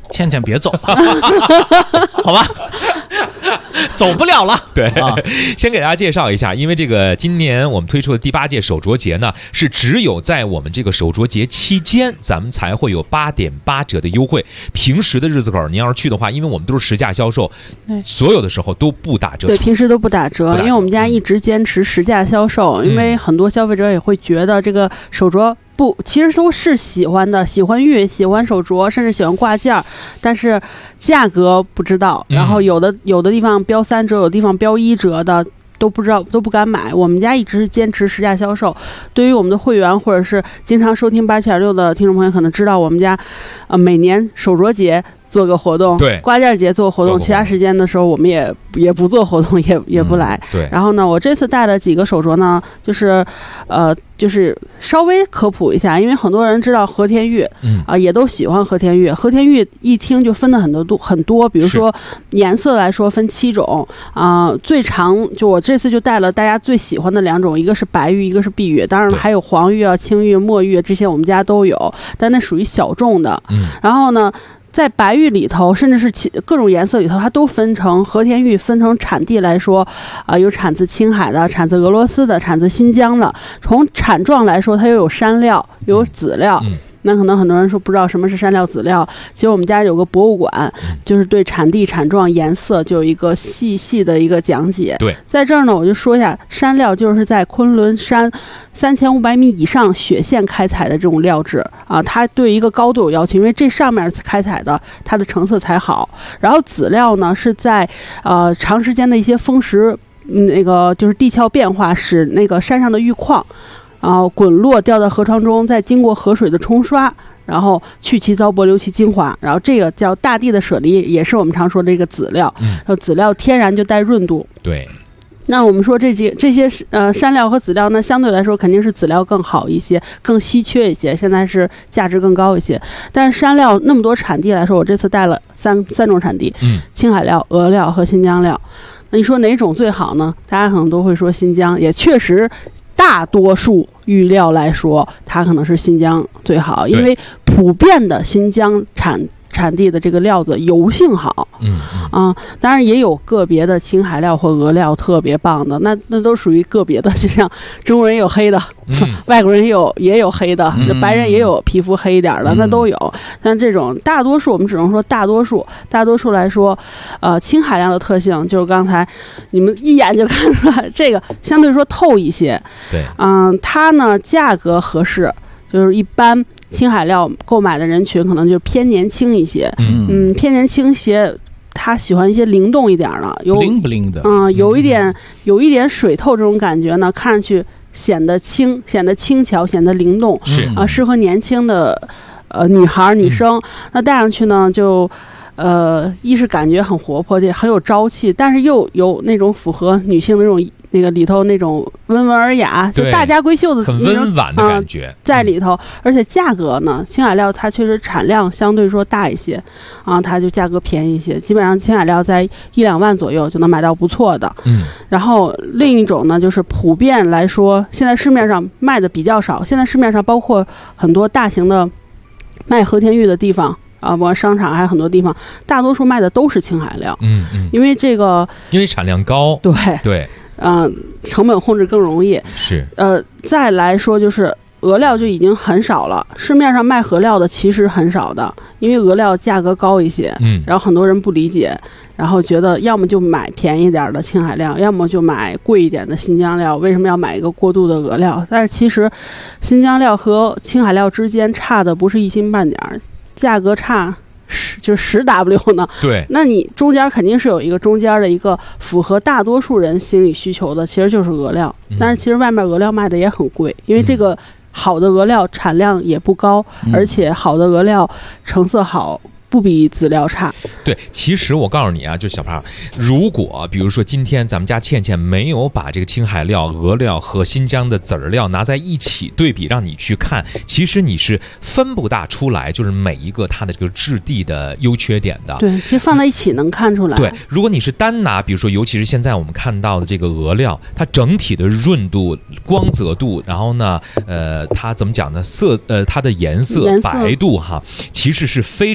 倩倩别走了，好吧，走不了了。 对，先给大家介绍一下，因为这个今年我们推出的第8届手镯节呢，是只有在我们这个手镯节期间，咱们才会有8.8折的优惠。平时的日子口，您要是去的话，因为我们都是实价销售，所有的时候都不打折。 对，平时都不打折，因为我们家一直坚持实价销售，因为很多消费者也会觉得这个手镯。其实都是喜欢的，喜欢玉，喜欢手镯，甚至喜欢挂件，但是价格不知道。然后有的地方标3折，有的地方标1折的都不知道，都不敢买。我们家一直是坚持实价销售。对于我们的会员或者是经常收听87.6的听众朋友，可能知道我们家每年手镯节做个活动， 对， 挂件节做活动，其他时间的时候我们也不做活动，也不来。 对。 然后呢，我这次带的几个手镯呢，就是稍微科普一下，因为很多人知道和田玉，也都喜欢和田玉。和田玉一听就分的很多，比如说颜色来说分7种，最长就我这次就带了大家最喜欢的2种，一个是白玉，一个是碧玉，当然还有黄玉啊、青玉、墨玉这些我们家都有，但那属于小众的。然后呢，在白玉里头，甚至是各种颜色里头，它都分成和田玉，分成产地来说，有产自青海的，产自俄罗斯的，产自新疆的。从产状来说，它又有山料，有籽料。那可能很多人说不知道什么是山料籽料，其实我们家有个博物馆，就是对产地、产状、颜色就有一个细细的一个讲解。 对， 在这儿呢，我就说一下，山料就是在昆仑山3500米以上雪线开采的这种料质啊，它对一个高度有要求，因为这上面开采的，它的成色才好。然后籽料呢，是在长时间的一些风蚀，那个就是地壳变化，使那个山上的玉矿。滚落掉到河床中，再经过河水的冲刷，然后去其糟粕，留其精华。然后这个叫大地的舍离，也是我们常说的这个籽料。然后籽料天然就带润度。 对。 那我们说这些山料和籽料呢，相对来说肯定是籽料更好一些，更稀缺一些，现在是价值更高一些。但是山料那么多产地来说，我这次带了三种产地，青海料、俄料和新疆料。那你说哪种最好呢？大家可能都会说新疆，也确实。大多数玉料来说，它可能是新疆最好，因为普遍的新疆产地的这个料子油性好，当然也有个别的青海料或俄料特别棒的，那都属于个别的，就像中国人有黑的，外国人也有黑的，白人也有皮肤黑一点的，那都有。但这种大多数，我们只能说大多数来说，青海料的特性就是刚才你们一眼就看出来，这个相对说透一些， 对， 它呢价格合适，就是一般。青海料购买的人群可能就偏年轻一些，偏年轻些，他喜欢一些灵动一点的，有 bling bling的， 有一点水透这种感觉呢，看上去显得轻巧，显得灵动， 是适合年轻的女孩女生，那戴上去呢就。一是感觉很活泼的，很有朝气，但是又有那种符合女性的那种那个里头那种温文尔雅，就大家闺秀的很温婉的感觉， 在里头。而且价格呢，青海料它确实产量相对说大一些，它就价格便宜一些，基本上青海料在1-2万左右就能买到不错的。然后另一种呢，就是普遍来说，现在市面上卖的比较少，现在市面上包括很多大型的卖和田玉的地方。不管商场还有很多地方，大多数卖的都是青海料，因为产量高，对， 成本控制更容易， 是， 再来说就是俄料就已经很少了，市面上卖和料的其实很少的，因为俄料价格高一些，然后很多人不理解，然后觉得要么就买便宜点的青海料，要么就买贵一点的新疆料，为什么要买一个过度的俄料？但是其实新疆料和青海料之间差的不是一星半点，价格差就是10W 呢， 对， 那你中间肯定是有一个中间的一个符合大多数人心理需求的，其实就是俄料。但是其实外面俄料卖的也很贵，因为这个好的俄料产量也不高，而且好的俄料成色好。不比籽料差。 对，其实我告诉你啊，就是小胖，如果比如说今天咱们家倩倩没有把这个青海料、俄料和新疆的籽儿料拿在一起对比，让你去看，其实你是分不大出来，就是每一个它的这个质地的优缺点的。 对，其实放在一起能看出来。 对，如果你是单拿，比如说，尤其是现在我们看到的这个俄料，它整体的润度、光泽度，然后呢，它怎么讲呢？它的颜色白度哈，其实是非常好。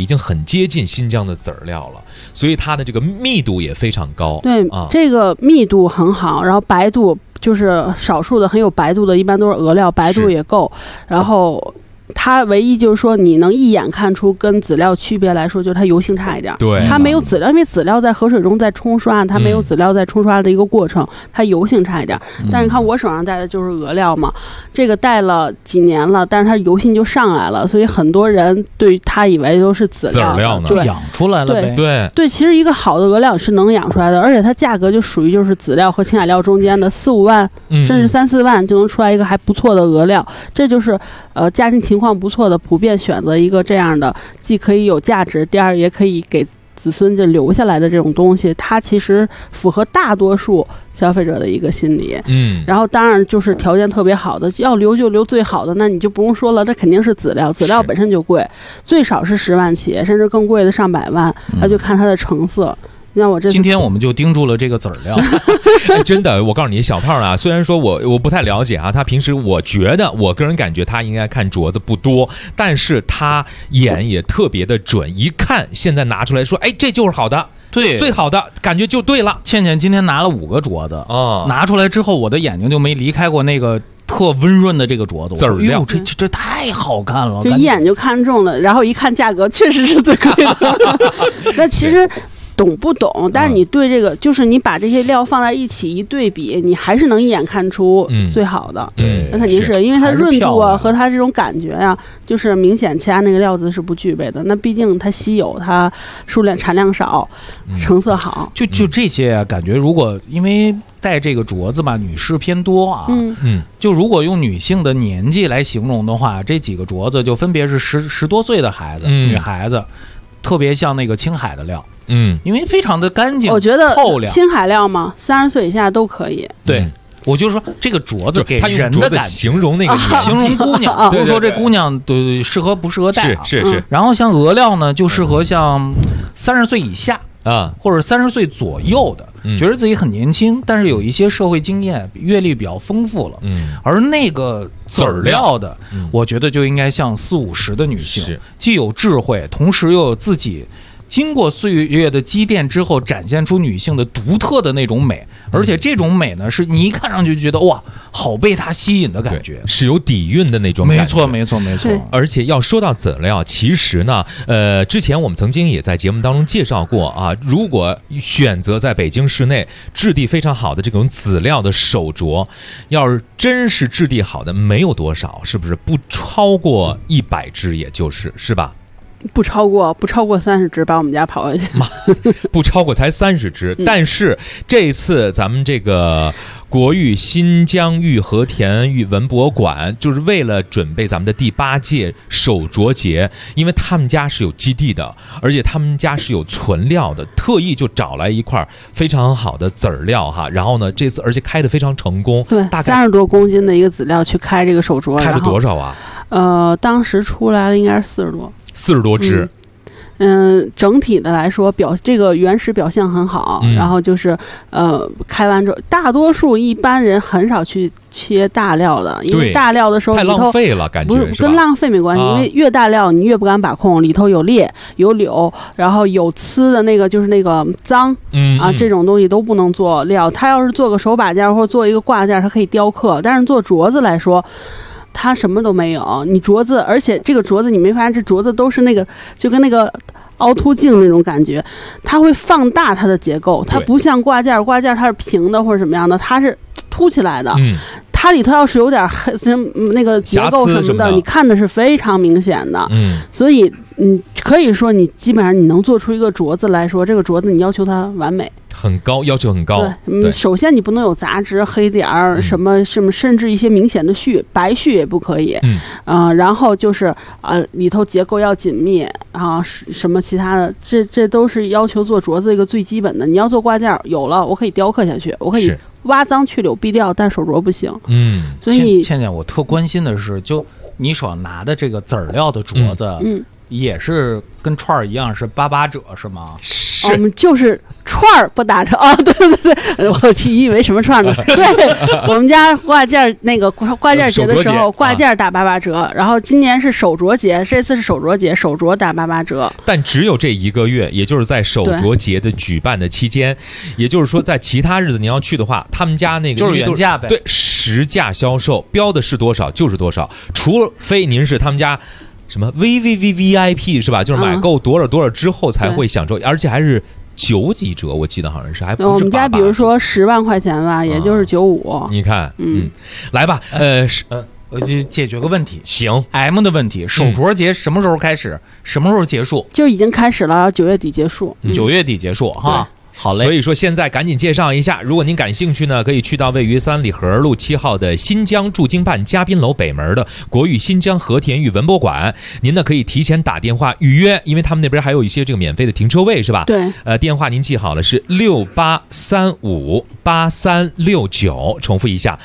已经很接近新疆的籽儿料了，所以它的这个密度也非常高。 对啊， 这个密度很好，然后白度就是少数的很有白度的，一般都是俄料，白度也够，然后。它唯一就是说，你能一眼看出跟籽料区别来说，就是它油性差一点。 对， 它没有籽料，因为籽料在河水中在冲刷，它没有籽料在冲刷的一个过程，它油性差一点。但是你看我手上戴的就是俄料嘛，这个戴了几年了，但是它油性就上来了，所以很多人对它以为都是籽料呢， 对， 养出来了呗。 对，其实一个好的俄料是能养出来的，而且它价格就属于就是籽料和青海料中间的4-5万，甚至3-4万就能出来一个还不错的俄料，这就是家庭情况不错的普遍选择一个这样的，既可以有价值，第二也可以给子孙就留下来的这种东西，它其实符合大多数消费者的一个心理。然后当然就是条件特别好的，要留就留最好的，那你就不用说了，这肯定是籽料，籽料本身就贵，最少是10万起，甚至更贵的上100万，那就看它的成色。像我今天我们就盯住了这个籽儿料真的，我告诉你，小胖啊，虽然说我不太了解啊，他平时我觉得我个人感觉他应该看镯子不多，但是他眼也特别的准，一看现在拿出来说，哎，这就是好的。 对， 最好的感觉就对了。 倩倩今天拿了5个镯子拿出来之后，我的眼睛就没离开过那个特温润的这个镯子， 籽儿料， 这太好看了， 就一眼就看中了，然后一看价格确实是最贵的。那其实。懂不懂？但是你对这个，就是你把这些料放在一起一对比，你还是能一眼看出最好的。那肯定是因为它润度啊和它这种感觉啊，就是明显其他那个料子是不具备的。那毕竟它稀有，它数量产量少，成色好。 就这些感觉，如果因为戴这个镯子吧，女士偏多啊。就如果用女性的年纪来形容的话，这几个镯子就分别是10多岁的孩子，女孩子，特别像那个青海的料。因为非常的干净， 我觉得透亮。 青海料嘛，30岁以下都可以。 对，我就说这个镯子给人的感觉， 形容那个形容姑娘，不是说这姑娘对适合不适合戴啊？ 是。 然后像俄料呢，就适合像30岁以下啊，或者30岁左右的。觉得自己很年轻，但是有一些社会经验、阅历比较丰富了。而那个籽儿料的，我觉得就应该像40-50的女性，既有智慧，同时又有自己经过岁月的积淀之后，展现出女性的独特的那种美，而且这种美呢，是你一看上去觉得哇，好被它吸引的感觉， 是有底蕴的那种感觉。 没错。 而且要说到籽料，其实呢，之前我们曾经也在节目当中介绍过啊，如果选择在北京市内质地非常好的这种籽料的手镯，要是真是质地好的，没有多少，是不是不超过100只，也是吧？ 不超过30只，把我们家跑回去。 不超过才30只，但是这次咱们这个国誉新疆玉和田玉文博物馆，就是为了准备咱们的第8届手镯节，因为他们家是有基地的，而且他们家是有存料的，特意就找来一块非常好的籽儿料哈。然后呢，这次而且开得非常成功， 对， 大概 30多公斤的一个籽料去开这个手镯， 开了多少啊？ 当时出来了应该是40多只。 整体的来说这个原始表现很好，然后就是开完之后，大多数一般人很少去切大料的，因为大料的时候太浪费了，感觉不是跟浪费没关系，因为越大料你越不敢把控，里头有裂有柳，然后有呲的那个就是那个脏这种东西都不能做料。它要是做个手把件或者做一个挂件，它可以雕刻，但是做镯子来说它什么都没有。你镯子，而且这个镯子你没发现这镯子都是那个就跟那个凹凸镜那种感觉，它会放大它的结构，它不像挂件它是平的或者什么样的，它是凸起来的。它里头要是有点那个结构什么的，你看的是非常明显的。所以可以说你基本上你能做出一个镯子来说，这个镯子你要求它完美。 很高，要求很高。 对，首先你不能有杂质、黑点儿，什么，甚至一些明显的絮，白絮也不可以。然后就是里头结构要紧密啊，什么其他的，这都是要求做镯子一个最基本的。你要做挂件，有了我可以雕刻下去，我可以挖脏去柳避掉，但手镯不行。所以倩倩，我特关心的是，就你手上拿的这个籽儿料的镯子，也是跟串儿一样是88褶是吗？ 我们就是串儿不打折啊！对对对，我以为什么串呢？对，我们家挂件那个挂件节的时候，挂件打88折，然后今年是手镯节，这次是手镯节，手镯打88折。 但只有这1个月，也就是在手镯节的举办的期间，也就是说在其他日子您要去的话，他们家那个就是原价呗， 对，实价销售，标的是多少就是多少，除非您是他们家什么 VVVVIP 是吧？就是买够多少多少之后才会享受，而且还是9几折，我记得好像是，还不是88。 我们家比如说10万块钱吧，也就是95。 你看，来吧， 我就解决个问题。 行 ，M 的问题，手镯节什么时候开始，什么时候结束？ 就已经开始了，9月底结束。 9月底结束哈。好嘞， 所以说现在赶紧介绍一下，如果您感兴趣呢，可以去到位于三里河路7号的新疆驻京办嘉宾楼北门的国语新疆和田玉文博馆。您呢可以提前打电话预约，因为他们那边还有一些这个免费的停车位是吧？ 对。 电话您记好了，是68358369，重复一下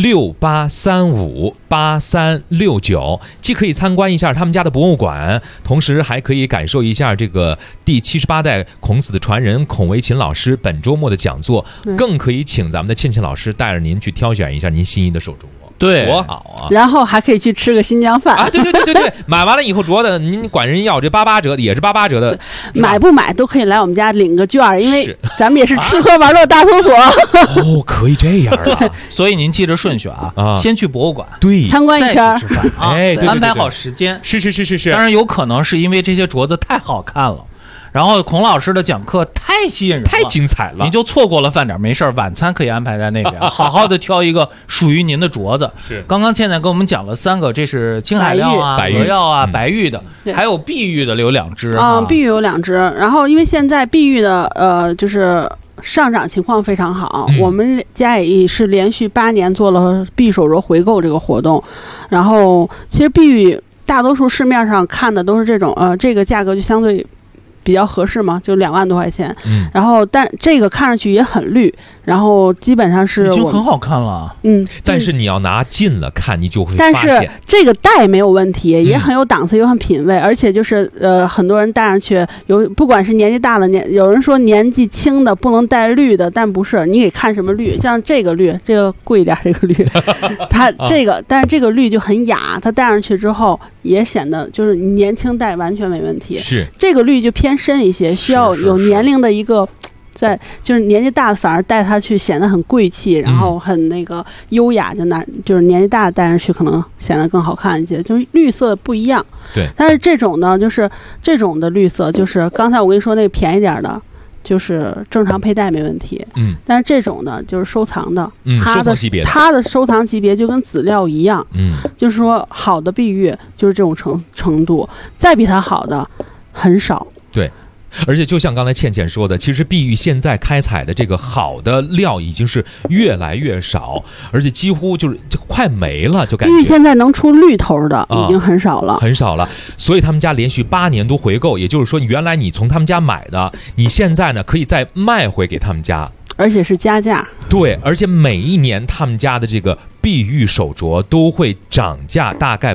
，68358369，既可以参观一下他们家的博物馆，同时还可以感受一下这个第78代孔子的传人孔维勤老师本周末的讲座，更可以请咱们的倩倩老师带着您去挑选一下您心仪的手镯。 对， 多好啊！ 然后还可以去吃个新疆饭啊！对，买完了以后镯子您管人要这88折的，也是88折的， 买不买都可以来我们家领个券，因为咱们也是吃喝玩乐大搜索。 哦，可以这样啊！ 所以您记着顺序啊，先去博物馆， 对， 参观一圈， 吃饭啊，安排好时间。 是。 当然有可能是因为这些镯子太好看了。然后孔老师的讲课太吸引人了， 太精彩了， 您就错过了饭点，没事，晚餐可以安排在那边，好好的挑一个属于您的镯子。 是， 刚刚倩倩跟我们讲了3个，这是青海料啊、莪药啊、白玉的，还有碧玉的有2只啊，碧玉有2只。然后因为现在碧玉的就是上涨情况非常好，我们家也是连续8年做了碧玉手镯回购这个活动。然后其实碧玉大多数市面上看的都是这种这个价格就相对比较合适嘛，就2万多块钱。然后但这个看上去也很绿，然后基本上是已经很好看了。 但是你要拿近了看，你就会发现， 但是这个戴没有问题，也很有档次，又很品味，而且就是很多人戴上去，不管是年纪大了，有人说年纪轻的不能戴绿的，但不是，你得看什么绿，像这个绿，这个贵一点，这个绿，它这个，但是这个绿就很雅，它戴上去之后也显得就是年轻戴完全没问题。 是这个绿就偏深一些，需要有年龄的一个。就是年纪大的反而带它去显得很贵气，然后很那个优雅，就是年纪大的戴上去可能显得更好看一些，就是绿色不一样。 对， 但是这种呢，就是这种的绿色，就是刚才我跟你说那个便宜点的，就是正常佩戴没问题。但是这种呢，就是收藏的，它的收藏级别就跟籽料一样。就是说好的碧玉就是这种程度，再比它好的很少。 对。而且就像刚才倩倩说的，其实碧玉现在开采的这个好的料已经是越来越少，而且几乎就快没了，就感觉碧玉现在能出绿头的已经很少了， 很少了。所以他们家连续8年都回购，也就是说原来你从他们家买的，你现在呢可以再卖回给他们家， 而且是加价。 对，而且每一年他们家的这个碧玉手镯都会涨价，大概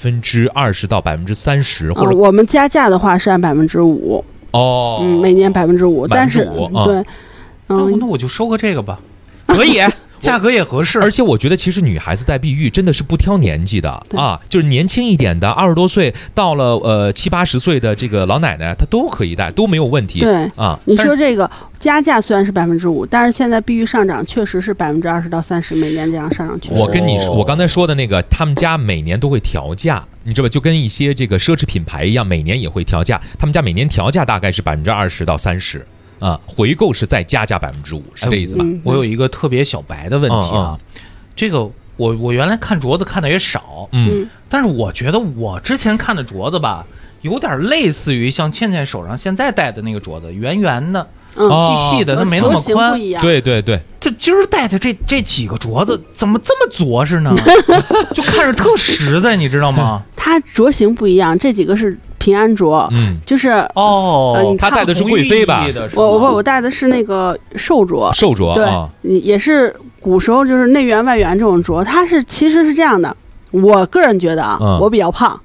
20%到30%，或者我们加价的话是按5%。每年5%，但是对， 那我就收个这个吧，可以，价格也合适。 而且我觉得其实女孩子戴碧玉真的是不挑年纪的啊，就是年轻一点的20多岁到了70、80岁的这个老奶奶，她都可以戴，都没有问题。 对啊， 你说这个加价虽然是5%，但是现在碧玉上涨确实是20%到30%，每年这样上涨趋势。 我跟你说，我刚才说的那个，他们家每年都会调价。你知道吧？就跟一些这个奢侈品牌一样，每年也会调价。他们家每年调价大概是20%到30%，回购是再加价5%，是这意思吧？ 我有一个特别小白的问题啊，这个我原来看镯子看的也少，但是我觉得我之前看的镯子吧，有点类似于像倩倩手上现在戴的那个镯子，圆圆的。细细的，它没那么宽。 对， 这今儿戴的这几个镯子怎么这么着实呢？就看着特实在，你知道吗？ 它镯型不一样，这几个是平安镯，就是他戴的是贵妃吧？ 我戴的是那个寿镯，对，也是古时候就是内圆外圆这种镯，它其实是这样的。我个人觉得我比较胖，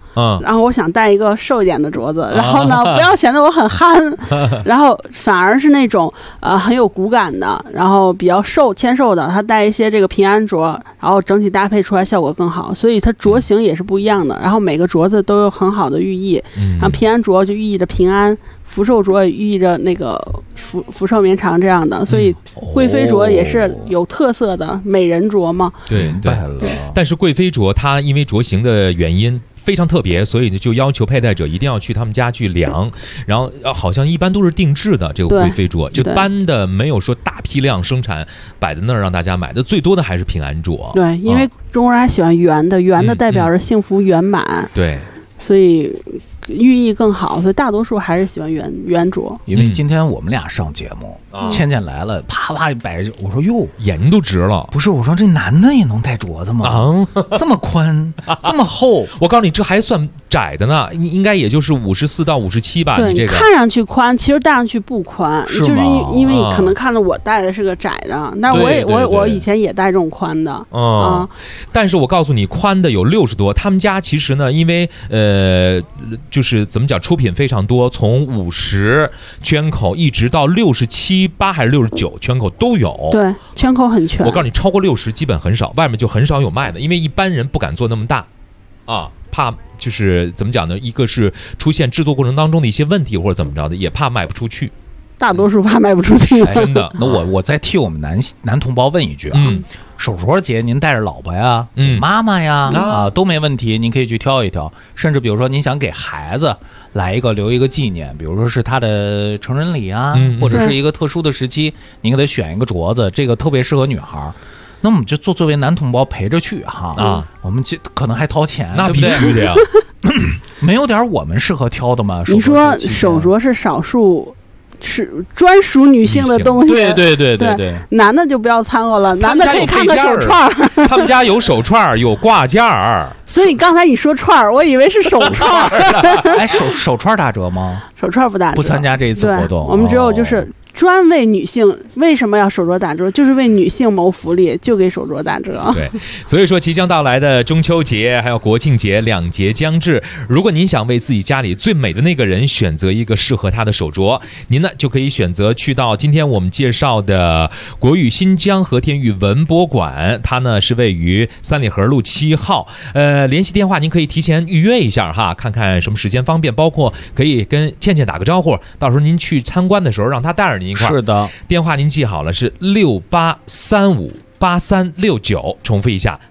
然后我想带一个瘦一点的镯子，然后呢不要显得我很憨，然后反而是那种很有骨感的，然后比较纤瘦的，它带一些这个平安镯，然后整体搭配出来效果更好，所以它镯型也是不一样的，然后每个镯子都有很好的寓意，然后平安镯就寓意着平安，福寿镯也寓意着那个福寿绵长这样的，所以贵妃镯也是有特色的美人镯嘛。 对，但是贵妃镯它因为镯型的原因非常特别，所以就要求佩戴者一定要去他们家去量，然后好像一般都是定制的这个贵妃镯，就搬的没有说大批量生产摆在那儿让大家买的，最多的还是平安镯。 对，因为中国人还喜欢圆的，圆的代表着幸福圆满。 对。 所以寓意更好，所以大多数还是喜欢圆镯。 因为今天我们俩上节目，倩倩来了，啪啪一摆，我说哟， 眼都直了。 不是，我说这男的也能戴镯子吗？这么宽，这么厚。 我告诉你，这还算窄的呢，应该也就是54到57吧。 对， 你这个看上去宽，其实戴上去不宽，就是因为你可能看到我戴的是个窄的，但是我以前也戴这种宽的。 但是我告诉你，宽的有60多。他们家其实呢，因为就是怎么讲，出品非常多，从50圈口一直到67、8还是69圈口都有。 对，圈口很全。 我告诉你，超过60基本很少，外面就很少有卖的，因为一般人不敢做那么大，怕就是怎么讲呢？一个是出现制作过程当中的一些问题或者怎么着的，也怕卖不出去。 大多数怕卖不出去。 真的。那我再替我们男同胞问一句啊。手镯节您带着老婆呀、妈妈呀都没问题，您可以去挑一挑。甚至比如说您想给孩子来一个留一个纪念，比如说是他的成人礼啊，或者是一个特殊的时期，您给他选一个镯子，这个特别适合女孩。那我们就作为男同胞陪着去哈我们就可能还掏钱， 那必须的呀。 没有点我们适合挑的吗？ 你说手镯是少数。是专属女性的东西， 对， 男的就不要掺和了，男的可以看个手串。 他们家有手串，有挂件儿。 所以刚才你说串，我以为是手串。 哎，手串打折吗？ 手串不打折， 不参加这一次活动。 我们只有就是专为女性，为什么要手镯打折？就是为女性谋福利，就给手镯打折。 对，所以说即将到来的中秋节还有国庆节2节将至，如果您想为自己家里最美的那个人选择一个适合他的手镯，您呢就可以选择去到今天我们介绍的国语新疆和田玉文博馆，它呢是位于三里河路7号。联系电话您可以提前预约一下哈，看看什么时间方便，包括可以跟倩倩打个招呼，到时候您去参观的时候让她带着您一块儿。 是的， 电话您记好了，是68358369，重复一下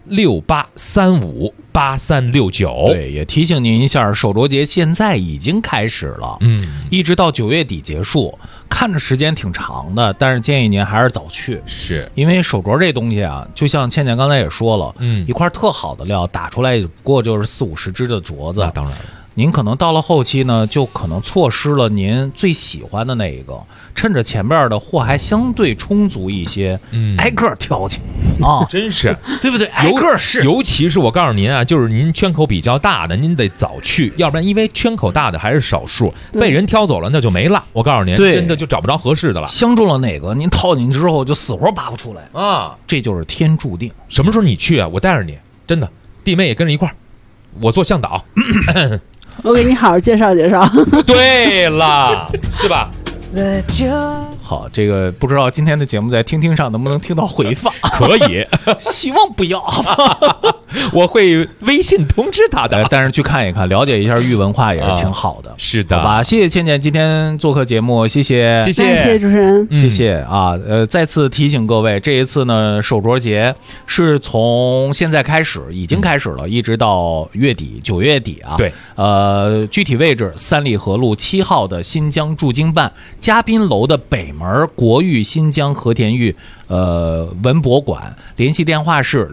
68358369。 对，也提醒您一下，手镯节现在已经开始了，一直到9月底结束，看着时间挺长的，但是建议您还是早去， 是因为手镯这东西啊，就像倩倩刚才也说了，一块特好的料打出来不过就是40-50只的镯子， 那当然了。 您可能到了后期呢，就可能错失了您最喜欢的那一个，趁着前边的货还相对充足一些，挨个挑去真是对不对？挨个是， 尤其是我告诉您啊，就是您圈口比较大的，您得早去，要不然因为圈口大的还是少数，被人挑走了那就没了。我告诉您，真的就找不着合适的了。 相中了哪个，您套进去之后就死活拔不出来啊，这就是天注定。 什么时候你去啊？我带着你，真的，弟妹也跟着一块儿，我做向导。 我给你好好介绍介绍。 对了，是吧？ 好，这个不知道今天的节目在听听上能不能听到回放？ 可以， 希望不要。 我会微信通知他的。 但是去看一看，了解一下玉文化也是挺好的。 是的， 好吧，谢谢倩倩今天做客节目，谢谢谢谢主持人， 谢谢啊。再次提醒各位，这一次呢，手镯节是从现在开始，已经开始了，一直到月底，9月底啊。 对， 具体位置三里河路7号的新疆驻京办嘉宾楼的北门国誉新疆和田玉文博馆，联系电话是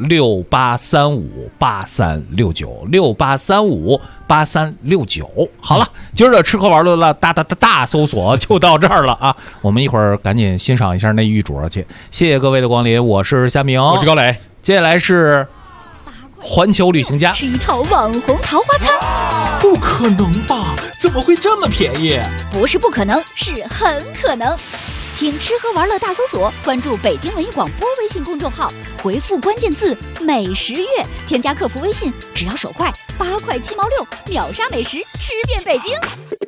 68358369，68358369。好了，今儿的吃喝玩乐了大搜索就到这儿了啊！我们一会儿赶紧欣赏一下那玉镯去。谢谢各位的光临，我是夏明， 我是高磊， 接下来是环球旅行家， 是一套网红桃花餐。 不可能吧？怎么会这么便宜？ 不是不可能，是很可能。 听吃喝玩乐大搜索，关注北京文艺广播微信公众号，回复关键字美食月，添加客服微信，只要手快，8块7毛6，秒杀美食，吃遍北京。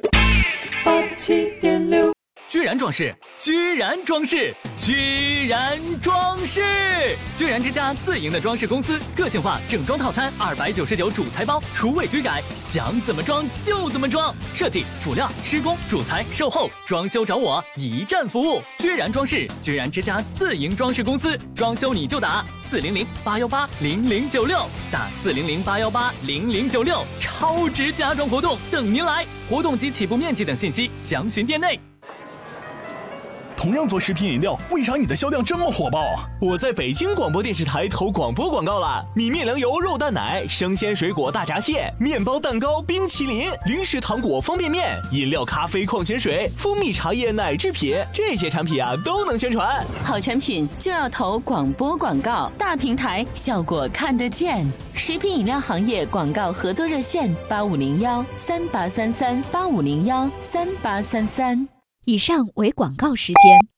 87.6，居然装饰，居然装饰，居然装饰，居然之家自营的装饰公司，个性化整装套餐299主材包，除味居改，想怎么装就怎么装，设计、辅料、施工、主材、售后、装修找我，一站服务。居然装饰，居然之家自营装饰公司，装修你就打400-818-0096，打400-818-0096，超值家装活动等您来，活动及起步面积等信息详询店内。 同样做食品饮料，为啥你的销量这么火爆啊？ 我在北京广播电视台投广播广告了，米面粮油肉蛋奶、生鲜水果大闸蟹、面包蛋糕、冰淇淋、零食糖果方便面、饮料咖啡矿泉水、蜂蜜茶叶奶制品，这些产品啊都能宣传。 好产品就要投广播广告，大平台效果看得见。食品饮料行业广告合作热线8501-3833-8501-3833。 以上为广告时间。